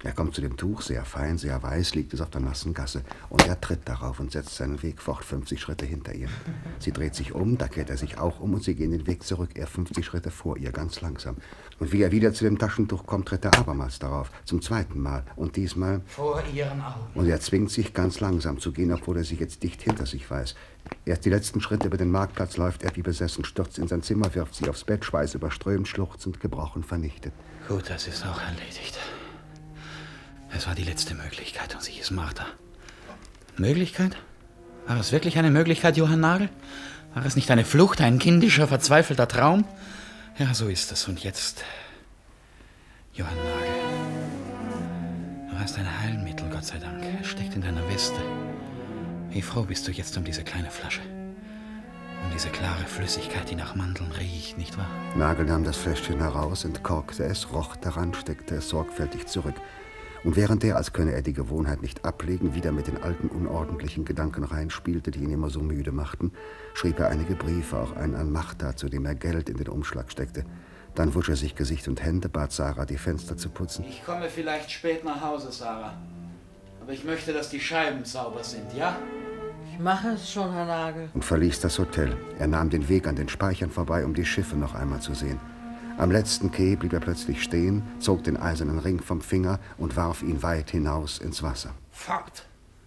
Er kommt zu dem Tuch, sehr fein, sehr weiß, liegt es auf der nassen Gasse. Und er tritt darauf und setzt seinen Weg fort, fünfzig Schritte hinter ihr. Sie dreht sich um, da kehrt er sich auch um und sie gehen den Weg zurück, er fünfzig Schritte vor ihr, ganz langsam. Und wie er wieder zu dem Taschentuch kommt, tritt er abermals darauf, zum zweiten Mal. Und diesmal... Vor ihren Augen. Und er zwingt sich, ganz langsam zu gehen, obwohl er sie jetzt dicht hinter sich weiß. Erst die letzten Schritte über den Marktplatz läuft er wie besessen, stürzt in sein Zimmer, wirft sie aufs Bett, schweißüberströmt, schluchzend, gebrochen, vernichtet. Gut, das ist auch erledigt. Es war die letzte Möglichkeit und sie ist Martha. Möglichkeit? War es wirklich eine Möglichkeit, Johann Nagel? War es nicht eine Flucht, ein kindischer, verzweifelter Traum? Ja, so ist es. Und jetzt... Johann Nagel. Du hast ein Heilmittel, Gott sei Dank. Es steckt in deiner Weste. Wie froh bist du jetzt um diese kleine Flasche. Um diese klare Flüssigkeit, die nach Mandeln riecht, nicht wahr? Nagel nahm das Fläschchen heraus, entkorkte es, roch daran, steckte es sorgfältig zurück. Und während er, als könne er die Gewohnheit nicht ablegen, wieder mit den alten, unordentlichen Gedanken reinspielte, die ihn immer so müde machten, schrieb er einige Briefe, auch einen an Martha, zu dem er Geld in den Umschlag steckte. Dann wusch er sich Gesicht und Hände, bat Sarah, die Fenster zu putzen. Ich komme vielleicht spät nach Hause, Sarah. Aber ich möchte, dass die Scheiben sauber sind, ja? Ich mache es schon, Herr Nagel. Und verließ das Hotel. Er nahm den Weg an den Speichern vorbei, um die Schiffe noch einmal zu sehen. Am letzten Quai blieb er plötzlich stehen, zog den eisernen Ring vom Finger und warf ihn weit hinaus ins Wasser. Fort!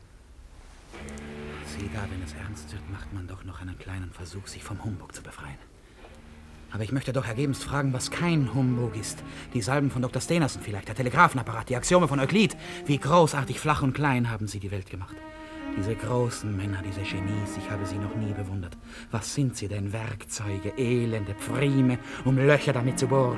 Sieh da, wenn es ernst wird, macht man doch noch einen kleinen Versuch, sich vom Humbug zu befreien. Aber ich möchte doch ergebenst fragen, was kein Humbug ist. Die Salben von Doktor Stenersen vielleicht, der Telegraphenapparat, die Axiome von Euklid. Wie großartig flach und klein haben sie die Welt gemacht. Diese großen Männer, diese Genies, ich habe sie noch nie bewundert. Was sind sie denn? Werkzeuge, elende Pfrime, um Löcher damit zu bohren.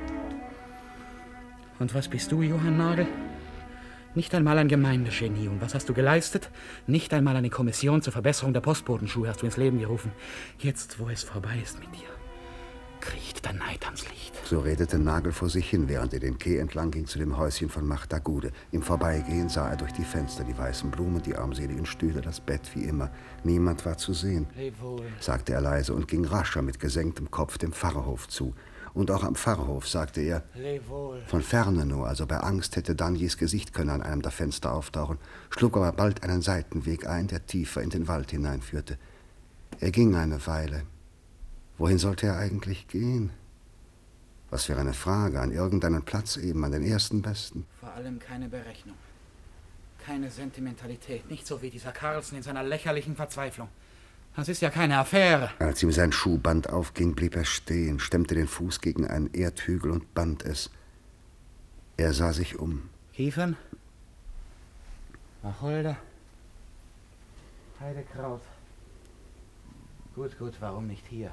Und was bist du, Johann Nagel? Nicht einmal ein Gemeindegenie. Und was hast du geleistet? Nicht einmal eine Kommission zur Verbesserung der Postbodenschuhe hast du ins Leben gerufen. Jetzt, wo es vorbei ist mit dir, kriecht der Neid ans Licht. So redete Nagel vor sich hin, während er den Quai entlang ging zu dem Häuschen von Martha Gude. Im Vorbeigehen sah er durch die Fenster die weißen Blumen, die armseligen Stühle, das Bett wie immer. Niemand war zu sehen, Leb wohl, sagte er leise und ging rascher mit gesenktem Kopf dem Pfarrhof zu. Und auch am Pfarrhof, sagte er, Leb wohl. Von ferne nur, also bei Angst hätte Danjis Gesicht können an einem der Fenster auftauchen, schlug aber bald einen Seitenweg ein, der tiefer in den Wald hineinführte. Er ging eine Weile. Wohin sollte er eigentlich gehen? Was für eine Frage, an irgendeinen Platz eben, an den ersten besten. Vor allem keine Berechnung. Keine Sentimentalität, nicht so wie dieser Carlsen in seiner lächerlichen Verzweiflung. Das ist ja keine Affäre. Als ihm sein Schuhband aufging, blieb er stehen, stemmte den Fuß gegen einen Erdhügel und band es. Er sah sich um. Kiefern? Wacholder? Heidekraut? Gut, gut, warum nicht hier?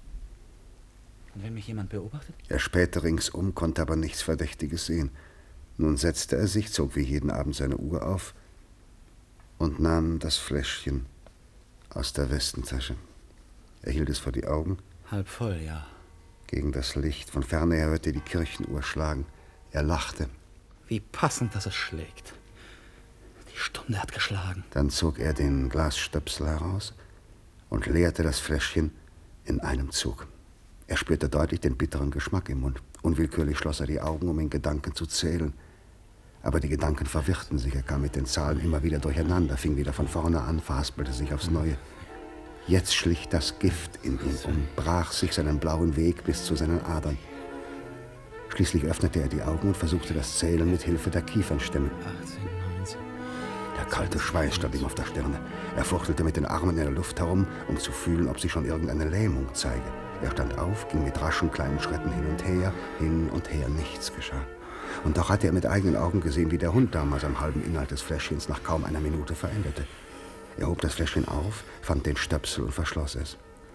Und wenn mich jemand beobachtet? Er spähte ringsum, konnte aber nichts Verdächtiges sehen. Nun setzte er sich, zog wie jeden Abend seine Uhr auf und nahm das Fläschchen aus der Westentasche. Er hielt es vor die Augen. Halb voll, ja. Gegen das Licht. Von ferne her hörte er die Kirchenuhr schlagen. Er lachte. Wie passend, dass es schlägt. Die Stunde hat geschlagen. Dann zog er den Glasstöpsel heraus und leerte das Fläschchen in einem Zug. Er spürte deutlich den bitteren Geschmack im Mund. Unwillkürlich schloss er die Augen, um in Gedanken zu zählen. Aber die Gedanken verwirrten sich. Er kam mit den Zahlen immer wieder durcheinander, fing wieder von vorne an, verhaspelte sich aufs Neue. Jetzt schlich das Gift in ihm um, brach sich seinen blauen Weg bis zu seinen Adern. Schließlich öffnete er die Augen und versuchte das Zählen mit Hilfe der Kiefernstämme. achtzehn, neunzehn. Der kalte Schweiß stand ihm auf der Stirne. Er fuchtelte mit den Armen in der Luft herum, um zu fühlen, ob sich schon irgendeine Lähmung zeige. Er stand auf, ging mit raschen kleinen Schritten hin und her, hin und her, nichts geschah. Und doch hatte er mit eigenen Augen gesehen, wie der Hund damals am halben Inhalt des Fläschchens nach kaum einer Minute veränderte. Er hob das Fläschchen auf, fand den Stöpsel und verschloss es.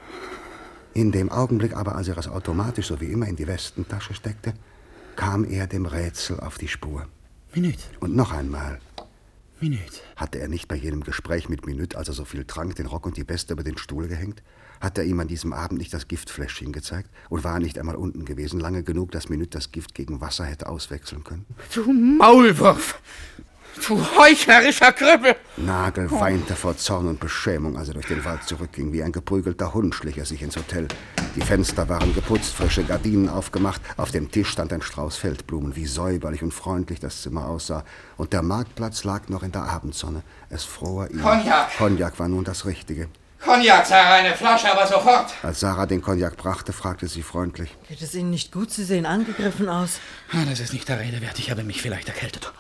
In dem Augenblick aber, als er es automatisch, so wie immer, in die Westentasche steckte, kam er dem Rätsel auf die Spur. Minüt. Und noch einmal. Minüt. Hatte er nicht bei jedem Gespräch mit Minüt, als er so viel trank, den Rock und die Weste über den Stuhl gehängt? Hat er ihm an diesem Abend nicht das Giftfläschchen gezeigt? Und war er nicht einmal unten gewesen, lange genug, dass Minüt das Gift gegen Wasser hätte auswechseln können? Du Maulwurf! Du heuchlerischer Krüppel! Nagel weinte vor Zorn und Beschämung, als er durch den Wald zurückging. Wie ein geprügelter Hund schlich er sich ins Hotel. Die Fenster waren geputzt, frische Gardinen aufgemacht. Auf dem Tisch stand ein Strauß Feldblumen. Wie säuberlich und freundlich das Zimmer aussah. Und der Marktplatz lag noch in der Abendsonne. Es fror ihn. Cognac! Cognac war nun das Richtige. Cognac, Sarah, eine Flasche, aber sofort! Als Sarah den Cognac brachte, fragte sie freundlich. Geht es Ihnen nicht gut? Sie sehen angegriffen aus. Ah, das ist nicht der Rede wert. Ich habe mich vielleicht erkältet.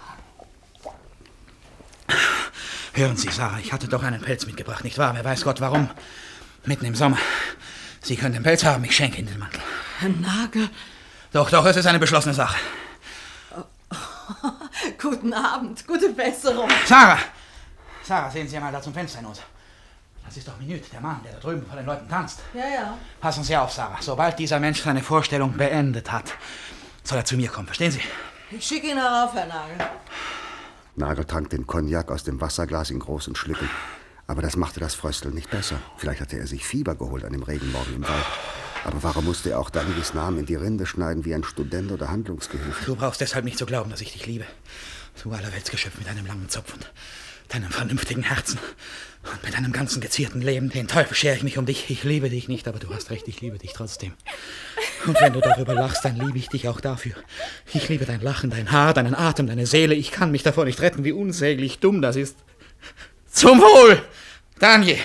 Hören Sie, Sarah, ich hatte doch einen Pelz mitgebracht, nicht wahr? Wer weiß Gott warum. Mitten im Sommer. Sie können den Pelz haben, ich schenke Ihnen den Mantel. Herr Nagel. Doch, doch, es ist eine beschlossene Sache. Oh, oh, guten Abend, gute Besserung. Sarah! Sarah, sehen Sie mal da zum Fenster hinaus. Das ist doch Minute, der Mann, der da drüben vor den Leuten tanzt. Ja, ja. Passen Sie auf, Sarah. Sobald dieser Mensch seine Vorstellung beendet hat, soll er zu mir kommen, verstehen Sie? Ich schicke ihn herauf, Herr Nagel. Nagel trank den Cognac aus dem Wasserglas in großen Schlücken. Aber das machte das Frösteln nicht besser. Vielleicht hatte er sich Fieber geholt an dem Regenmorgen im Wald. Aber warum musste er auch Dannys Namen in die Rinde schneiden wie ein Student oder Handlungsgehilfe? Du brauchst deshalb nicht zu glauben, dass ich dich liebe. Du Allerweltsgeschöpf mit deinem langen Zopf und deinem vernünftigen Herzen und mit deinem ganzen gezierten Leben. Den Teufel schere ich mich um dich. Ich liebe dich nicht, aber du hast recht, ich liebe dich trotzdem. Und wenn du darüber lachst, dann liebe ich dich auch dafür. Ich liebe dein Lachen, dein Haar, deinen Atem, deine Seele. Ich kann mich davor nicht retten, wie unsäglich dumm das ist. Zum Wohl, Daniel!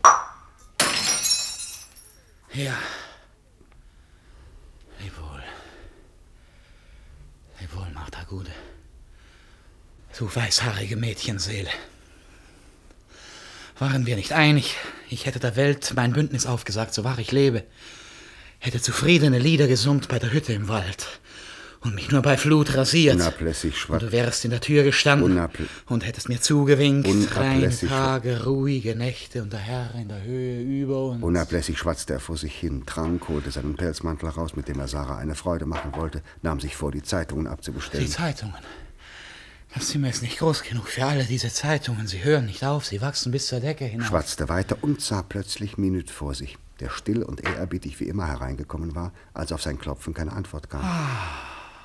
Ja. Leb wohl. Leb wohl, Martha Gude. Du weißhaarige Mädchenseele. Waren wir nicht einig? Ich hätte der Welt mein Bündnis aufgesagt, so wahr ich lebe. Hätte zufriedene Lieder gesummt bei der Hütte im Wald und mich nur bei Flut rasiert. Unablässig schwatzt. Und du wärst in der Tür gestanden Unabl- und hättest mir zugewinkt. Kleine Unablässig Tage, ruhige Nächte und der Herr in der Höhe über uns. Unablässig schwatzte er vor sich hin, trank, holte seinen Pelzmantel heraus, mit dem er Sarah eine Freude machen wollte, nahm sich vor, die Zeitungen abzubestellen. Die Zeitungen? Das Zimmer ist nicht groß genug für alle diese Zeitungen. Sie hören nicht auf, sie wachsen bis zur Decke hinauf. Schwatzte weiter und sah plötzlich Minute vor sich, der still und ehrerbietig wie immer hereingekommen war, als auf sein Klopfen keine Antwort kam. Ah.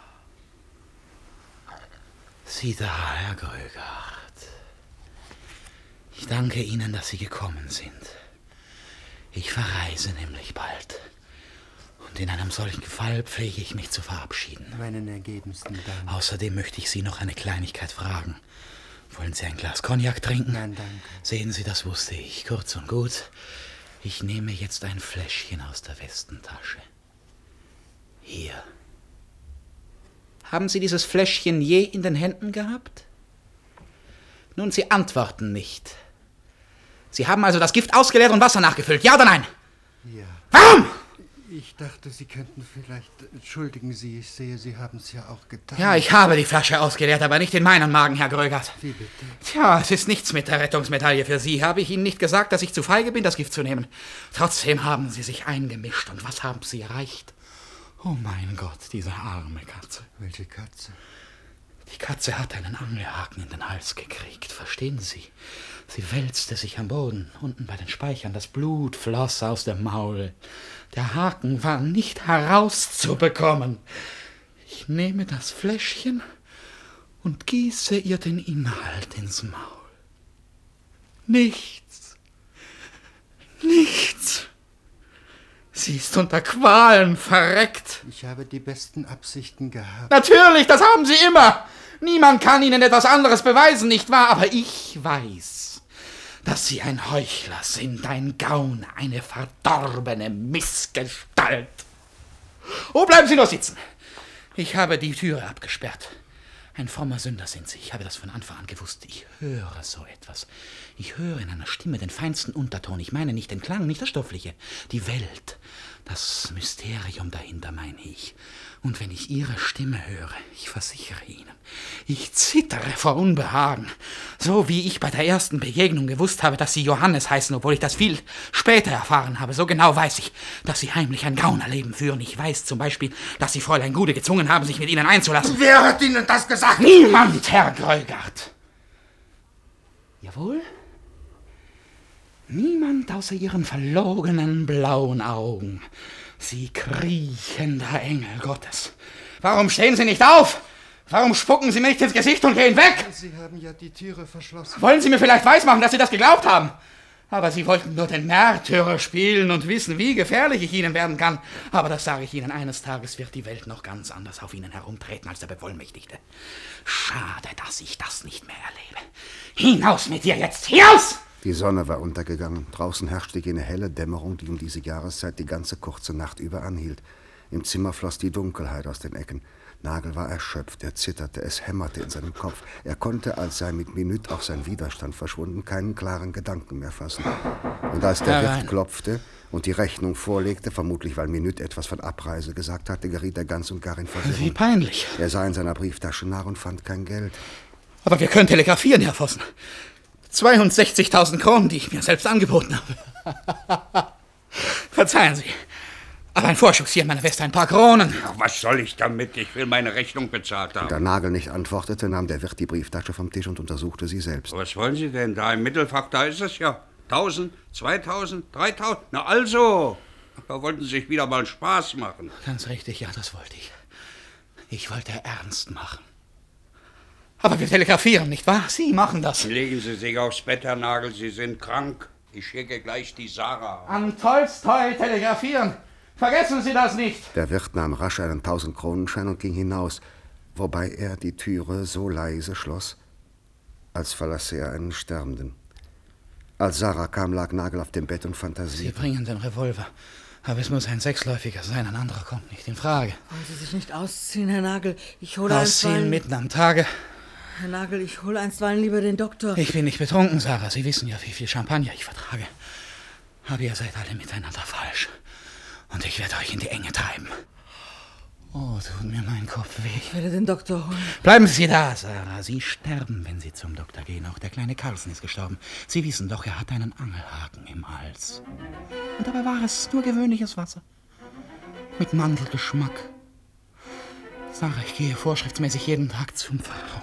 Sie da, Herr Grögard. Ich danke Ihnen, dass Sie gekommen sind. Ich verreise nämlich bald. Und in einem solchen Fall pflege ich mich zu verabschieden. Meinen ergebensten Dank. Außerdem möchte ich Sie noch eine Kleinigkeit fragen. Wollen Sie ein Glas Cognac trinken? Nein, danke. Sehen Sie, das wusste ich. Kurz und gut. Ich nehme jetzt ein Fläschchen aus der Westentasche. Hier. Haben Sie dieses Fläschchen je in den Händen gehabt? Nun, Sie antworten nicht. Sie haben also das Gift ausgeleert und Wasser nachgefüllt, ja oder nein? Ja. Warum? Ich dachte, Sie könnten vielleicht... Entschuldigen Sie, ich sehe, Sie haben es ja auch getan. Ja, ich habe die Flasche ausgeleert, aber nicht in meinen Magen, Herr Grögard. Wie bitte? Tja, es ist nichts mit der Rettungsmedaille für Sie. Habe ich Ihnen nicht gesagt, dass ich zu feige bin, das Gift zu nehmen? Trotzdem haben Sie sich eingemischt. Und was haben Sie erreicht? Oh mein Gott, diese arme Katze. Welche Katze? Die Katze hat einen Angelhaken in den Hals gekriegt, verstehen Sie? Sie wälzte sich am Boden, unten bei den Speichern. Das Blut floss aus dem Maul. Der Haken war nicht herauszubekommen. Ich nehme das Fläschchen und gieße ihr den Inhalt ins Maul. Nichts. Nichts. Sie ist unter Qualen verreckt. Ich habe die besten Absichten gehabt. Natürlich, das haben Sie immer. Niemand kann Ihnen etwas anderes beweisen, nicht wahr? Aber ich weiß, dass Sie ein Heuchler sind, ein Gauner, eine verdorbene Missgestalt. Oh, bleiben Sie nur sitzen. Ich habe die Türe abgesperrt. Ein frommer Sünder sind Sie. Ich habe das von Anfang an gewusst. Ich höre so etwas. Ich höre in einer Stimme den feinsten Unterton. Ich meine nicht den Klang, nicht das Stoffliche. Die Welt, das Mysterium dahinter meine ich. Und wenn ich Ihre Stimme höre, ich versichere Ihnen, ich zittere vor Unbehagen. So wie ich bei der ersten Begegnung gewusst habe, dass Sie Johannes heißen, obwohl ich das viel später erfahren habe. So genau weiß ich, dass Sie heimlich ein Gaunerleben führen. Ich weiß zum Beispiel, dass Sie Fräulein Gude gezwungen haben, sich mit Ihnen einzulassen. Wer hat Ihnen das gesagt? Niemand, Herr Grögard. Jawohl? Niemand außer Ihren verlogenen blauen Augen. Sie kriechender Engel Gottes. Warum stehen Sie nicht auf? Warum spucken Sie mir nicht ins Gesicht und gehen weg? Sie haben ja die Türe verschlossen. Wollen Sie mir vielleicht weismachen, dass Sie das geglaubt haben? Aber Sie wollten nur den Märtyrer spielen und wissen, wie gefährlich ich Ihnen werden kann. Aber das sage ich Ihnen, eines Tages wird die Welt noch ganz anders auf Ihnen herumtreten als der Bevollmächtigte. Schade, dass ich das nicht mehr erlebe. Hinaus mit dir jetzt, hinaus! Die Sonne war untergegangen. Draußen herrschte jene helle Dämmerung, die um diese Jahreszeit die ganze kurze Nacht über anhielt. Im Zimmer floss die Dunkelheit aus den Ecken. Nagel war erschöpft, er zitterte, es hämmerte in seinem Kopf. Er konnte, als sei mit Minute auch sein Widerstand verschwunden, keinen klaren Gedanken mehr fassen. Und als der Herein. Wirt klopfte und die Rechnung vorlegte, vermutlich weil Minute etwas von Abreise gesagt hatte, geriet er ganz und gar in Verwirrung. Wie peinlich. Er sah in seiner Brieftasche nach und fand kein Geld. Aber wir können telegrafieren, Herr Vossen. zweiundsechzigtausend Kronen, die ich mir selbst angeboten habe. Verzeihen Sie. Aber ein Vorschuss hier in meiner Weste, ein paar Kronen. Ach, was soll ich damit? Ich will meine Rechnung bezahlt haben. Da Nagel nicht antwortete, nahm der Wirt die Brieftasche vom Tisch und untersuchte sie selbst. Was wollen Sie denn? Da im Mittelfach, da ist es ja. Tausend, zweitausend, dreitausend. Na also, da wollten Sie sich wieder mal Spaß machen. Ganz richtig, ja, das wollte ich. Ich wollte ernst machen. Aber wir telegrafieren, nicht wahr? Sie machen das. Legen Sie sich aufs Bett, Herr Nagel, Sie sind krank. Ich schicke gleich die Sarah. An Tolstoi telegrafieren. Vergessen Sie das nicht! Der Wirt nahm rasch einen tausend-Kronenschein und ging hinaus, wobei er die Türe so leise schloss, als verlasse er einen Sterbenden. Als Sarah kam, lag Nagel auf dem Bett und fantasierte. Sie bringen den Revolver, aber es muss ein sechsläufiger sein, ein anderer kommt nicht in Frage. Wollen Sie sich nicht ausziehen, Herr Nagel? Ich hole Ausziehen einstweilen... mitten am Tage? Herr Nagel, ich hole einstweilen lieber den Doktor. Ich bin nicht betrunken, Sarah. Sie wissen ja, wie viel Champagner ich vertrage. Aber ihr seid alle miteinander falsch. Und ich werde euch in die Enge treiben. Oh, tut mir mein Kopf weh. Ich werde den Doktor holen. Bleiben Sie da, Sarah. Sie sterben, wenn Sie zum Doktor gehen. Auch der kleine Carlsen ist gestorben. Sie wissen doch, er hat einen Angelhaken im Hals. Und dabei war es nur gewöhnliches Wasser. Mit Mandelgeschmack. Sarah, ich gehe vorschriftsmäßig jeden Tag zum Pfarrhof.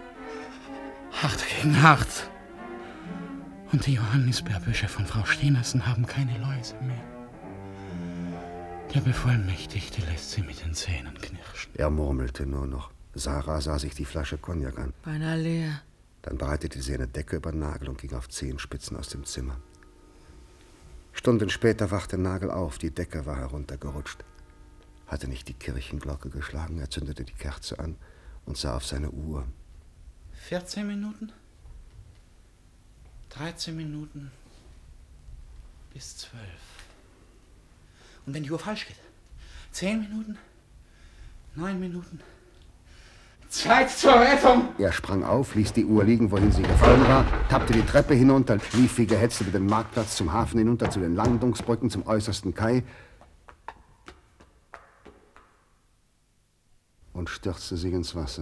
Hart gegen hart. Und die Johannisbeerbüsche von Frau Stenersen haben keine Läuse mehr. Der Bevollmächtigte lässt sie mit den Zähnen knirschen. Er murmelte nur noch. Sarah sah sich die Flasche Cognac an. Beinahe leer. Dann breitete sie eine Decke über Nagel und ging auf Zehenspitzen aus dem Zimmer. Stunden später wachte Nagel auf. Die Decke war heruntergerutscht. Hatte nicht die Kirchenglocke geschlagen. Er zündete die Kerze an und sah auf seine Uhr. vierzehn Minuten? dreizehn Minuten bis zwölf. Und wenn die Uhr falsch geht? Zehn Minuten? Neun Minuten? Zeit zur Rettung! Er sprang auf, ließ die Uhr liegen, wohin sie gefallen war, tappte die Treppe hinunter, lief wie gehetzt über den Marktplatz zum Hafen hinunter, zu den Landungsbrücken, zum äußersten Kai und stürzte sich ins Wasser.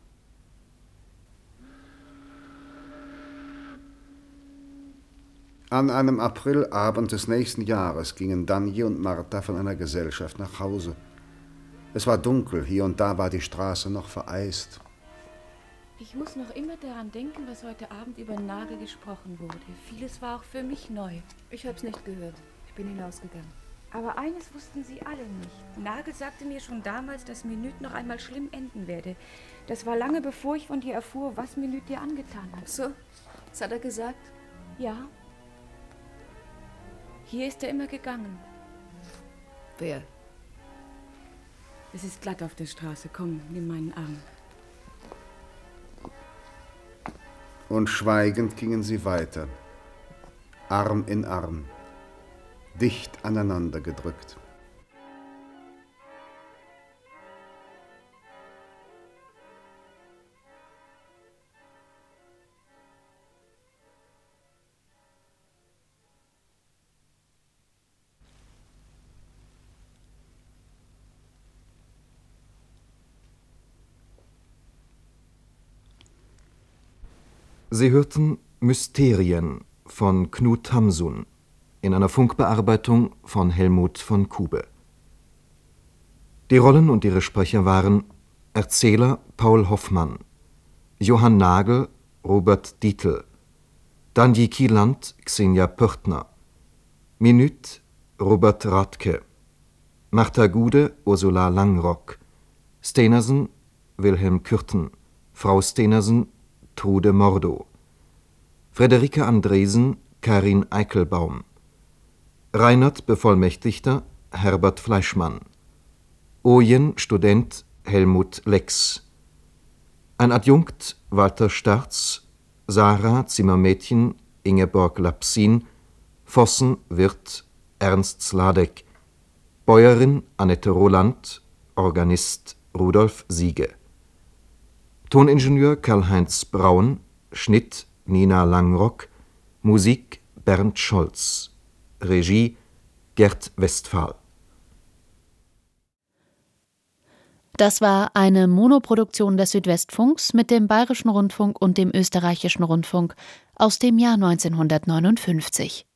An einem Aprilabend des nächsten Jahres gingen Danje und Martha von einer Gesellschaft nach Hause. Es war dunkel, hier und da war die Straße noch vereist. Ich muss noch immer daran denken, was heute Abend über Nagel gesprochen wurde. Vieles war auch für mich neu. Ich hab's nicht gehört. Ich bin hinausgegangen. Aber eines wussten sie alle nicht. Nagel sagte mir schon damals, dass Minute noch einmal schlimm enden werde. Das war lange bevor ich von dir erfuhr, was Minute dir angetan hat. So, das hat er gesagt? Ja. Hier ist er immer gegangen. Wer? Es ist glatt auf der Straße. Komm, nimm meinen Arm. Und schweigend gingen sie weiter, Arm in Arm, dicht aneinander gedrückt. Sie hörten Mysterien von Knut Hamsun in einer Funkbearbeitung von Helmut von Kube. Die Rollen und ihre Sprecher waren Erzähler Paul Hoffmann, Johann Nagel, Robert Dietl, Danje Kieland, Xenia Pörtner, Minute, Robert Radke, Martha Gude, Ursula Langrock, Stenersen, Wilhelm Kürten, Frau Stenersen Trude Mordow, Friederike Andresen Karin Eichelbaum, Reinhard Bevollmächtigter Herbert Fleischmann, Ojen Student Helmut Lex, ein Adjunkt Walter Starz, Sarah Zimmermädchen Ingeborg Lapsin, Vossen Wirt Ernst Sladek, Bäuerin Annette Roland, Organist Rudolf Siege. Toningenieur Karl-Heinz Braun, Schnitt Nina Langrock, Musik Bernd Scholz, Regie Gerd Westphal. Das war eine Monoproduktion des Südwestfunks mit dem Bayerischen Rundfunk und dem Österreichischen Rundfunk aus dem Jahr neunzehnhundertneunundfünfzig.